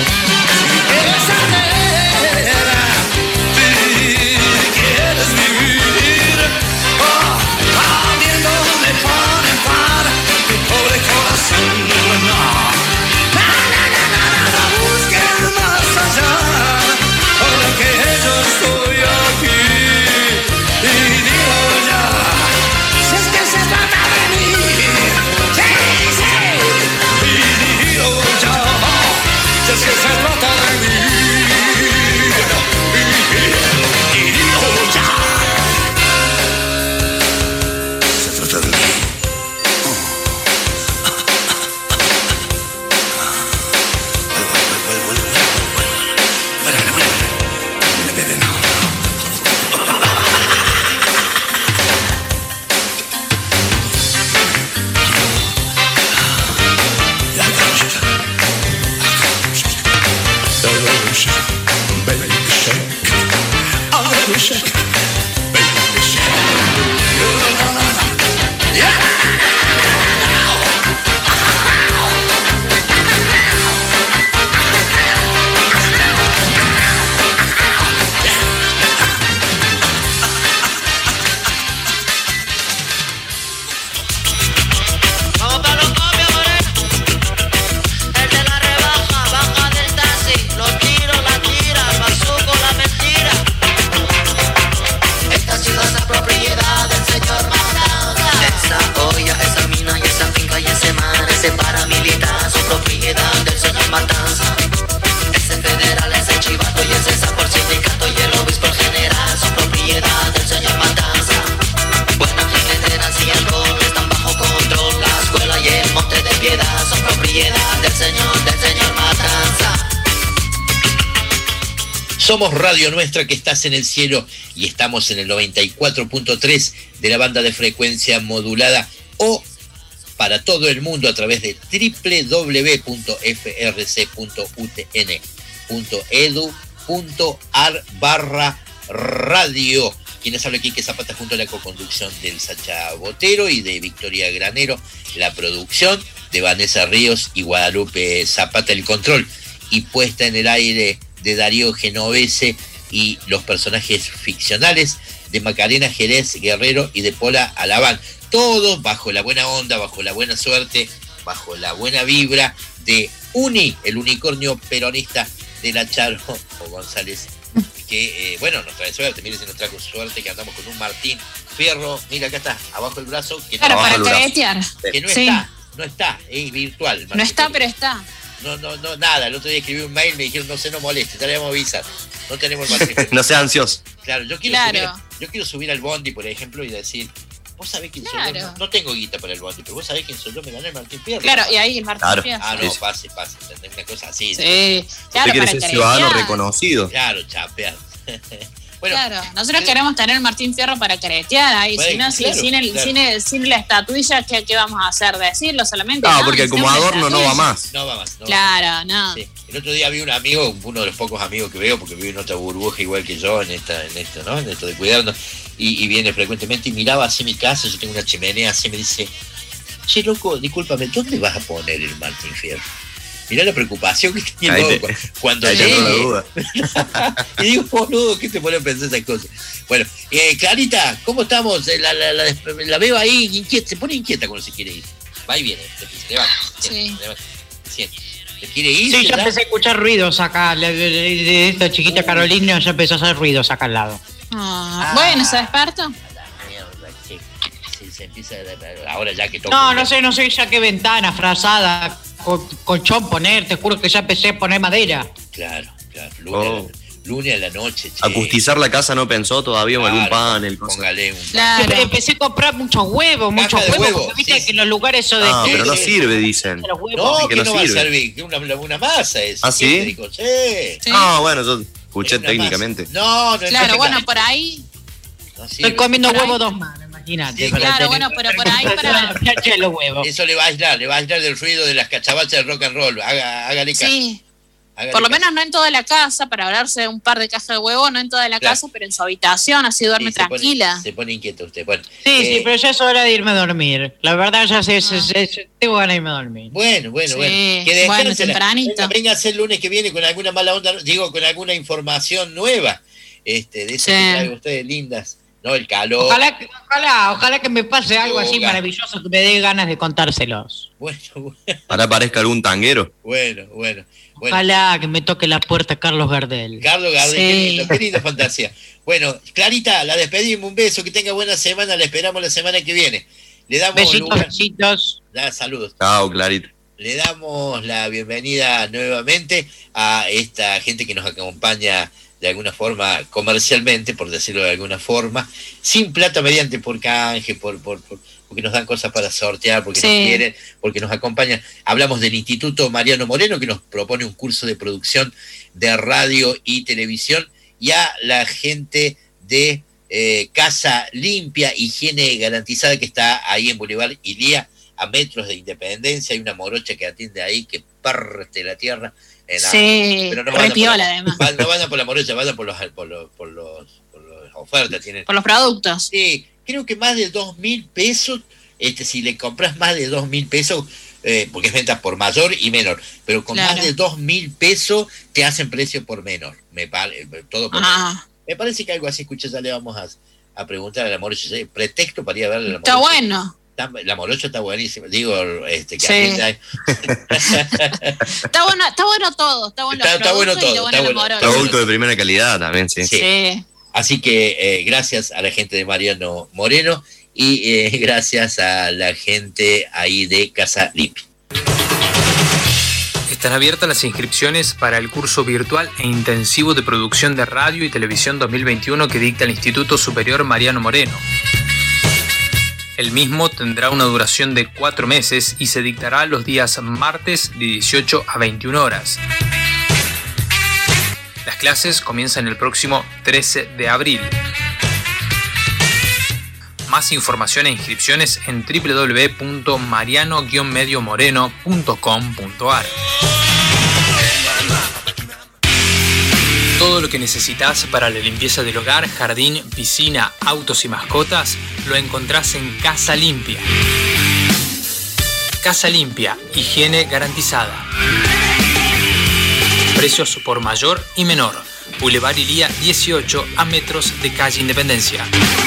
Si quieres arder, si quieres vivir, shack. Baby shack. Yeah! Matanza. Ese federal, ese chivato y ese por sindicato y el obispo general son propiedad del señor Matanza. Buenas carreteras y alcohol están bajo control. La escuela y el monte de piedad son propiedad del señor, del señor Matanza. Somos Radio Nuestra, que estás en el cielo, y estamos en el noventa y cuatro punto tres de la banda de frecuencia modulada o para todo el mundo a través de doble u doble u doble u punto f r c punto u t n punto e d u punto a r barra radio. Quienes habla aquí, que Zapata, junto a la coconducción del Sacha Botero y de Victoria Granero, la producción de Vanessa Ríos y Guadalupe Zapata, el control y puesta en el aire de Darío Genovese y los personajes ficcionales de Macarena Jerez Guerrero y de Pola Alabán. Todos bajo la buena onda, bajo la buena suerte, bajo la buena vibra de Uni, el unicornio peronista de la Charo o González, que, eh, bueno, nos trae suerte. Miren si nos trajo suerte, que andamos con un Martín Fierro. Mira, acá está, abajo el brazo. Que claro, no, para caretear. Que no sí. está, no está, es virtual. No está, pero está. No, no, no, nada. El otro día escribí un mail, me dijeron, no se nos moleste, te le vamos a avisar. No tenemos Martín Fierro. No sea ansioso. Claro, yo quiero, claro. Subir, yo quiero subir al bondi, por ejemplo, y decir... Vos sabés quién claro. soy yo. No, no tengo guita para el bondi, pero vos sabés quién soy yo. Me gané el Martín Fierro. Claro, y ahí el Martín claro. Fierro. Ah, no, pase, pase. ¿Entendés? Una cosa así. Sí, claro. Usted quiere ser ciudadano reconocido. Claro, chapear. Bueno, claro, nosotros queremos tener Martín Fierro para caretear ahí. Bueno, si no, claro, sin, el, claro. sin, el, sin la estatuilla, ¿qué, ¿qué vamos a hacer? ¿Decirlo solamente? No, no porque como adorno no va más. No va más. No claro, va más. no. Sí. El otro día vi un amigo, uno de los pocos amigos que veo, porque vive en otra burbuja igual que yo, en esta, en esto, ¿no? En esto de cuidarnos, y, y viene frecuentemente y miraba así mi casa, yo tengo una chimenea así, me dice, che, loco, discúlpame, ¿dónde vas a poner el Martín Fierro? Mirá la preocupación que tenía el loco cuando ahí llegué. tengo la duda. Y digo, boludo, ¿qué te pone a pensar esas cosas? Bueno, eh, Clarita, ¿cómo estamos? La, la, la, la veo ahí, inquieta, se pone inquieta cuando se quiere ir. Va y viene, se levanta, sí. se levanta, siente. ¿Se quiere ir? Sí, ya empecé a escuchar ruidos acá. De, de, de esta chiquita Carolina ya empezó a hacer ruidos acá al lado. Ah, ah, bueno, ¿se despertó? Sí, sí, se empieza a, ahora ya que toco. No, no sé, no sé ya qué ventana, frazada, co colchón poner, te juro que ya empecé a poner madera. Claro, claro, lunes, oh. a, la, lunes a la noche. Che. Acustizar la casa no pensó todavía en claro, algún panel. Póngale un claro. Yo empecé a comprar muchos huevos, muchos huevos, huevo. Porque viste sí. que los lugares eso de... Ah, pero no sirve, dicen. No, que no, no va a servir, que una, una masa es. ¿Ah, sí? Rico, sí? sí? No, bueno, yo escuché técnicamente. Masa. No, no. Claro, bueno, por ahí... No Estoy comiendo huevo dos manos, imagínate. Sí, claro, bueno, pero por ahí para... los huevos. Eso le va a aislar, le va a aislar del ruido de las cachabachas del rock and roll. Haga, hágale caso. Sí. Hágale por lo caso. Menos no en toda la casa, para hablarse un par de cajas de huevo, no en toda la claro. casa, pero en su habitación, así duerme sí, tranquila. Se pone, se pone inquieto usted. Bueno, sí, eh, sí, pero ya es hora de irme a dormir. La verdad ya sé, ah. se, se, se, tengo ganas de irme a dormir. Bueno, bueno, sí, bueno. Que bueno, tempranito. Venga, venga a ser el lunes que viene con alguna mala onda, digo, con alguna información nueva. Este, de esas sí. que traigan ustedes lindas. No, el calor. Ojalá, ojalá, ojalá que me pase algo así maravilloso que me dé ganas de contárselos. Bueno, bueno. Ahora aparezca algún tanguero. Bueno, bueno. bueno. Ojalá que me toque la puerta Carlos Gardel. Carlos Gardel, sí. qué lindo, qué linda fantasía. Bueno, Clarita, la despedimos, un beso, que tenga buena semana, la esperamos la semana que viene. Le damos besitos, lugar. besitos. Da, saludos. Chao, Clarita. Le damos la bienvenida nuevamente a esta gente que nos acompaña de alguna forma comercialmente, por decirlo de alguna forma, sin plata, mediante por canje, por, por, por porque nos dan cosas para sortear, porque sí. nos quieren, porque nos acompañan. Hablamos del Instituto Mariano Moreno, que nos propone un curso de producción de radio y televisión, y a la gente de eh, Casa Limpia, Higiene Garantizada, que está ahí en Boulevard Ilía, a metros de Independencia. Hay una morocha que atiende ahí, que parte la tierra. Sí, pero no repiola además. No vayan por la morocha, vayan por los, por los, por los, por los oferta tienen. Por los productos. Sí, creo que más de dos mil pesos, este, si le compras más de dos mil pesos, eh, porque es venta por mayor y menor, pero con Claro. más de dos mil pesos te hacen precio por menor. Me pare, todo por Ah. menor. Me parece que algo así, escucha, ya le vamos a, a preguntar a la morocha. ¿Sí? Pretexto para ir a verle a la Está morocha. bueno. Está- La morocha está buenísima. Digo, este, que Sí. agenda- Está bueno, está bueno todo. Está bueno, Está- los está bueno productos y todo, está está buena bueno. la morocha. Producto de primera calidad también, sí. Sí. Así que eh, gracias a la gente de Mariano Moreno y eh, gracias a la gente ahí de Casa Limpia. Están abiertas las inscripciones para el curso virtual e intensivo de producción de radio y televisión dos mil veintiuno que dicta el Instituto Superior Mariano Moreno. El mismo tendrá una duración de cuatro meses y se dictará los días martes de dieciocho a veintiuna horas. Las clases comienzan el próximo trece de abril. Más información e inscripciones en doble u doble u doble u punto mariano guion medio moreno punto com punto a r. Todo lo que necesitas para la limpieza del hogar, jardín, piscina, autos y mascotas lo encontrás en Casa Limpia. Casa Limpia, higiene garantizada. Precios por mayor y menor. Boulevard Ilía dieciocho a metros de calle Independencia.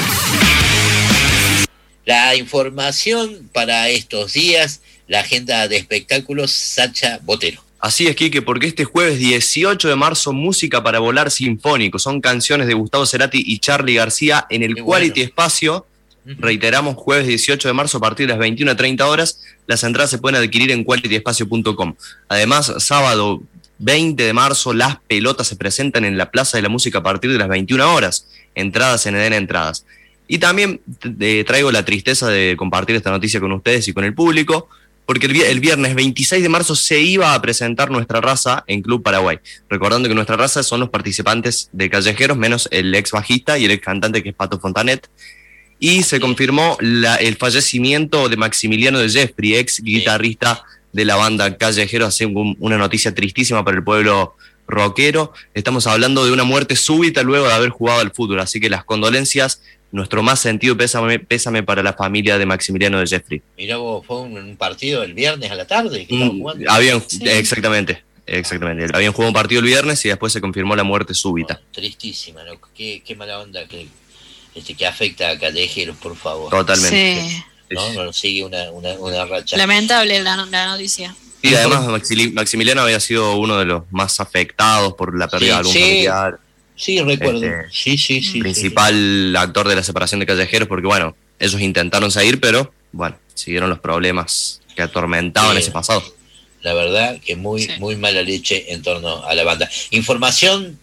La información para estos días, la agenda de espectáculos, Sacha Botero. Así es, Quique, porque este jueves dieciocho de marzo, Música para Volar Sinfónico. Son canciones de Gustavo Cerati y Charly García en el Qué Quality bueno. Espacio. Reiteramos, jueves dieciocho de marzo a partir de las veintiuna a treinta horas. Las entradas se pueden adquirir en quality espacio punto com. Además, sábado veinte de marzo, Las Pelotas se presentan en la Plaza de la Música a partir de las veintiuna horas. Entradas en Eden Entradas. Y también eh, traigo la tristeza de compartir esta noticia con ustedes y con el público, porque el, vi- el viernes veintiséis de marzo se iba a presentar Nuestra Raza en Club Paraguay. Recordando que Nuestra Raza son los participantes de Callejeros, menos el ex bajista y el ex cantante que es Pato Fontanet. Y se confirmó la- el fallecimiento de Maximiliano de Jeffrey, ex guitarrista de la banda Callejeros, así un- una noticia tristísima para el pueblo rockero. Estamos hablando de una muerte súbita luego de haber jugado al fútbol, así que las condolencias, nuestro más sentido pésame, pésame para la familia de Maximiliano de Jeffrey. Mirá vos, fue un, un partido el viernes a la tarde que estaban Mm, jugando. habían, Sí. exactamente, exactamente. Habían jugado un partido el viernes y después se confirmó la muerte súbita. Tristísima, ¿no? Qué, qué mala onda que, este, que afecta a Callejeros, por favor. Totalmente. Sí. ¿No? No sigue una, una, una racha. Lamentable la, la noticia. Y además Maxili- Maximiliano había sido uno de los más afectados por la pérdida de algún Sí, sí. familiar. Sí, recuerdo. Este, sí, sí, sí. Principal actor de la separación de Callejeros, porque bueno, ellos intentaron seguir, pero bueno, siguieron los problemas que atormentaban Sí. ese pasado. La verdad que muy, muy mala leche en torno a la banda. Información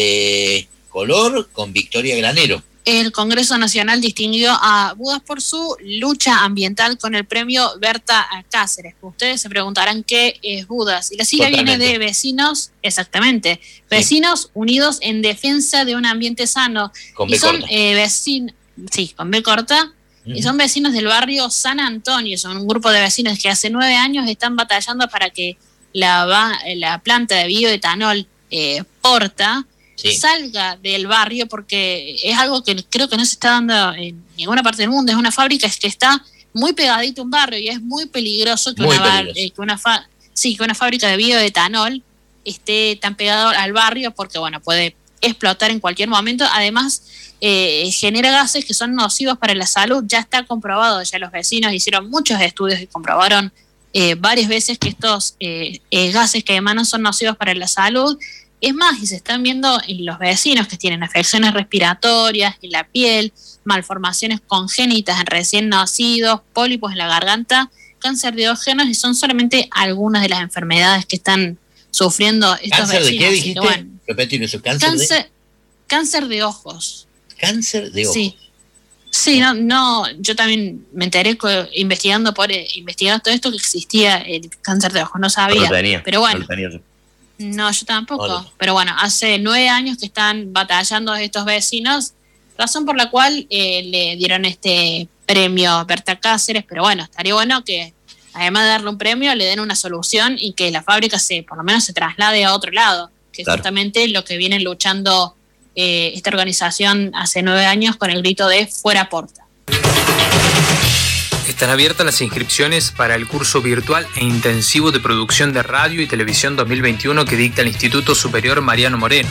de color con Victoria Granero. El Congreso Nacional distinguió a Budas por su lucha ambiental con el premio Berta Cáceres. Ustedes se preguntarán qué es Budas. Y la sigla viene Totalmente. de vecinos, exactamente, vecinos unidos en defensa de un ambiente sano. Con y B son corta. eh, vecinos, sí, con B corta. Y son vecinos del barrio San Antonio. Son un grupo de vecinos que hace nueve años están batallando para que la, va- la planta de bioetanol eh, Porta Sí. salga del barrio, porque es algo que creo que no se está dando en ninguna parte del mundo. Es una fábrica que está muy pegadita a un barrio y es muy peligroso que, Muy una, bar- peligroso. eh, que una, fa- sí, que una fábrica de bioetanol esté tan pegado al barrio, porque bueno, puede explotar en cualquier momento. Además, eh, genera gases que son nocivos para la salud. Ya está comprobado, ya los vecinos hicieron muchos estudios y comprobaron eh, varias veces que estos eh, eh, gases que emanan son nocivos para la salud. Es más, y se están viendo en los vecinos que tienen afecciones respiratorias en la piel, malformaciones congénitas en recién nacidos, pólipos en la garganta, cáncer de ojos, y son solamente algunas de las enfermedades que están sufriendo estos ¿Cáncer de vecinos. qué Así dijiste? que, bueno, Repetir eso, cáncer, cáncer, cáncer de ojos. de cáncer de ojos. Sí. Sí, no, no, yo también me enteré co- investigando por eh, investigando todo esto que existía el cáncer de ojos, no sabía. No lo tenía, pero no bueno, lo tenía yo. no, yo tampoco. Hola. Pero bueno, hace nueve años que están batallando estos vecinos, razón por la cual eh, le dieron este premio Berta Cáceres. Pero bueno, estaría bueno que además de darle un premio, le den una solución y que la fábrica se, por lo menos se traslade a otro lado, que es Claro. justamente lo que vienen luchando eh, esta organización hace nueve años con el grito de Fuera Porta. Están abiertas las inscripciones para el curso virtual e intensivo de producción de radio y televisión dos mil veintiuno que dicta el Instituto Superior Mariano Moreno.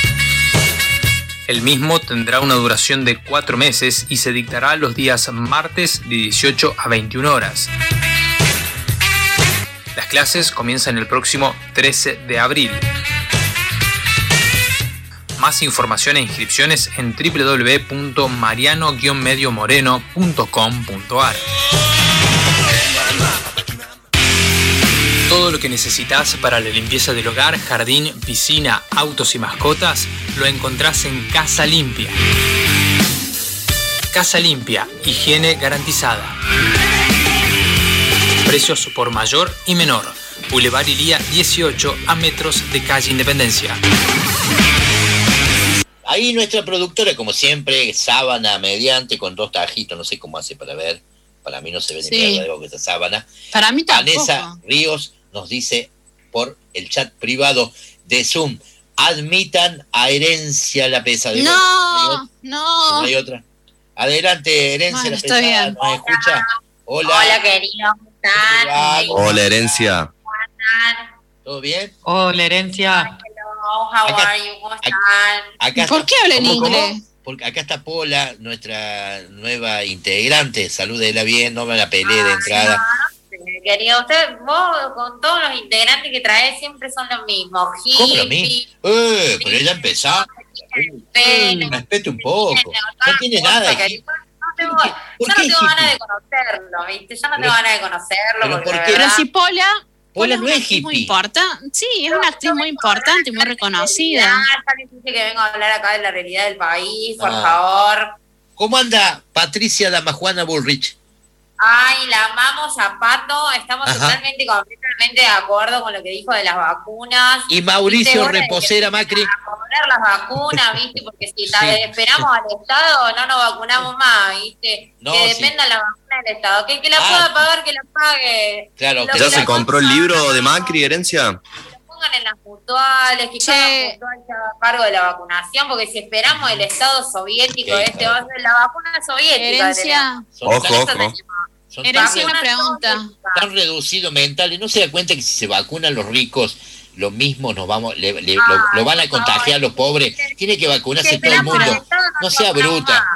El mismo tendrá una duración de cuatro meses y se dictará los días martes de dieciocho a veintiuna horas. Las clases comienzan el próximo trece de abril. Más información e inscripciones en doble u doble u doble u punto mariano guion medio moreno punto com punto a r. Todo lo que necesitas para la limpieza del hogar, jardín, piscina, autos y mascotas lo encontrás en Casa Limpia. Casa Limpia, higiene garantizada. Precios por mayor y menor. Boulevard Ilía dieciocho, a metros de calle Independencia. Ahí nuestra productora, como siempre, sábana mediante, con dos tajitos, no sé cómo hace para ver. Para mí no se ve ni Sí. mierda debajo de esa sábana. Para mí tampoco. Vanessa Ríos nos dice por el chat privado de Zoom: admitan a Herencia la Pesada. No, no. ¿No hay otra? Adelante, Herencia Bueno, la está Pesada. bien. ¿Nos escucha? Hola. Hola, querido. ¿Cómo están? Hola, Herencia. ¿Todo bien? Hola, Herencia. Hello, how Acá- are you? ¿Cómo están? Acá ¿Por está- qué habla en ¿Cómo, cómo? inglés? Porque acá está Pola, nuestra nueva integrante. Salúdela bien, no me la peleé de entrada. Querido, usted, vos con todos los integrantes que traes siempre son los mismos. ¿Cómo lo Hippie, mismo? Eh, pero ella empezó. pelo, Respete un poco. No tiene nada. No tengo, yo ¿Por no qué tengo hippie? ganas de conocerlo, ¿viste? Yo no Pero- tengo ganas de conocerlo. pero porque ¿por la qué? Pero verdad- si Pola, Pola es no una es actriz muy hippie. importante. Sí, es una actriz muy importante y muy reconocida. Ya les dije que vengo a hablar acá de la realidad del país, por Ah. favor. ¿Cómo anda Patricia Damajuana Bullrich? Ay, la amamos a Pato, estamos Ajá. totalmente, completamente de acuerdo con lo que dijo de las vacunas. Y Mauricio Viste, hora de Reposera que Macri. a poner las vacunas, ¿viste? Porque si ta- Sí. esperamos al Estado, no nos vacunamos más, ¿viste? No, que sí. dependa la vacuna del Estado. Que el que la Ah. pueda pagar, que la pague. Claro, Lo que que ¿Ya la se compró el cosa- libro de Macri, Herencia? Pongan en las mutuales, que Che. cada mutual se haga cargo de la vacunación, porque si esperamos el Estado soviético, Ok, este claro. va a ser la vacuna soviética. Herencia, Son Ojo, tan, ojo. son Herencia, tan- una pregunta. tan reducidos mentales. ¿No se da cuenta que si se vacunan los ricos, lo mismo nos vamos, le- le- lo, Ah, lo van a por contagiar a los pobres? Tiene que vacunarse todo el mundo. No sea bruta.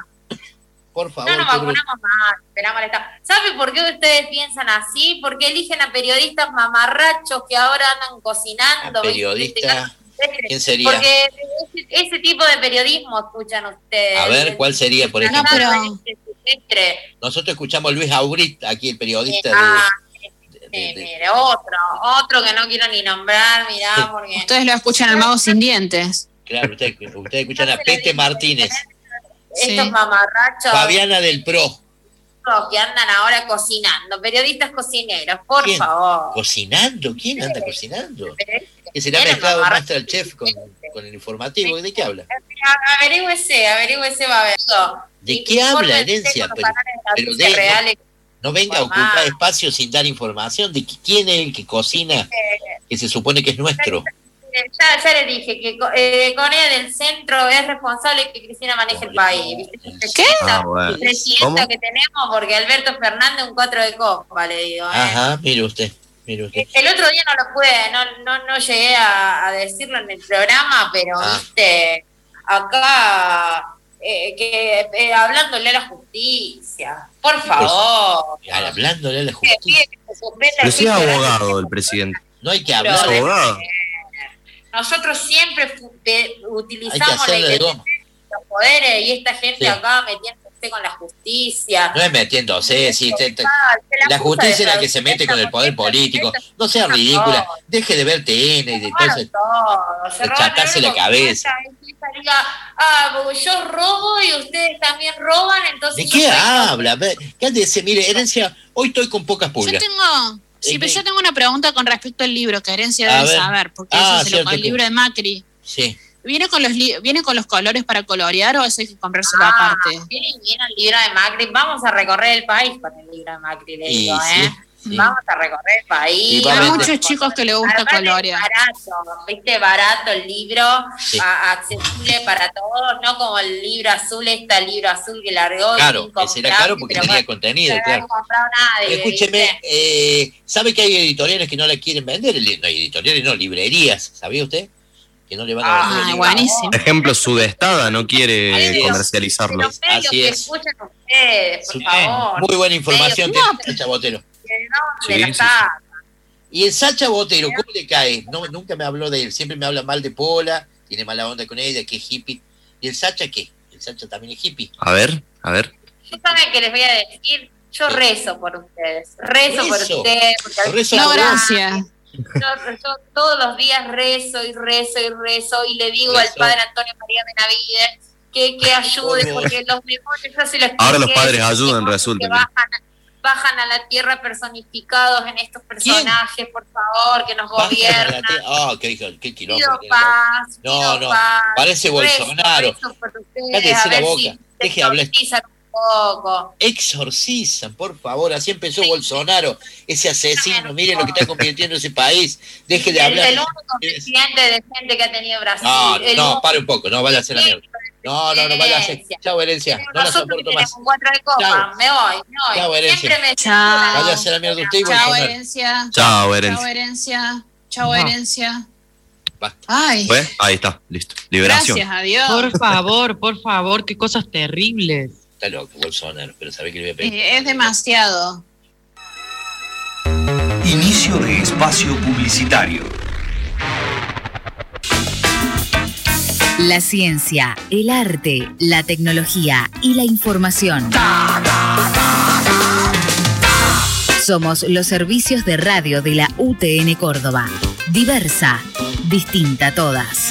Por favor, No nos qué bruta. vacunamos más, esperamos al Estado. ¿Sabe por qué ustedes piensan así? Porque eligen a periodistas mamarrachos que ahora andan cocinando. ¿A ¿viste? periodista? ¿Quién sería? Porque ese, ese tipo de periodismo escuchan ustedes. A ver, ¿cuál sería, por No, ejemplo? pero- silvestre. Nosotros escuchamos a Luis Aubrit, aquí el periodista Ah, de, sí, de- de- mire, otro, otro que no quiero ni nombrar, mirá, porque... Ustedes lo escuchan al mago sin dientes. Claro, ustedes ustedes escuchan a Pete Martínez, Estos Sí. mamarrachos Fabiana del Pro. que andan ahora cocinando, periodistas cocineros, por ¿Quién? favor. ¿Cocinando? ¿Quién anda cocinando? Periodistas Que se le ha Eran mezclado mamarrachos. Masterchef con, con el informativo. ¿De qué habla? A- Averígüese, averígüese va a ver eso. ¿De Y- qué habla, infórmense Herencia? con los Pero- canales de pero noticias de- reales. No venga a Formá. ocupar espacio sin dar información de qui- quién es el que cocina, que se supone que es nuestro. Ya, ya le dije que co- eh, Corea del Centro es responsable que Cristina maneje el país. ¿viste? ¿Qué? Ah, bueno. Presidenta ¿Cómo? que tenemos porque Alberto Fernández un cuatro de copa, le digo. ¿eh? Ajá, mire usted, mire usted. El otro día no lo pude, no, no, no llegué a, a decirlo en el programa, pero Ah. viste, acá eh, que eh, hablándole a la justicia, por favor. Ah, Hablándole a la Que justicia. pide que se suspenda Pero el si es juicio de- abogado el presidente. No hay que Pero ¿Es hablar. de- abogado? Nosotros siempre fu- de- Hay que utilizamos la hacerle de goma. independencia de los poderes y esta gente Sí. acá metiéndose con la justicia. No es metiéndose, sí, te- te- Se la acusa justicia de es la que se mete con el poder político. No sea ridícula. Deje de ver T N y de todo robaron eso. todo, se de robaron chatarse la algo, cabeza. y salga, ah, porque yo robo y ustedes también roban, entonces ¿De yo qué soy- habla? Ve, Cállese, mire, Herencia, hoy estoy con pocas Yo pulgas. tengo, sí, Eh, pero eh. yo tengo una pregunta con respecto al libro que Herencia A debe ver. saber, porque Ah, eso se lo cierto con el que- libro de Macri. Sí. ¿Viene con los li- viene con los colores para colorear o eso hay que comprárselo Ah, aparte? viene bien el libro de Macri, vamos a recorrer el país con el libro de Macri, le Y digo, sí. ¿eh? Vamos a recorrer el país. Hay muchos chicos que les gusta Aparte, colorear. Barato, viste, barato el libro, Sí. a- accesible para todos, no como el libro azul, está el libro azul que largó. Claro, ese era caro porque tenía contenido, no claro. había comprado nadie. Escúcheme, ¿viste? eh, ¿sabe que hay editoriales que no la quieren vender? No hay editoriales, no, librerías, ¿sabía usted? Que no le van a Ah, vender el libro. buenísimo. Por ejemplo, Sudestada no quiere Así es. comercializarlo. Pero medios Así que es. escuchan ustedes, por favor. Muy buena información Medios de Sacha Botero. que no, Sí, de la sí, casa. Y el Sacha Botero, ¿cómo le cae? No, nunca me habló de él, siempre me habla mal de Pola, tiene mala onda con ella, que es hippie. ¿Y el Sacha qué? El Sacha también es hippie. A ver, a ver. Yo saben que les voy a decir, yo rezo por ustedes, rezo, por Rezo. ustedes. Porque a Rezo veces- No, gracias. Yo, yo todos los días rezo y rezo y rezo y le digo Rezo. al padre Antonio María Benavides que, que ayude, Por favor. porque los demonios, yo se lo Ahora los expliqué, padres esos ayudan, demonios resulta. que bajan, bajan a la tierra personificados en estos personajes, por favor, que nos Bajan a la gobiernan. tele- Ah, qué, qué, qué quilombo. Pido tiene. paz, No, pido no, paz. parece Rezo, Bolsonaro. rezo por ustedes, Cállese a la ver boca, si se deje de hablar. exorcizan un poco. Exorcizan, por favor, así empezó Bolsonaro, ese asesino, miren lo que está convirtiendo ese país, deje de El, hablar. el único presidente decente que ha tenido Brasil. No, el no, único pare un poco, no vaya a hacer la mierda. No, no, no vaya a hacer. Herencia. Chao, herencia, no la Nosotros soporto que más. tenemos cuatro de copa, Chao. me voy, me voy. Chao, herencia. Siempre me Chao. Vaya a hacer la mierda usted y Chao, Bolsonaro. herencia. Chao, Chao, herencia. herencia. Chao, Ajá. herencia. Basta. Ay, ¿Fue? Ahí está, listo. Liberación. gracias a Dios. Por favor, por favor, qué cosas terribles. Está loco Bolsonaro, pero sabe que le voy a pedir. Eh, Es demasiado. Inicio de espacio publicitario. La ciencia, el arte, la tecnología y la información. Somos los servicios de radio de la U T N Córdoba. Diversa, distinta a todas.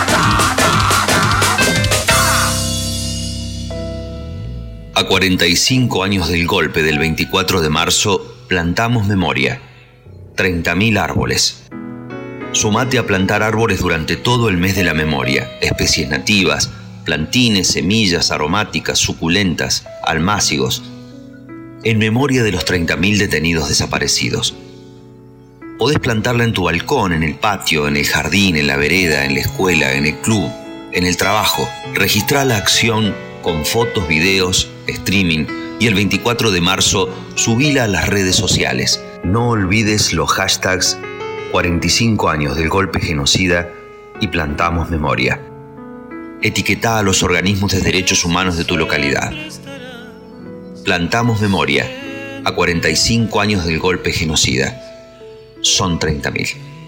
A cuarenta y cinco años del golpe del veinticuatro de marzo, plantamos memoria. treinta mil árboles. Sumate a plantar árboles durante todo el mes de la memoria. Especies nativas, plantines, semillas aromáticas, suculentas, almácigos. En memoria de los treinta mil detenidos desaparecidos. Podés plantarla en tu balcón, en el patio, en el jardín, en la vereda, en la escuela, en el club, en el trabajo. Registrá la acción con fotos, videos, streaming y el veinticuatro de marzo subila a las redes sociales. No olvides los hashtags cuarenta y cinco años del golpe genocida y plantamos memoria. Etiquetá a los organismos de derechos humanos de tu localidad. Plantamos memoria a cuarenta y cinco años del golpe genocida. Son treinta mil.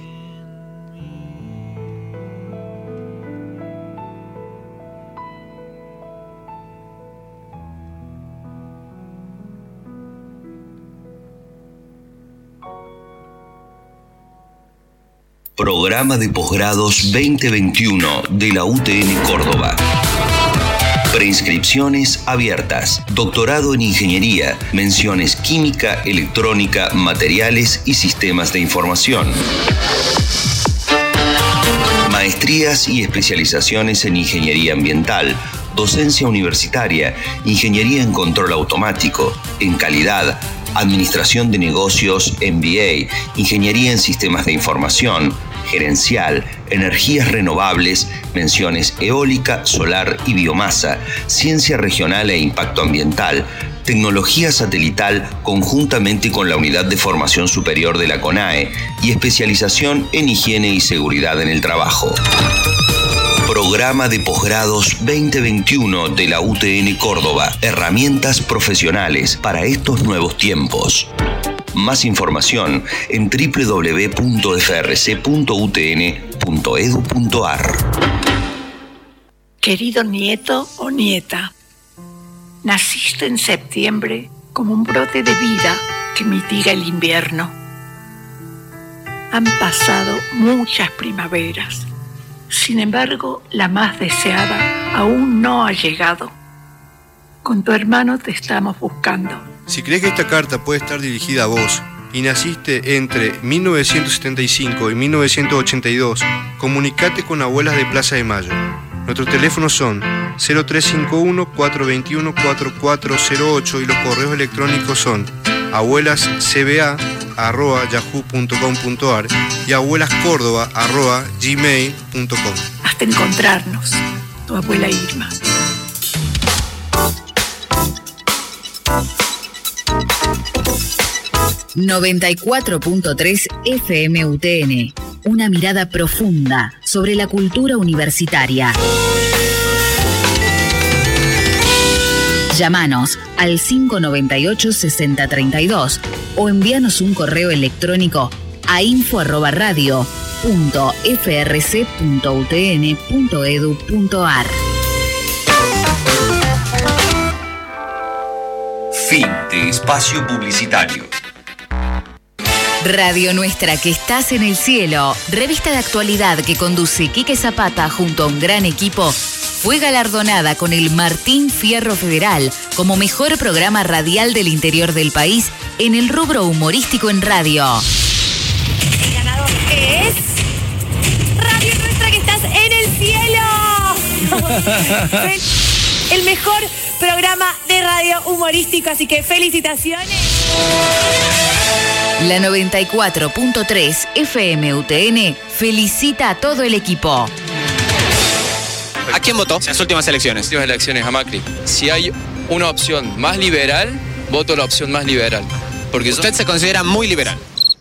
Programa de posgrados veinte veintiuno de la U T N Córdoba. Preinscripciones abiertas. Doctorado en Ingeniería. Menciones Química, Electrónica, Materiales y Sistemas de Información. Maestrías y especializaciones en Ingeniería Ambiental. Docencia universitaria. Ingeniería en Control Automático. En Calidad. Administración de Negocios, M B A, Ingeniería en Sistemas de Información, Gerencial, Energías Renovables, menciones Eólica, Solar y Biomasa, Ciencia Regional e Impacto Ambiental, Tecnología Satelital conjuntamente con la Unidad de Formación Superior de la CONAE y especialización en Higiene y Seguridad en el Trabajo. Programa de posgrados veinte veintiuno de la U T N Córdoba. Herramientas profesionales para estos nuevos tiempos. Más información en doble u doble u doble u punto f r c punto u t n punto e d u punto a r. Querido nieto o nieta, naciste en septiembre como un brote de vida que mitiga el invierno. Han pasado muchas primaveras. Sin embargo, la más deseada aún no ha llegado. Con tu hermano te estamos buscando. Si crees que esta carta puede estar dirigida a vos y naciste entre mil novecientos setenta y cinco y mil novecientos ochenta y dos, comunicate con Abuelas de Plaza de Mayo. Nuestros teléfonos son cero tres cinco uno, cuatro dos uno, cuatro cuatro cero ocho y los correos electrónicos son abuelascba arroba yahoo punto com punto ar y abuelascórdoba arroba gmail punto com. Hasta encontrarnos, tu abuela Irma. noventa y cuatro punto tres F M U T N. Una mirada profunda sobre la cultura universitaria. Llámanos al cinco nueve ocho, sesenta treinta y dos o envíanos un correo electrónico a info arroba radio punto f r c punto u t n punto e d u punto a r. Fin de espacio publicitario. Radio Nuestra que estás en el cielo, revista de actualidad que conduce Quique Zapata junto a un gran equipo, fue galardonada con el Martín Fierro Federal como mejor programa radial del interior del país en el rubro humorístico en radio. El ganador es Radio Nuestra que estás en el cielo. El mejor programa de radio humorístico, así que felicitaciones. La noventa y cuatro punto tres F M U T N felicita a todo el equipo. ¿A quién votó en las últimas elecciones? Últimas elecciones a Macri. Si hay una opción más liberal, voto la opción más liberal. Porque usted se considera muy liberal.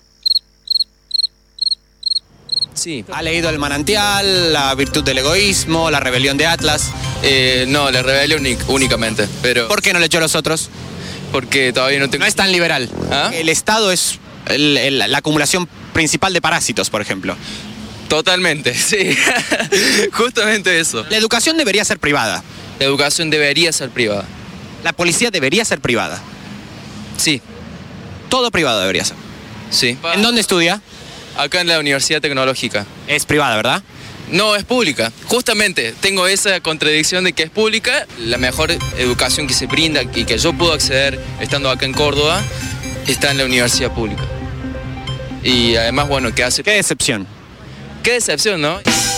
Sí. ¿Ha leído El Manantial, La Virtud del Egoísmo, La Rebelión de Atlas? Eh, no, La Rebelión únicamente. Pero ¿por qué no leyó los otros? Porque todavía no tengo... No es tan liberal. ¿Ah? El Estado es el, el, la acumulación principal de parásitos, por ejemplo. Totalmente, sí. Justamente eso. La educación debería ser privada. La educación debería ser privada. La policía debería ser privada. Sí. Todo privado debería ser. Sí. ¿En dónde estudia? Acá en la Universidad Tecnológica. Es privada, ¿verdad? No, es pública. Justamente tengo esa contradicción de que es pública. La mejor educación que se brinda y que yo puedo acceder estando acá en Córdoba está en la universidad pública. Y además, bueno, ¿qué hace? Qué decepción. Qué decepción, ¿no?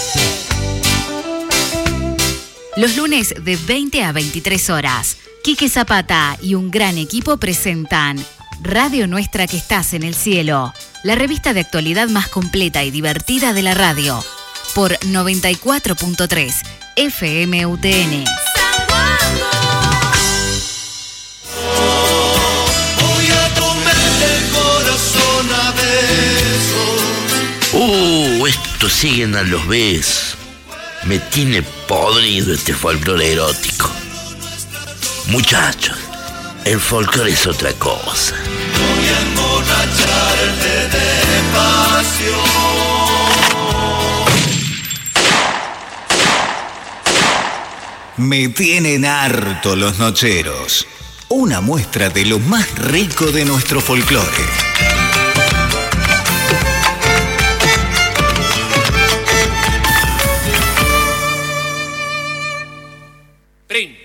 Los lunes de veinte a veintitrés horas, Quique Zapata y un gran equipo presentan Radio Nuestra que estás en el cielo, la revista de actualidad más completa y divertida de la radio, por noventa y cuatro punto tres F M U T N. Voy a comerte el corazón a besos. Uh, esto siguen a los besos. Me tiene podrido este folclore erótico. Muchachos, el folclore es otra cosa. Voy a emborracharte de pasión. Me tienen harto los nocheros. Una muestra de lo más rico de nuestro folclore. Brin.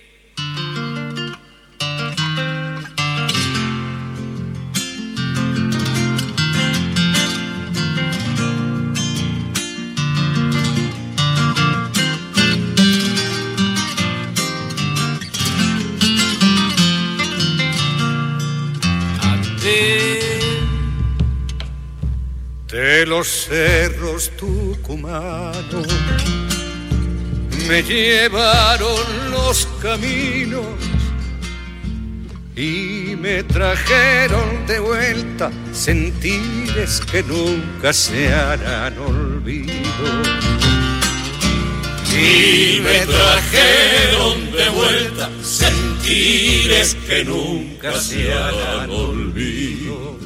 De los cerros tucumanos me llevaron los caminos y me trajeron de vuelta sentires que nunca se harán olvido. Y me trajeron de vuelta sentires que nunca se harán olvido.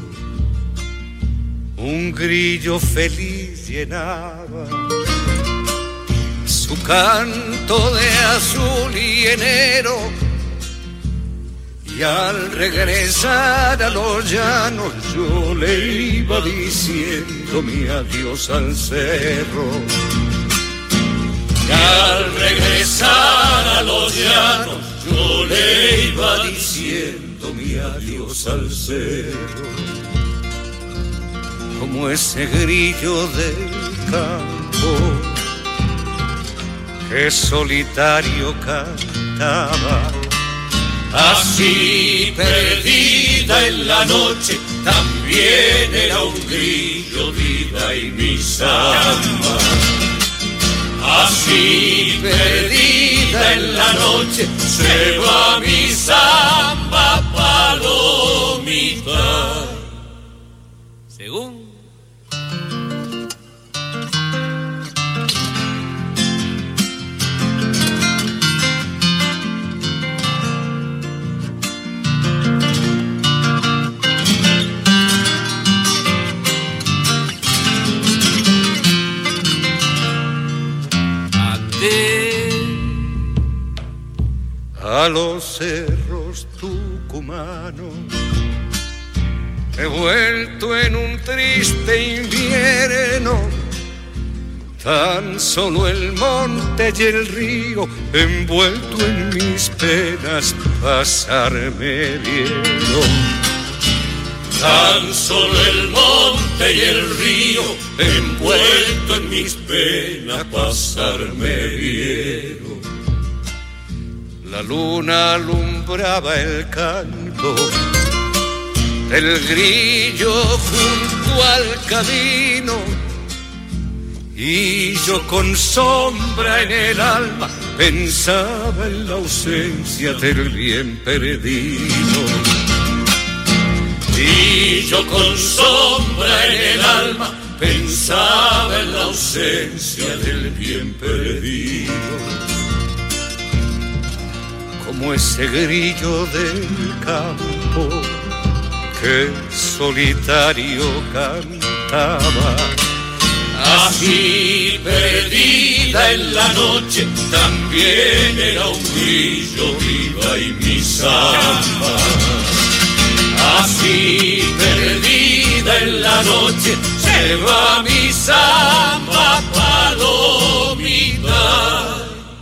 Un grillo feliz llenaba su canto de azul y enero, y al regresar a los llanos yo le iba diciendo mi adiós al cerro. Y al regresar a los llanos yo le iba diciendo mi adiós al cerro. Como ese grillo del campo que solitario cantaba Así perdida en la noche, también era un grillo, vida y mi samba. Así perdida en la noche, se va mi samba palomita. Según a los cerros tucumanos, he vuelto en un triste invierno. Tan solo el monte y el río, envuelto en mis penas, pasarme vieron. tan solo el monte y el río, envuelto en mis penas, pasarme vieron. La luna alumbraba el canto del grillo junto al camino, y yo con sombra en el alma pensaba en la ausencia del bien perdido. Y yo con sombra en el alma pensaba en la ausencia del bien perdido. Como ese grillo del campo que solitario cantaba, así perdida en la noche, también era un grillo, viva y mi samba. Así perdida en la noche, se va mi samba palomita.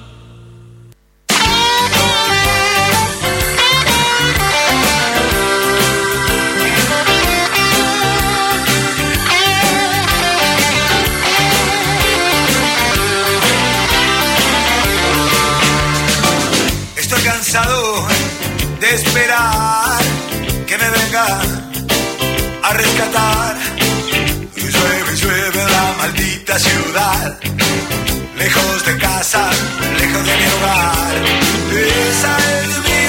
Estoy cansado de esperar que me venga a rescatar. Llueve, llueve en la maldita ciudad, lejos de casa, lejos de mi hogar. Esa es mi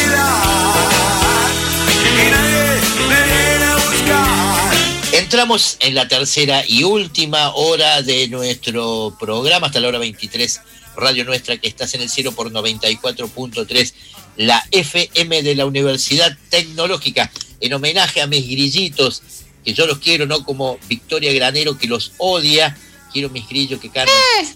realidad y nadie me viene a buscar. Entramos en la tercera y última hora de nuestro programa, hasta la hora veintitrés. Radio Nuestra, que estás en el cielo por noventa y cuatro punto tres, la F M de la Universidad Tecnológica, en homenaje a mis grillitos, que yo los quiero, no como Victoria Granero, que los odia. Quiero mis grillos que cantan. ¿Eh?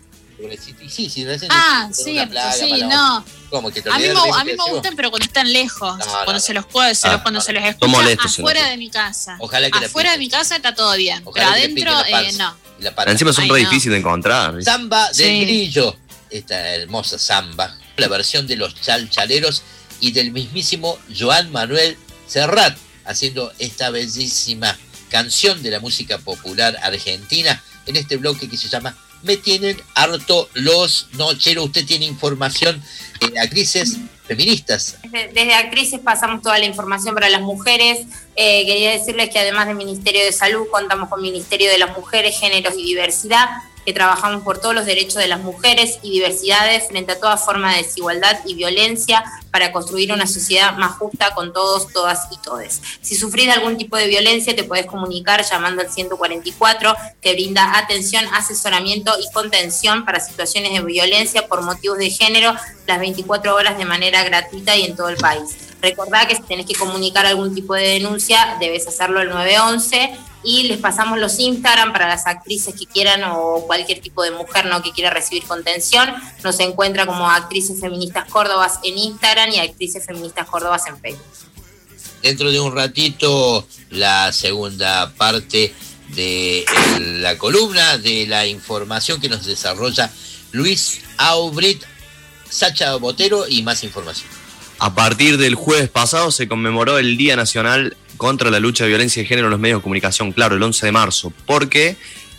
Sí, sí, ah, cierto, plaga, sí, no. ¿Cómo que te a mí, me, a mí me gustan, pero cuando están lejos, no, cuando no, se los puedo, se ah, los, cuando no. se los escucha molestos, afuera de mi casa. Ojalá que afuera de mi casa está todo bien, ojalá pero adentro eh, no. Encima son re no. difíciles de encontrar. ¿sí? Samba del sí. grillo, esta hermosa samba, la versión de los chalchaleros y del mismísimo Joan Manuel Serrat, haciendo esta bellísima canción de la música popular argentina en este bloque que se llama Me tienen harto los nocheros. Usted tiene información de actrices feministas. Desde, desde actrices pasamos toda la información para las mujeres. Eh, quería decirles que además del Ministerio de Salud contamos con el Ministerio de las Mujeres, Géneros y Diversidad, que trabajamos por todos los derechos de las mujeres y diversidades frente a toda forma de desigualdad y violencia para construir una sociedad más justa con todos, todas y todes. Si sufrís algún tipo de violencia, te podés comunicar llamando al ciento cuarenta y cuatro, que brinda atención, asesoramiento y contención para situaciones de violencia por motivos de género las veinticuatro horas de manera gratuita y en todo el país. Recordá que si tenés que comunicar algún tipo de denuncia, debes hacerlo al nueve once, y les pasamos los Instagram para las actrices que quieran o cualquier tipo de mujer no que quiera recibir contención. Nos encuentra como Actrices Feministas Córdobas en Instagram y Actrices Feministas Córdobas en Facebook. Dentro de un ratito, la segunda parte de la columna de la información que nos desarrolla Luis Aubrit, Sacha Botero y más información. A partir del jueves pasado se conmemoró el Día Nacional contra la lucha de violencia de género en los medios de comunicación, claro, el once de marzo, porque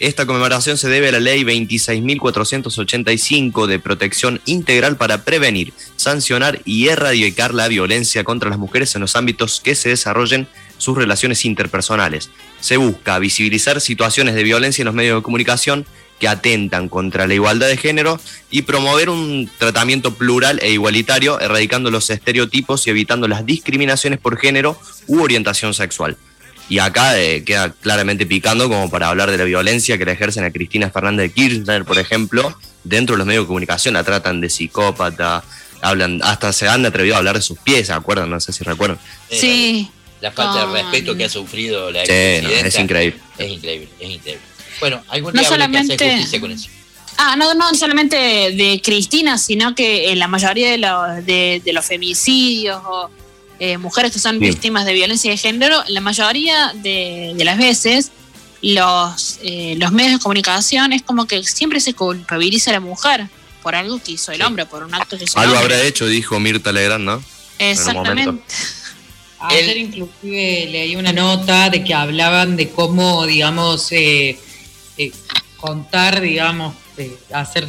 Esta conmemoración se debe a la ley veintiséis mil cuatrocientos ochenta y cinco de protección integral para prevenir, sancionar y erradicar la violencia contra las mujeres en los ámbitos que se desarrollen sus relaciones interpersonales. Se busca visibilizar situaciones de violencia en los medios de comunicación que atentan contra la igualdad de género y promover un tratamiento plural e igualitario, erradicando los estereotipos y evitando las discriminaciones por género u orientación sexual. Y acá eh, queda claramente picando como para hablar de la violencia que le ejercen a Cristina Fernández de Kirchner, por ejemplo, dentro de los medios de comunicación. La tratan de psicópata, hablan, hasta se han atrevido a hablar de sus pies, ¿se acuerdan? No sé si recuerdan. Sí. La falta Con- de respeto que ha sufrido la Sí, no, expresidenta es increíble. Es increíble, es increíble. Bueno, algún No día habrá que hacer solamente- justicia con eso. Ah, no, no solamente de Cristina, sino que en la mayoría de los, de, de los femicidios o eh, mujeres que son Sí. víctimas de violencia de género, la mayoría de, de las veces los, eh, los medios de comunicación es como que siempre se culpabiliza a la mujer por algo que hizo el hombre, por un acto que hizo el Algo hombre. habrá hecho, dijo Mirta Legrand, ¿no? En un momento. Exactamente. Ayer inclusive leí una nota de que hablaban de cómo, digamos, eh, eh, contar, digamos, eh, hacer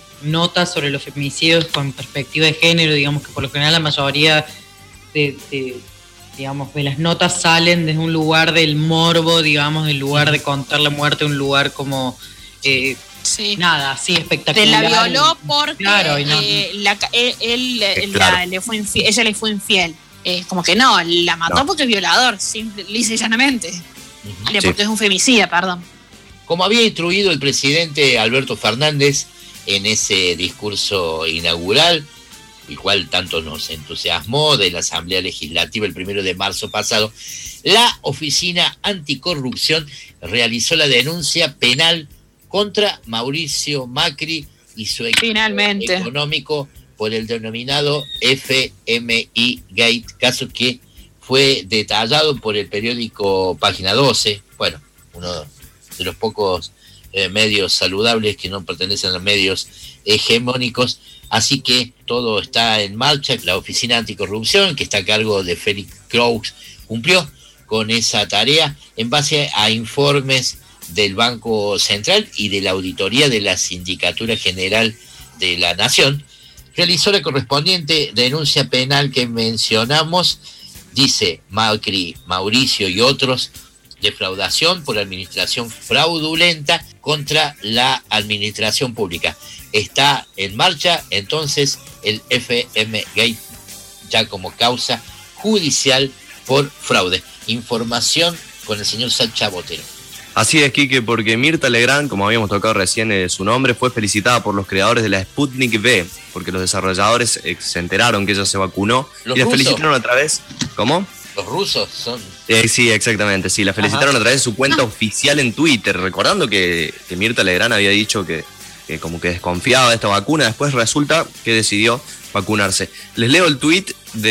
notas sobre los feminicidios con perspectiva de género, digamos que por lo general la mayoría de, de, digamos, de las notas salen desde un lugar del morbo, digamos, del lugar de contar la muerte, un lugar como... eh, nada, así Te espectacular. la violó porque Claro, y no- eh, la ca- él, él- Eh, él claro. la- le fue infi- ella le fue infiel. Eh, como que no, la mató No. porque es violador, simple, lisa y llanamente. Le- Sí. Porque es un femicida, perdón. Como había instruido el presidente Alberto Fernández en ese discurso inaugural, el cual tanto nos entusiasmó de la Asamblea Legislativa el primero de marzo pasado, la Oficina Anticorrupción realizó la denuncia penal contra Mauricio Macri y su equipo Finalmente. económico por el denominado F M I Gate, caso que fue detallado por el periódico Página doce, bueno, uno de los pocos eh, medios saludables que no pertenecen a los medios hegemónicos, así que todo está en marcha. La Oficina Anticorrupción, que está a cargo de Félix Craux, cumplió con esa tarea en base a informes del Banco Central y de la Auditoría de la Sindicatura General de la Nación. Realizó la correspondiente denuncia penal que mencionamos, dice Macri, Mauricio y otros, defraudación por administración fraudulenta contra la administración pública. Está en marcha entonces el F M Gate ya como causa judicial por fraude. Información con el señor Sacha Botero. Así es, Quique, porque Mirta Legrand, como habíamos tocado recién eh, su nombre, fue felicitada por los creadores de la Sputnik V, porque los desarrolladores eh, se enteraron que ella se vacunó ¿Los y la rusos? felicitaron a través... ¿Cómo? Los rusos son... Eh, sí, exactamente, sí, la felicitaron Ajá. a través de su cuenta oficial en Twitter, recordando que, que Mirta Legrand había dicho que, que como que desconfiaba de esta vacuna, después resulta que decidió vacunarse. Les leo el tweet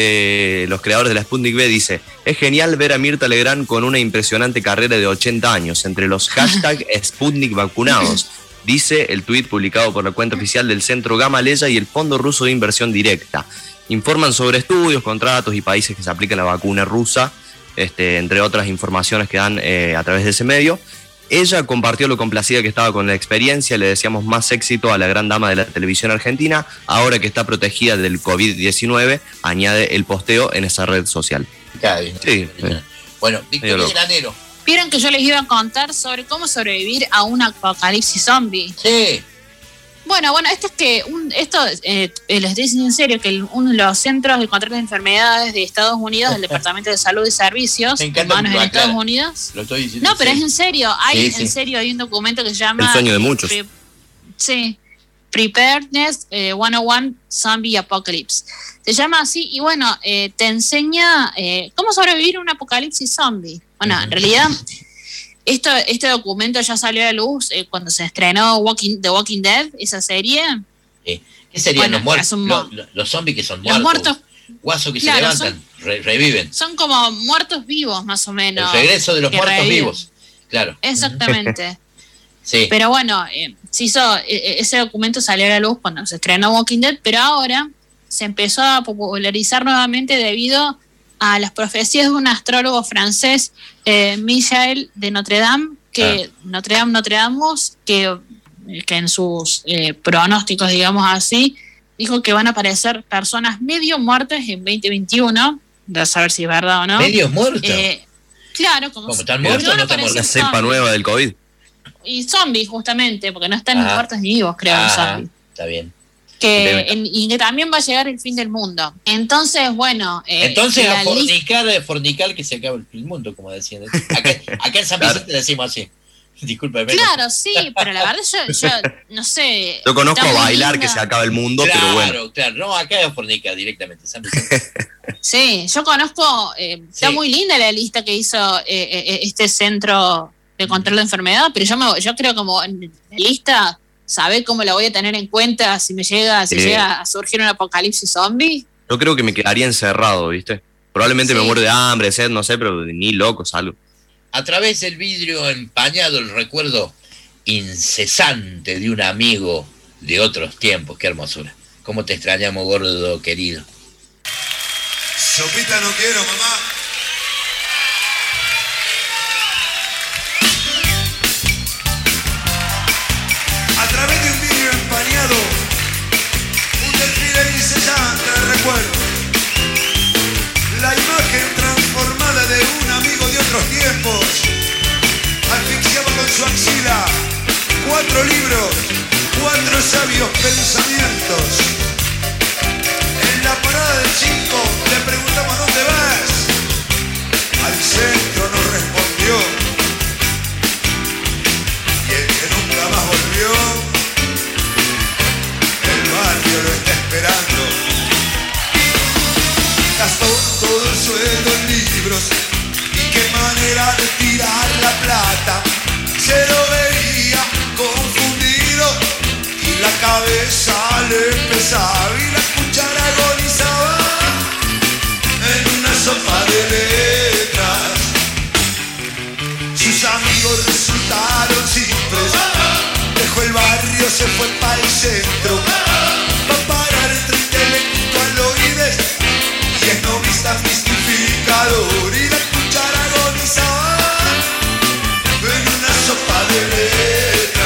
de los creadores de la Sputnik V, dice: es genial ver a Mirta Legrand con una impresionante carrera de ochenta años, entre los hashtag Sputnik vacunados, dice el tweet publicado por la cuenta oficial del Centro Gamaleya y el Fondo Ruso de Inversión Directa. Informan sobre estudios, contratos y países que se aplican la vacuna rusa, este, entre otras informaciones que dan eh, a través de ese medio. Ella compartió lo complacida que estaba con la experiencia, le deseamos más éxito a la gran dama de la televisión argentina, ahora que está protegida del COVID diecinueve, añade el posteo en esa red social. Sí, eh. Bueno, Victoria loco. Granero. Vieron que yo les iba a contar sobre cómo sobrevivir a un apocalipsis zombie. Sí. Bueno, bueno, esto es que un, esto eh, les estoy diciendo en serio que el- uno de los centros de control de enfermedades de Estados Unidos, el Departamento de Salud y Servicios Me encanta Humanos que en lo Estados aclara. Unidos. Lo estoy diciendo. No, pero sí. es en serio. Hay Sí, sí. en serio hay un documento que se llama El sueño de muchos. Pre- sí, Preparedness eh, ciento uno Zombie Apocalypse. Se llama así y bueno, eh, te enseña eh, cómo sobrevivir a un apocalipsis zombie. Bueno, en realidad esto, este documento ya salió a la luz eh, cuando se estrenó Walking, The Walking Dead, esa serie. ¿Qué serían Bueno, los muertos? es un Los, mo- los- los zombies que son Los muertos. muertos Guasos que Claro, se levantan, re- reviven. son como muertos vivos, más o menos. El regreso de los que muertos reviven. vivos. Claro. Exactamente. Sí. Pero bueno, eh, se hizo, eh, ese documento salió a la luz cuando se estrenó Walking Dead, pero ahora se empezó a popularizar nuevamente debido a las profecías de un astrólogo francés, eh, Michel de Notre Dame, que Ah. Notre Dame, Notre Dame, que, que en sus eh, pronósticos, digamos así, dijo que van a aparecer personas medio muertas en veinte veintiuno, de saber si es verdad o no. ¿Medio muertos? Eh, claro, como ¿Cómo, si- están porque muertos o van no a están aparecer La cepa zombies. nueva del COVID. Y zombies, justamente, porque no están ni Ah. muertos ni vivos, creo, los Ah, zombies. está bien. Que, Debe- en- y que también va a llegar el fin del mundo. Entonces, bueno. eh, Entonces la a lista- fornicar, a fornicar que se acabe el mundo, como decían. Acá, acá en San Vicente decimos así. Discúlpeme. Claro, sí, pero la verdad yo, yo no sé. Yo conozco está a muy bailar linda. que se acaba el mundo, Claro, pero bueno. claro. No, acá es fornicar directamente. San Vicente. Sí, yo conozco, eh, está Sí. muy linda la lista que hizo eh, eh, este centro de control de enfermedad, pero yo me, yo creo como en la lista, ¿sabe cómo la voy a tener en cuenta si me llega, si Sí. llega a surgir un apocalipsis zombie? Yo creo que me quedaría encerrado, ¿viste? Probablemente me Sí. muero de hambre, de sed, no sé, pero ni loco salgo. A través del vidrio empañado, el recuerdo incesante de un amigo de otros tiempos. Qué hermosura. Cómo te extrañamos, gordo querido. Sopita no quiero, mamá. A través de un vidrio empañado, un desfile incesante de recuerdo. La imagen transformada de un amigo de otros tiempos, asfixiaba con su axila cuatro libros, cuatro sabios pensamientos. En la parada del cinco le preguntamos dónde vas. Al centro nos respondió. Y el que nunca más volvió, el barrio lo está esperando. Gastó todo el sueldo en libros. Y qué manera de tirar la plata. Se lo veía confundido. Y la cabeza le pesaba y la cuchara agonizaba en una sopa de letras. Sus amigos resultaron simples. Dejó el barrio, se fue para el centro. Va a parar entre intelectualoides y esnovista mistificador. Y la cuchara agonizaba en una sopa de letras.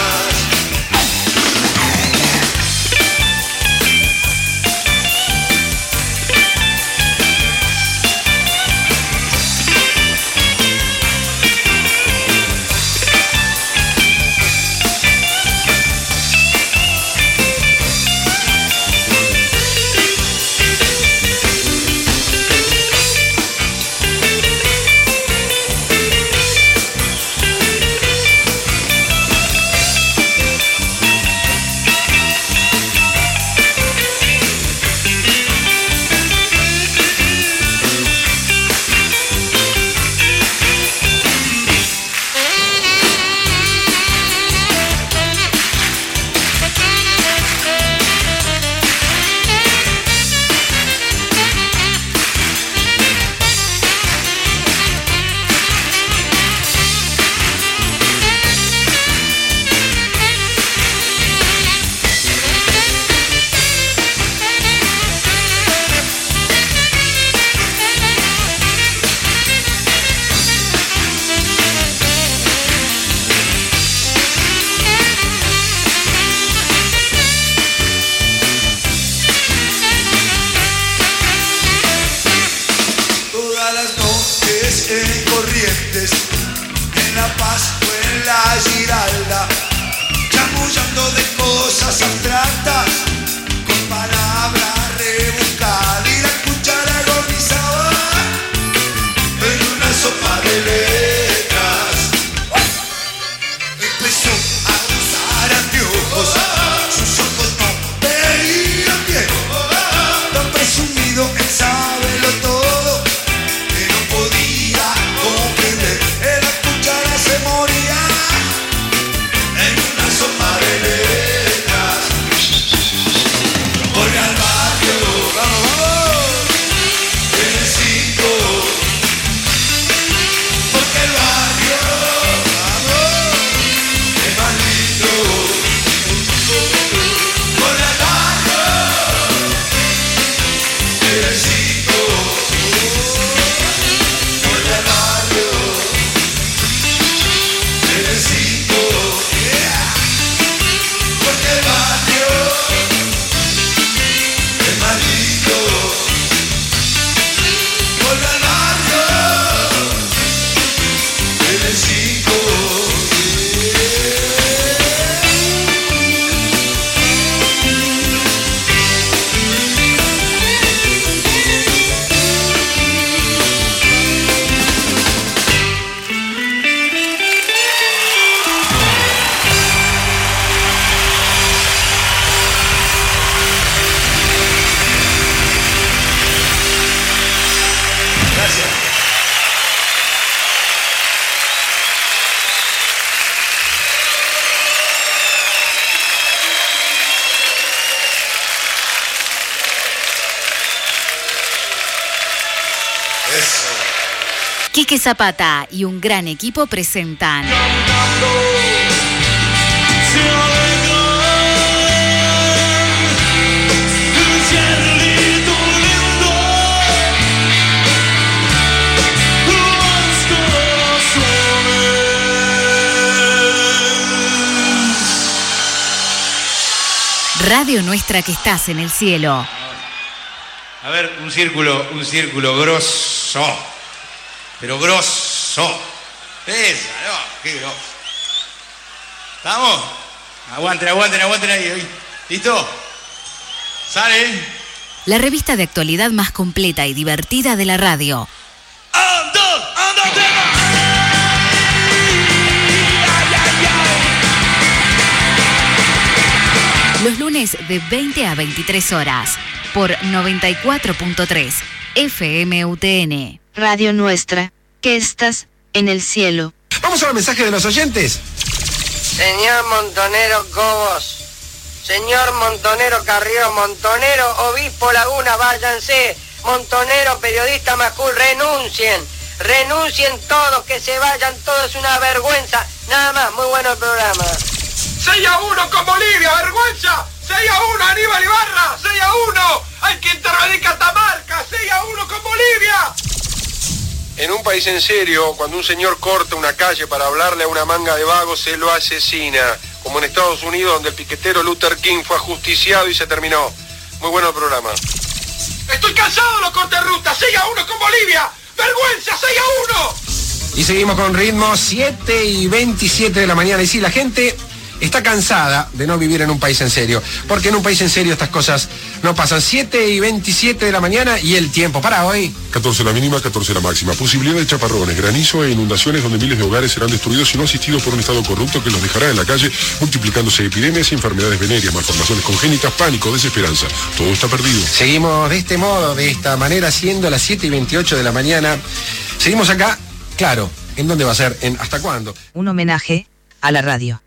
Todas las noches en Corrientes, en La Paz o en la Giralda, chamullando de cosas abstractas, con palabras rebuscadas y la cuchara agonizaba en una sopa de letras. Empezó a usar anteojos, sus ojos no veían bien, tan presumido él sábelo todo, que no podía comprender. En la cuchara se moría en una sopa de letras. Quique Zapata y un gran equipo presentan Radio Nuestra que estás en el cielo. A ver, un círculo, un círculo grosso. Pero grosso. Esa, no, qué grosso. ¿Estamos? Aguanten, aguanten, aguanten ahí. ¿Listo? ¿Sale? La revista de actualidad más completa y divertida de la radio. ¡Anda! ¡Anda, tema! Los lunes de veinte a veintitrés horas por noventa y cuatro punto tres F M U T N. Radio Nuestra, que estás en el cielo. Vamos a los mensajes de los oyentes. Señor Montonero Cobos, señor Montonero Carrió, Montonero Obispo Laguna, váyanse. Montonero Periodista Macul, renuncien. Renuncien todos, que se vayan todos, es una vergüenza. Nada más, muy bueno el programa. seis a uno con Bolivia, vergüenza. seis a uno Aníbal Ibarra, seis a uno. Hay que intervenir Catamarca, seis a uno con Bolivia. En un país en serio, cuando un señor corta una calle para hablarle a una manga de vagos, se lo asesina. Como en Estados Unidos, donde el piquetero Luther King fue ajusticiado y se terminó. Muy bueno el programa. Estoy cansado de los cortes de ruta, seis a uno con Bolivia. ¡Vergüenza, seis a uno! Y seguimos con ritmo, siete y veintisiete de la mañana. Y sí, la gente está cansada de no vivir en un país en serio, porque en un país en serio estas cosas no pasan. Siete y veintisiete de la mañana y el tiempo para hoy. catorce la mínima, catorce la máxima. Posibilidad de chaparrones, granizo e inundaciones donde miles de hogares serán destruidos y no asistidos por un estado corrupto que los dejará en la calle, multiplicándose epidemias y enfermedades venéreas, malformaciones congénitas, pánico, desesperanza. Todo está perdido. Seguimos de este modo, de esta manera, siendo las siete y veintiocho de la mañana. Seguimos acá, claro, ¿en dónde va a ser? ¿En hasta cuándo? Un homenaje a la radio.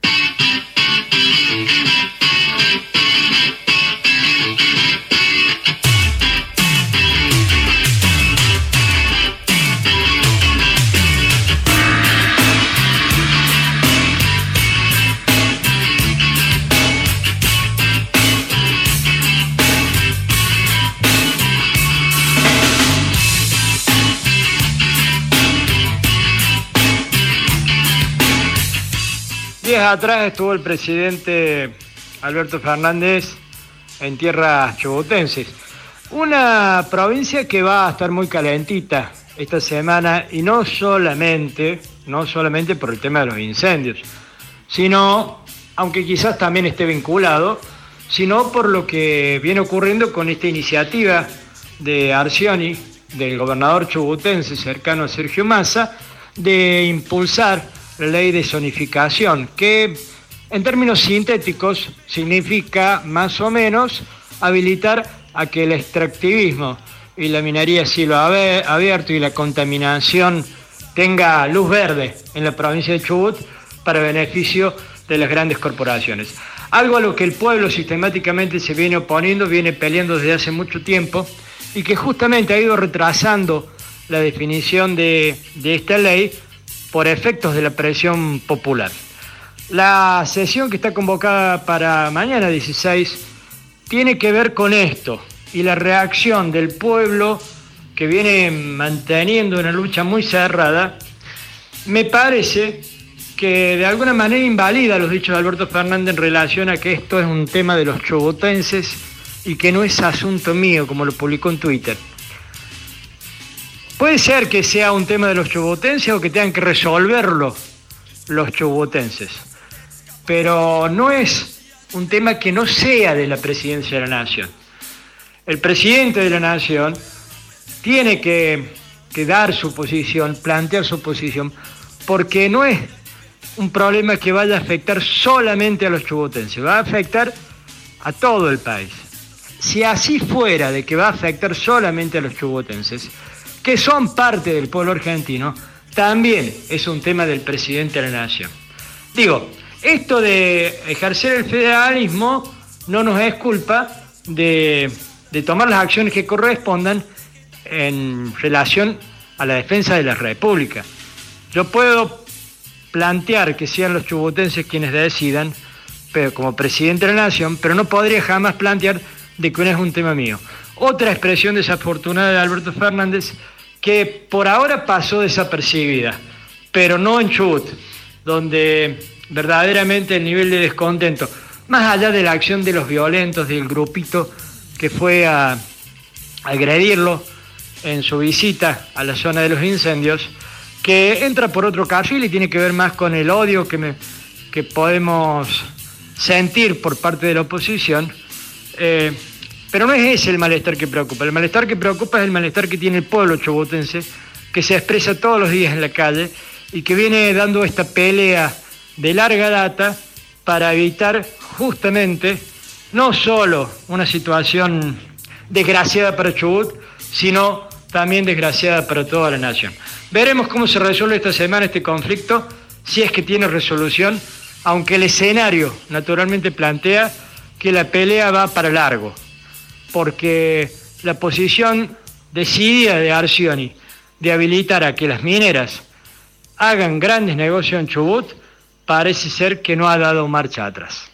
Días atrás estuvo el presidente Alberto Fernández en tierras chubutenses, una provincia que va a estar muy calentita esta semana, y no solamente, no solamente por el tema de los incendios, sino, aunque quizás también esté vinculado, sino por lo que viene ocurriendo con esta iniciativa de Arcioni, del gobernador chubutense cercano a Sergio Massa, de impulsar la ley de zonificación, que en términos sintéticos significa más o menos habilitar a que el extractivismo y la minería a cielo abierto y la contaminación tenga luz verde en la provincia de Chubut para beneficio de las grandes corporaciones. Algo a lo que el pueblo sistemáticamente se viene oponiendo, viene peleando desde hace mucho tiempo, y que justamente ha ido retrasando la definición de, de esta ley por efectos de la presión popular. La sesión que está convocada para mañana dieciséis tiene que ver con esto y la reacción del pueblo, que viene manteniendo una lucha muy cerrada. Me parece que de alguna manera invalida los dichos de Alberto Fernández en relación a que esto es un tema de los chubutenses y que no es asunto mío, como lo publicó en Twitter. Puede ser que sea un tema de los chubutenses o que tengan que resolverlo los chubutenses, pero no es un tema que no sea de la presidencia de la Nación. El presidente de la Nación tiene que, que dar su posición, plantear su posición, porque no es un problema que vaya a afectar solamente a los chubutenses, va a afectar a todo el país. Si así fuera de que va a afectar solamente a los chubutenses, que son parte del pueblo argentino, también es un tema del presidente de la Nación. Digo, esto de ejercer el federalismo no nos es culpa de, de tomar las acciones que correspondan en relación a la defensa de la República. Yo puedo plantear que sean los chubutenses quienes decidan, pero como presidente de la nación, pero no podría jamás plantear de que no es un tema mío. Otra expresión desafortunada de Alberto Fernández que por ahora pasó desapercibida, pero no en Chubut, donde verdaderamente el nivel de descontento, más allá de la acción de los violentos del grupito que fue a agredirlo en su visita a la zona de los incendios, que entra por otro carril y tiene que ver más con el odio que, me, que podemos sentir por parte de la oposición, eh, pero no es ese el malestar que preocupa. El malestar que preocupa es el malestar que tiene el pueblo chubutense, que se expresa todos los días en la calle y que viene dando esta pelea de larga data para evitar justamente no solo una situación desgraciada para Chubut, sino también desgraciada para toda la nación. Veremos cómo se resuelve esta semana este conflicto, si es que tiene resolución, aunque el escenario naturalmente plantea que la pelea va para largo, porque la posición decidida de Arcioni de habilitar a que las mineras hagan grandes negocios en Chubut parece ser que no ha dado marcha atrás.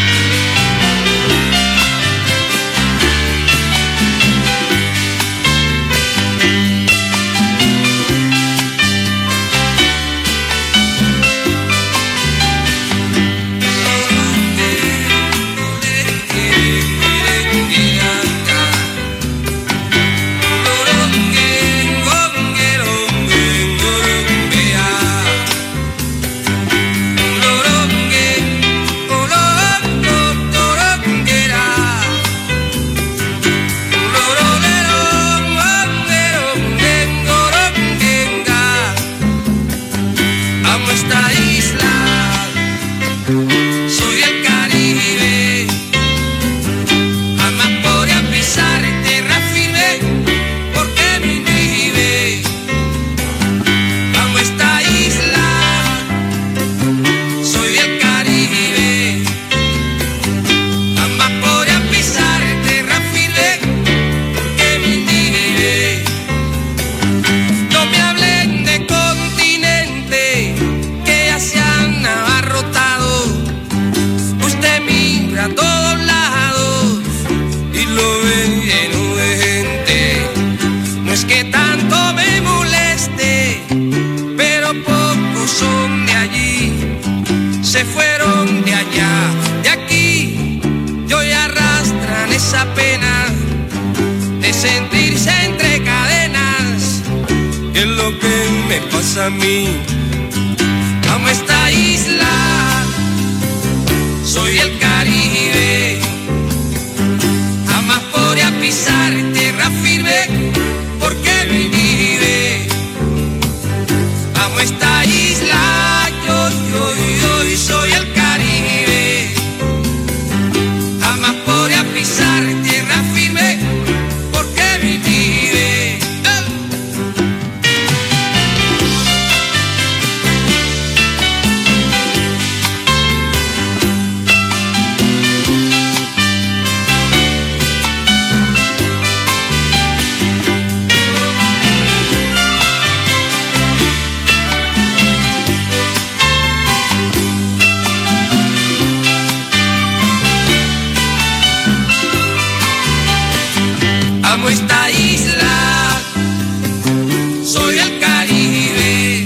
Se fueron de allá, de aquí, y hoy arrastran esa pena de sentirse entre cadenas. ¿Qué es lo que me pasa a mí? Amo esta isla, soy el Caribe. Jamás podría pisar tierra firme porque me vive. Amo esta isla, yo, yo, yo, soy el Caribe. Jamás podría pisar tierra firme porque me vive. Amo esta isla, soy el Caribe.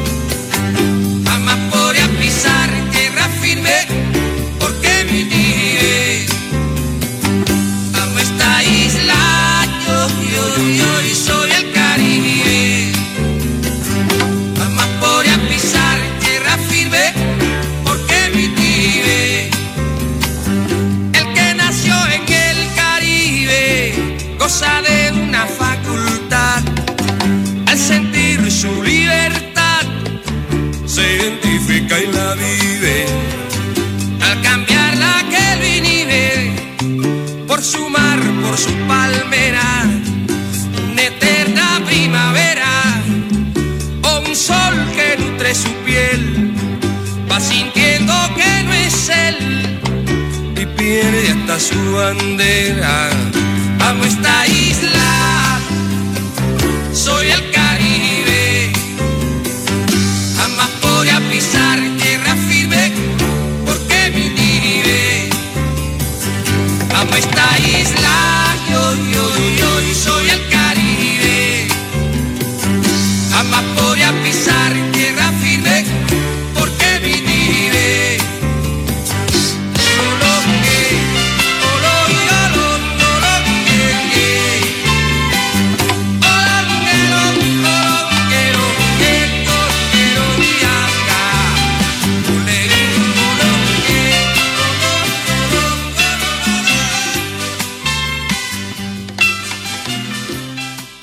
Jamás podría pisar tierra firme porque me vive. Amo esta isla, yo, yo, yo, y soy el Caribe. Jamás podría pisar tierra firme porque me vive. El que nació en el Caribe goza de una facultad, al sentir su libertad se identifica y la vive, al cambiar la que lo inhibe por su mar, por su palmera, una eterna primavera o un sol que nutre su piel, va sintiendo que no es él y pierde hasta su bandera. Amo esta isla,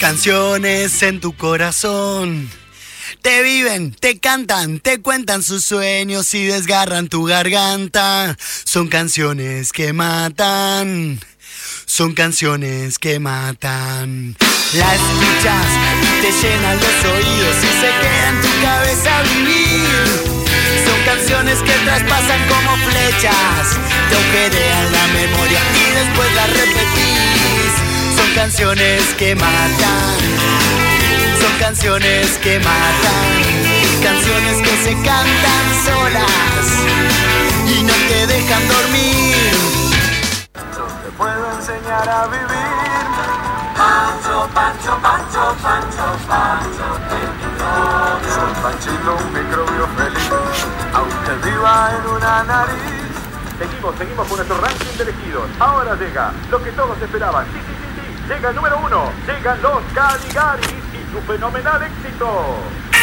canciones en tu corazón. Te viven, te cantan, te cuentan sus sueños y desgarran tu garganta. Son canciones que matan. Son canciones que matan. La escuchas, te llenan los oídos y se queda en tu cabeza vivir. Son canciones que traspasan como flechas, te agujerean la memoria y después las repetís. Son canciones que matan. Son canciones que matan. Canciones que se cantan solas y no te dejan dormir. Te puedo enseñar a vivir. Pancho, Pancho, Pancho, Pancho, Pancho, Pancho. Soy Panchito, un microbio feliz, aunque viva en una nariz. Seguimos, seguimos con nuestro ranking de elegidos. Ahora llega lo que todos esperaban. Sí, sí, sí, sí. Llega el número uno. Llegan los Caligaris y su fenomenal éxito.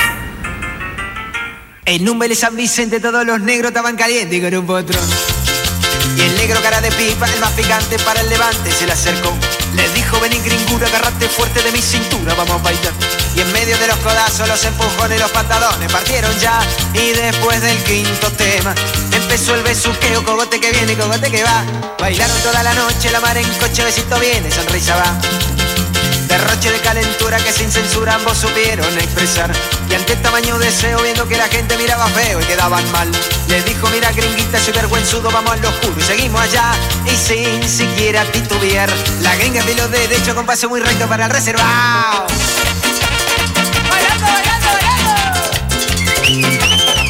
En un Vélez San Vicente todos los negros estaban calientes con un potrón. Y el negro cara de pipa, el más picante para el levante, se le acercó. Le dijo, vení gringura, agarrate fuerte de mi cintura, vamos a bailar. Y en medio de los codazos, los empujones y los patadones partieron ya. Y después del quinto tema, empezó el besuqueo, cogote que viene, cogote que va. Bailaron toda la noche, la mar en coche, besito viene, sonrisa va. Derroche de calentura que sin censura ambos supieron expresar. Y ante tamaño deseo, viendo que la gente miraba feo y quedaban mal, le dijo, mira gringuita, soy vergüenzudo, vamos al oscuro y seguimos allá. Y sin siquiera titubear, la gringa de los derechos con paso muy recto para el reservado. ¡Bailando, bailando, bailando!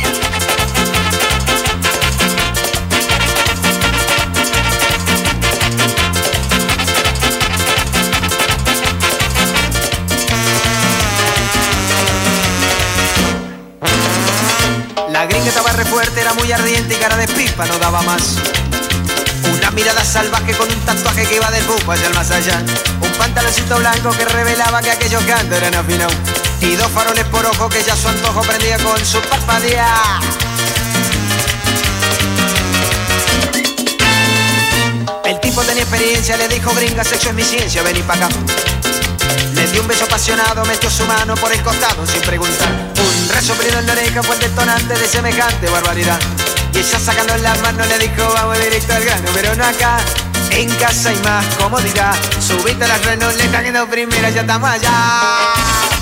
La gringa estaba re fuerte, era muy ardiente y cara de pipa no daba más. Una mirada salvaje con un tatuaje que iba del bufo hacia el más allá. Un pantaloncito blanco que revelaba que aquellos cantos eran afinados. Y dos faroles por ojo que ya su antojo prendía con su parpadea. El tipo tenía experiencia, le dijo, gringa, sexo es mi ciencia, vení pa' acá. Le dio un beso apasionado, metió su mano por el costado sin preguntar. Un resoplido en la oreja fue el detonante de semejante barbaridad. Y ella sacando las manos le dijo, vamos directo al grano, pero no acá. En casa hay más comodidad. Subiste a las renos, le están yendo primera, ya estamos allá.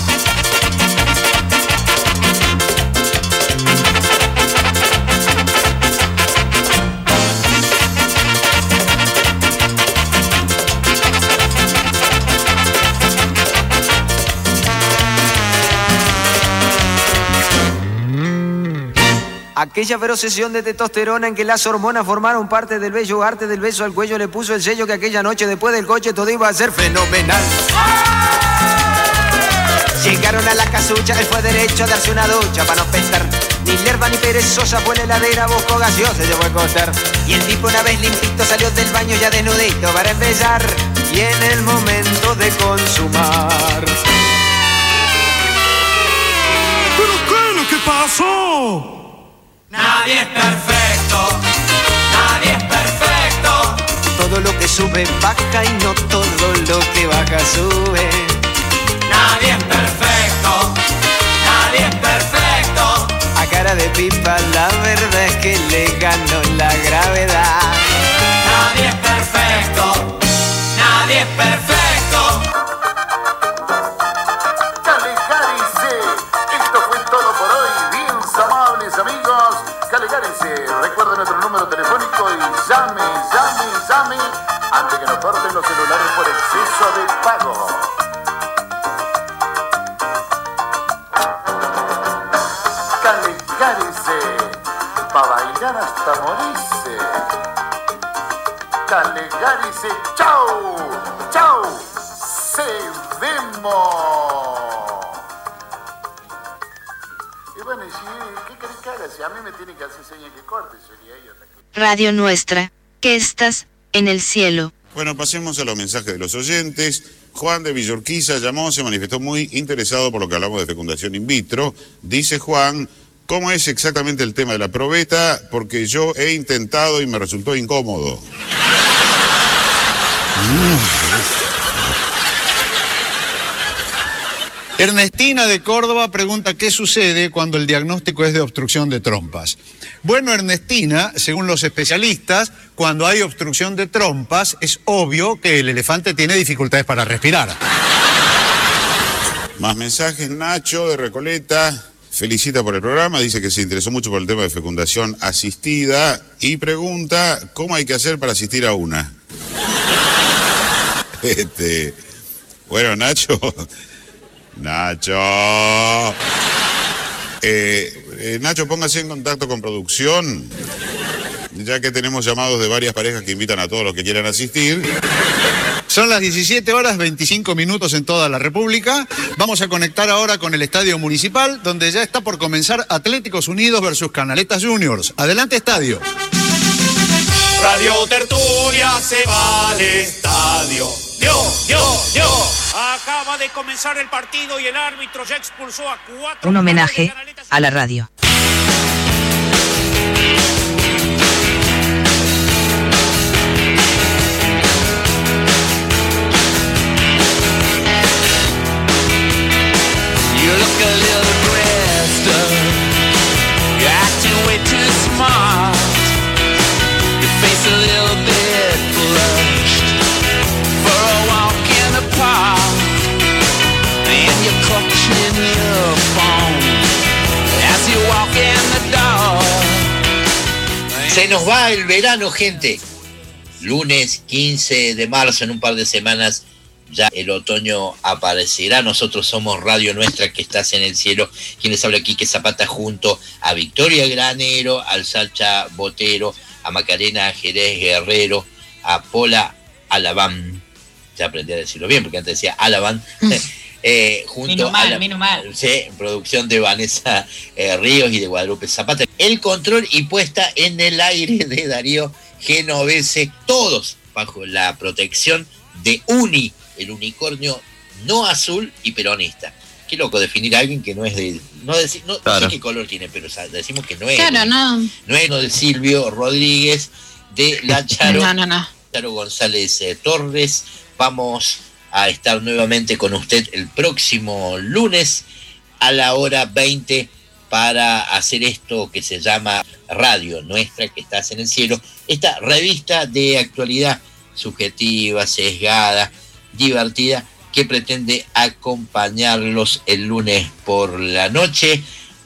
Aquella feroz sesión de testosterona en que las hormonas formaron parte del bello arte del beso al cuello le puso el sello que aquella noche después del coche todo iba a ser fenomenal. Llegaron a la casucha, él fue derecho a darse una ducha para no pensar. Ni lerva ni perezosa fue la heladera, buscó gaseosa, se fue a acostar. Y el tipo una vez limpito salió del baño ya desnudito para empezar. Y en el momento de consumar. ¿Pero qué es lo que pasó? Nadie es perfecto, nadie es perfecto. Todo lo que sube baja y no todo lo que baja sube. Nadie es perfecto, nadie es perfecto. A cara de pipa la verdad es que le ganó la gravedad. Nadie es perfecto, nadie es perfecto. Caligarice, esto fue todo por hoy, bien amables amigos. Caligarice, recuerden nuestro número telefónico y llame, llame, llame antes que nos corten los celulares por exceso de pago. Caligarice, pa' bailar hasta morirse. Caligarice, chau, chau, se vemos. Y bueno, y si, ¿qué querés que haga? Si a mí me tiene que hacer señas que corte, sería ella. Radio Nuestra, que estás en el cielo. Bueno, pasemos a los mensajes de los oyentes. Juan de Villorquiza llamó, se manifestó muy interesado por lo que hablamos de fecundación in vitro. Dice Juan, ¿cómo es exactamente el tema de la probeta? Porque yo he intentado y me resultó incómodo. Ernestina de Córdoba pregunta qué sucede cuando el diagnóstico es de obstrucción de trompas. Bueno, Ernestina, según los especialistas, cuando hay obstrucción de trompas es obvio que el elefante tiene dificultades para respirar. Más mensajes. Nacho de Recoleta felicita por el programa, dice que se interesó mucho por el tema de fecundación asistida y pregunta cómo hay que hacer para asistir a una. Este, bueno, Nacho, Nacho, eh, eh, Nacho, póngase en contacto con producción, ya que tenemos llamados de varias parejas que invitan a todos los que quieran asistir. Son las diecisiete horas veinticinco minutos en toda la República. Vamos a conectar ahora con el Estadio Municipal, donde ya está por comenzar Atléticos Unidos versus Canaletas Juniors. Adelante, estadio. Radio Tertulia se va al estadio. Dio, dio, dio. Acaba de comenzar el partido y el árbitro ya expulsó a cuatro. Un homenaje a la radio. You look a little dressed up, you're acting way too smart, your face a little bit flushed, for a walk in the park, and you're clutching your phone, as you walk in the door. Se nos va el verano, gente. Lunes quince de marzo, en un par de semanas ya el otoño aparecerá. Nosotros somos Radio Nuestra, que estás en el cielo. Quienes habla aquí, que Zapata, junto a Victoria Granero, al Sacha Botero, a Macarena Jerez Guerrero, a Pola Alabán. Ya aprendí a decirlo bien, porque antes decía Alabán. eh, junto menos mal, a la, menos mal. Sí, producción de Vanessa eh, Ríos y de Guadalupe Zapata. El control y puesta en el aire de Darío Genovese. Todos bajo la protección de Uni, el unicornio no azul y peronista. Qué loco definir a alguien que no es de... No, decir, no, claro. No sé qué color tiene, pero o sea, decimos que no es. Claro, no. No es de Silvio Rodríguez, de la Charo, no, no, no. Charo González eh, Torres. Vamos a estar nuevamente con usted el próximo lunes a la hora veinte para hacer esto que se llama Radio Nuestra, que estás en el cielo. Esta revista de actualidad subjetiva, sesgada, divertida, que pretende acompañarlos el lunes por la noche.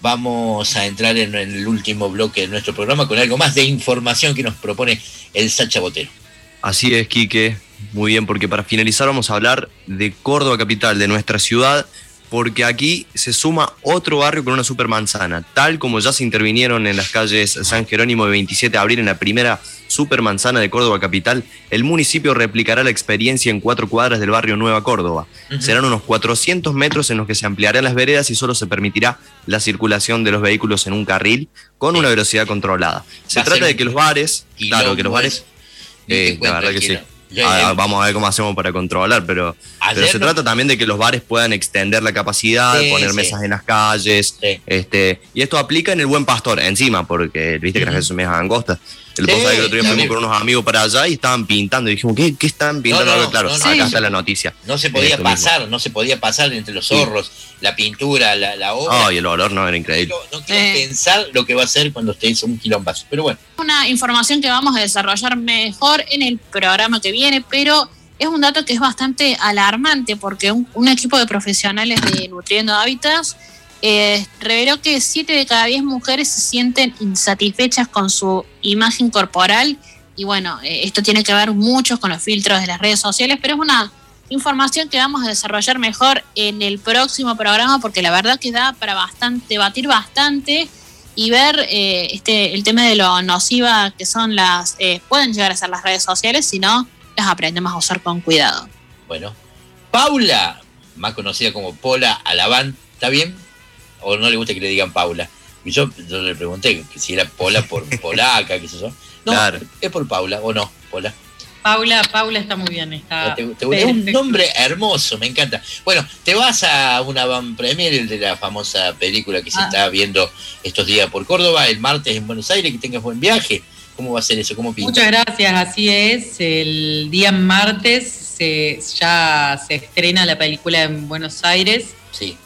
Vamos a entrar en el último bloque de nuestro programa con algo más de información que nos propone el Sacha Botero. Así es, Quique, muy bien, porque para finalizar vamos a hablar de Córdoba capital, de nuestra ciudad, porque aquí se suma otro barrio con una supermanzana, tal como ya se intervinieron en las calles San Jerónimo y veintisiete de abril en la primera supermanzana de Córdoba capital. El municipio replicará la experiencia en cuatro cuadras del barrio Nueva Córdoba. Uh-huh. Serán unos cuatrocientos metros en los que se ampliarán las veredas y solo se permitirá la circulación de los vehículos en un carril con una velocidad controlada. Se trata de que los bares, claro, que los bares, eh, la verdad que sí. Ah, vamos a ver cómo hacemos para controlar, pero, pero se no... trata también de que los bares puedan extender la capacidad, sí, poner sí. mesas en las calles, sí. este, y esto aplica en el Buen Pastor encima, porque viste que uh-huh. las calles son mesas angostas. El, sí, que el otro día fuimos con unos amigos para allá y estaban pintando y dijimos, ¿qué, qué están pintando? No, no, claro, no, no, acá sí. está la noticia. No se podía pasar, mismo. no se podía pasar entre los zorros, sí. la pintura, la, la obra. Oh, y el olor no era increíble. No, no quiero eh. pensar lo que va a hacer cuando estéis un quilombazo, pero bueno. Una información que vamos a desarrollar mejor en el programa que viene, pero es un dato que es bastante alarmante porque un, un equipo de profesionales de Nutriendo Hábitats Eh, reveló que siete de cada diez mujeres se sienten insatisfechas con su imagen corporal y bueno, eh, esto tiene que ver mucho con los filtros de las redes sociales, pero es una información que vamos a desarrollar mejor en el próximo programa porque la verdad que da para bastante, debatir bastante y ver eh, este el tema de lo nociva que son las, eh, pueden llegar a ser las redes sociales si no las aprendemos a usar con cuidado. Bueno, Paula, más conocida como Pola Alabán, ¿está bien? ¿O no le gusta que le digan Paula? Y yo, yo le pregunté que si era Pola por polaca, qué sé yo. No, claro. Es por Paula, ¿o no, Pola? Paula, Paula está muy bien. Está te, te, es un nombre hermoso, me encanta. Bueno, te vas a una van premier de la famosa película que se ah. está viendo estos días por Córdoba, el martes en Buenos Aires, que tengas buen viaje. ¿Cómo va a ser eso? ¿Cómo pinta? Muchas gracias, así es. El día martes se, ya se estrena la película en Buenos Aires. Sí.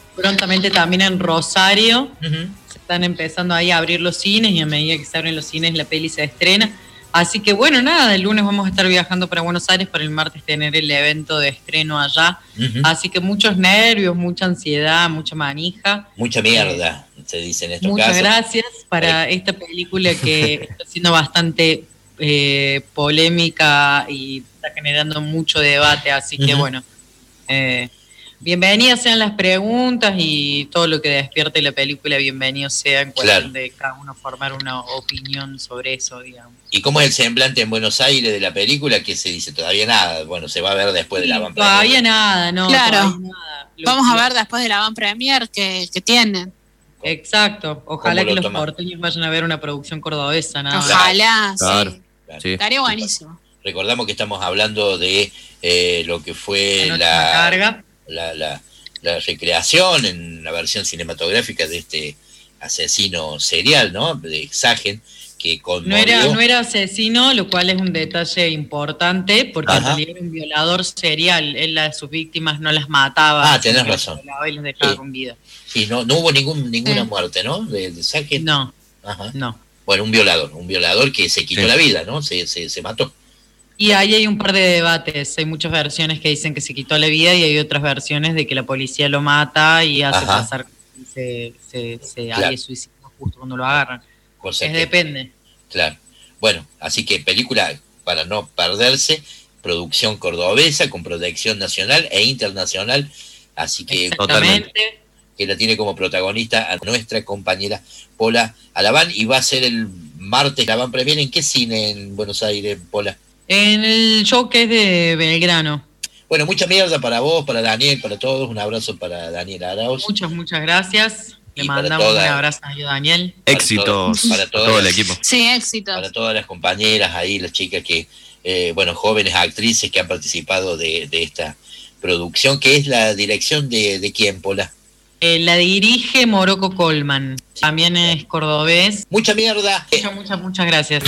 prontamente también en Rosario. Uh-huh. Se están empezando ahí a abrir los cines y a medida que se abren los cines la peli se estrena. Así que bueno, nada, el lunes vamos a estar viajando para Buenos Aires para el martes tener el evento de estreno allá. Uh-huh. Así que muchos nervios, mucha ansiedad, mucha manija. Mucha mierda, eh, se dice en estos Muchas casos. gracias para esta película que está siendo bastante eh, polémica y está generando mucho debate. Así que Uh-huh. bueno, eh, bienvenidas sean las preguntas y todo lo que despierte la película, bienvenido sea en cuestión Claro. de cada uno formar una opinión sobre eso, digamos. ¿Y cómo es el semblante en Buenos Aires de la película? ¿Qué se dice? Todavía nada. Bueno, se va a ver después de la van premier. Todavía nada, no. Claro. todavía nada. Lo- Vamos a ver después de la van premier que, que tienen. Exacto. Ojalá ¿Cómo que lo los toman? porteños vayan a ver una producción cordobesa, nada más. Ojalá, Claro. sí. Claro. Sí. Estaría buenísimo. Recordamos que estamos hablando de eh, lo que fue La noche la, carga. la, la, la recreación en la versión cinematográfica de este asesino serial, ¿no? De Sagen, que No conmovió. era, no era asesino, lo cual es un detalle importante, porque en Ajá. realidad era un violador serial. Él a sus víctimas no las mataba. Ah, tenés sino que razón. las violaba y las dejaba Sí. con vida. Sí, no, no hubo ningún, ninguna Sí. muerte, ¿no? De, de Sagen. No, Ajá. no. Bueno, un violador, un violador que se quitó Sí. la vida, ¿no? Se, se, se mató. Y ahí hay un par de debates. Hay muchas versiones que dicen que se quitó la vida y hay otras versiones de que la policía lo mata y hace Ajá. pasar que se, se, se Claro. había suicidado justo cuando lo agarran. Cosa Es que- depende. Claro. Bueno, así que película para no perderse, producción cordobesa con proyección nacional e internacional, así que Exactamente. que la tiene como protagonista a nuestra compañera Pola Alaván y va a ser el martes la van premier. ¿En qué cine en Buenos Aires, Pola? En el show que es de Belgrano. Bueno, mucha mierda para vos, para Daniel, para todos. Un abrazo para Daniel Arauz. Muchas, muchas gracias. Le Y para mandamos toda- un abrazo a Daniel. Éxitos para a todas todo el las- equipo. Sí, éxitos. Para todas las compañeras ahí, las chicas que, eh, bueno, jóvenes actrices que han participado de, de esta producción, que es la dirección de, de quién, Pola. Eh, la dirige Morocco Colman. También es cordobés. Mucha mierda. Muchas, muchas, muchas gracias.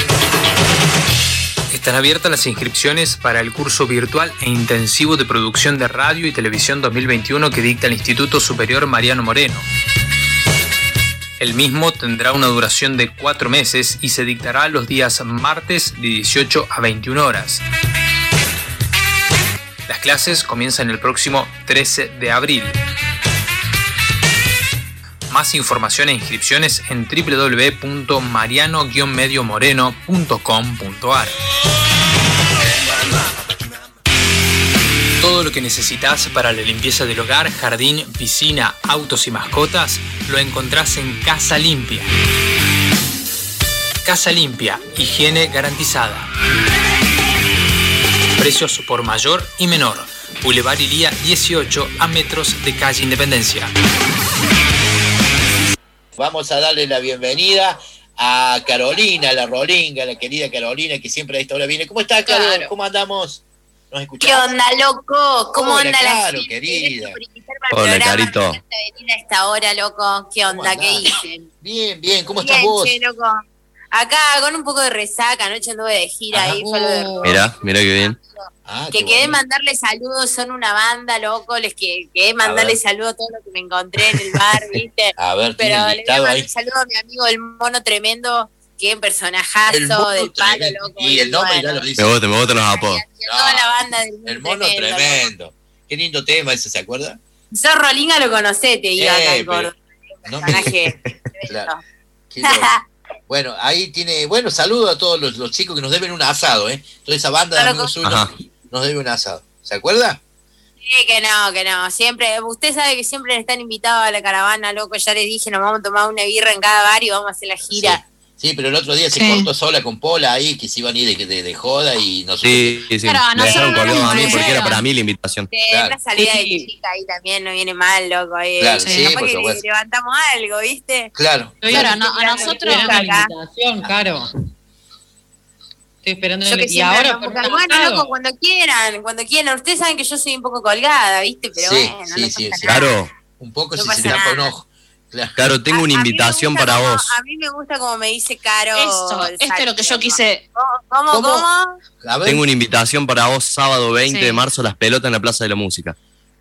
Están abiertas las inscripciones para el curso virtual e intensivo de producción de radio y televisión dos mil veintiuno que dicta el Instituto Superior Mariano Moreno. El mismo tendrá una duración de cuatro meses y se dictará los días martes de dieciocho a veintiuna horas. Las clases comienzan el próximo trece de abril. Más información e inscripciones en doble u doble u doble u punto mariano guion medio moreno punto com punto a r. Todo lo que necesitas para la limpieza del hogar, jardín, piscina, autos y mascotas lo encontrás en Casa Limpia. Casa Limpia, higiene garantizada. Precios por mayor y menor. Boulevard Ilía dieciocho a metros de calle Independencia. Vamos a darle la bienvenida a Carolina, la rolinga, la querida Carolina, que siempre a esta hora viene. ¿Cómo estás, Carol? Claro. ¿Cómo andamos? ¿Nos escuchás? ¿Qué onda, loco? ¿Cómo Hola, anda la Caro, gente? querida. Gracias por invitarme al Hola, programa. Carito. Me encanta venir a esta hora, loco. ¿Qué onda? ¿Qué andás? dicen? Bien, bien. ¿Cómo Bien, estás vos? che, loco. Acá con un poco de resaca, anoche anduve de gira Ajá. ahí, fue lo de Oh. Mirá, mirá qué bien. Ah, que qué quedé bueno. mandarle saludos, son una banda, loco, les que quedé mandarle ver. saludos a todo lo que me encontré en el bar, ¿viste? A ver, Pero tiene le voy a listado mandar ahí. un saludo a mi amigo el mono tremendo, que es un personajazo El mono del palo, tremendo. loco. Y el nombre bueno, ya lo dice. Me gustan, me gustan los apodos. y a toda la banda del mundo El mono tremendo. tremendo. Qué lindo tema ese, ¿se acuerda? Sos Rolinga, lo conocés, te digo, acá Eh, en Córdoba. No me- Personaje. Claro. Qué loco. Bueno, ahí tiene, bueno, saludo a todos los, los chicos que nos deben un asado, ¿eh? Toda esa banda de Claro, amigos con- suyos Ajá. nos debe un asado. ¿Se acuerda? Sí, que no, que no. Siempre, usted sabe que siempre están invitados a la caravana, loco. Ya les dije, nos vamos a tomar una birra en cada bar y vamos a hacer la gira. Sí, pero el otro día se Sí. cortó sola con Pola ahí, que se iban a ir de, de, de joda y no sé. Sí, sí, sí. Pero a Me dejaron nosotros no colgado nos a mí porque era molestaron. para mí la invitación. Sí, Claro. una salida Sí. de chica ahí también no viene mal, loco. Eh. Claro, Sí, sí, capaz por que supuesto. levantamos algo, ¿viste? Claro. Claro, no, a nosotros Esperando la acá. invitación, Caro. Estoy esperando Yo la que Y siempre ahora ando por muy un bueno, asado. loco, cuando quieran, cuando quieran. Ustedes saben que yo soy un poco colgada, ¿viste? Pero Sí, bueno, sí, no sí, pasa sí. nada. Claro, Un poco No si pasa se tapa un nada. ojo. Claro. claro, tengo A- una a mí me invitación gusta para como- vos. A mí me gusta como me dice Caro. Eso, el esto es lo que yo Saki, quise. loco. ¿Cómo, cómo? ¿Cómo? cómo? A ver. Tengo una invitación para vos sábado veinte Sí. de marzo, Las Pelotas en la Plaza de la Música.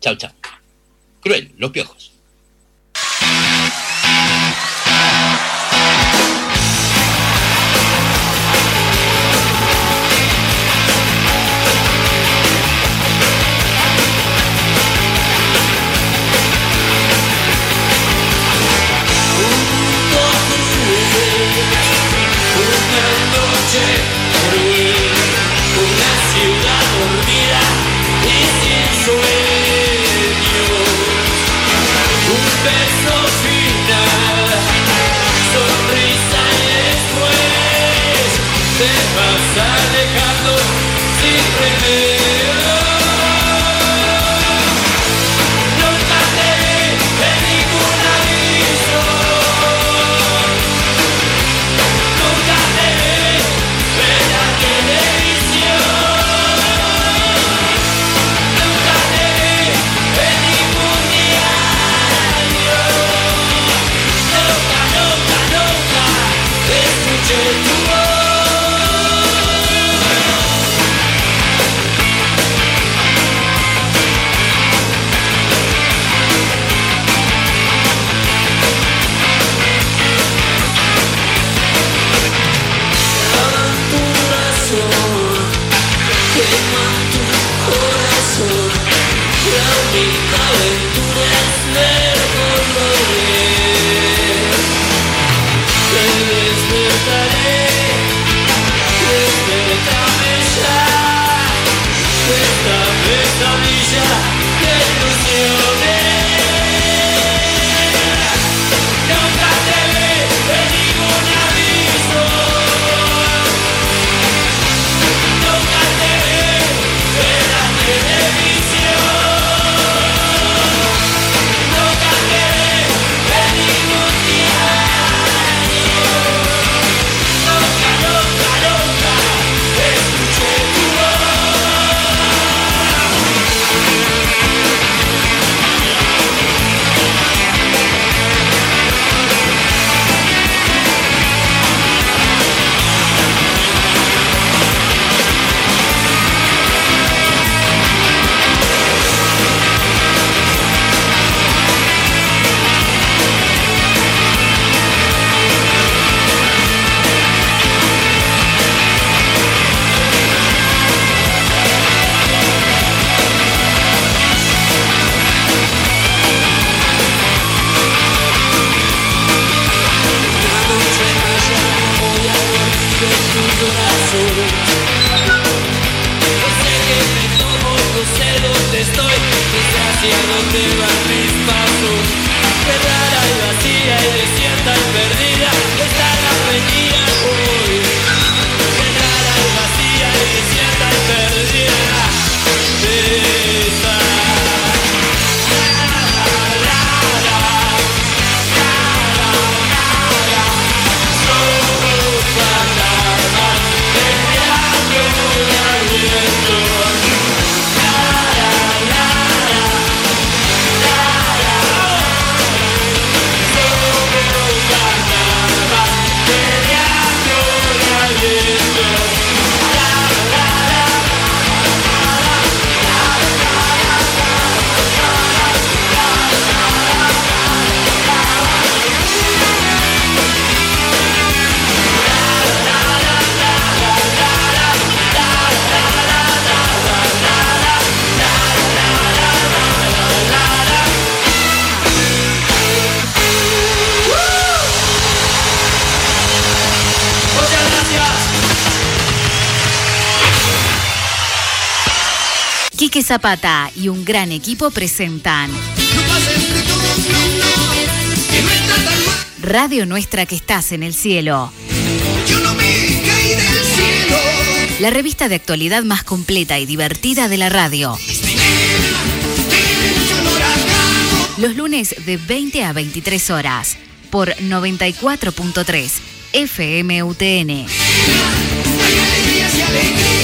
Chau, chau. Cruel, los piojos. Quique Zapata y un gran equipo presentan Radio Nuestra que estás en el cielo. Yo no me caí del cielo. La revista de actualidad más completa y divertida de la radio. Los lunes de veinte a veintitrés horas por noventa y cuatro punto tres F M U T N. Hay alegrías y alegrías.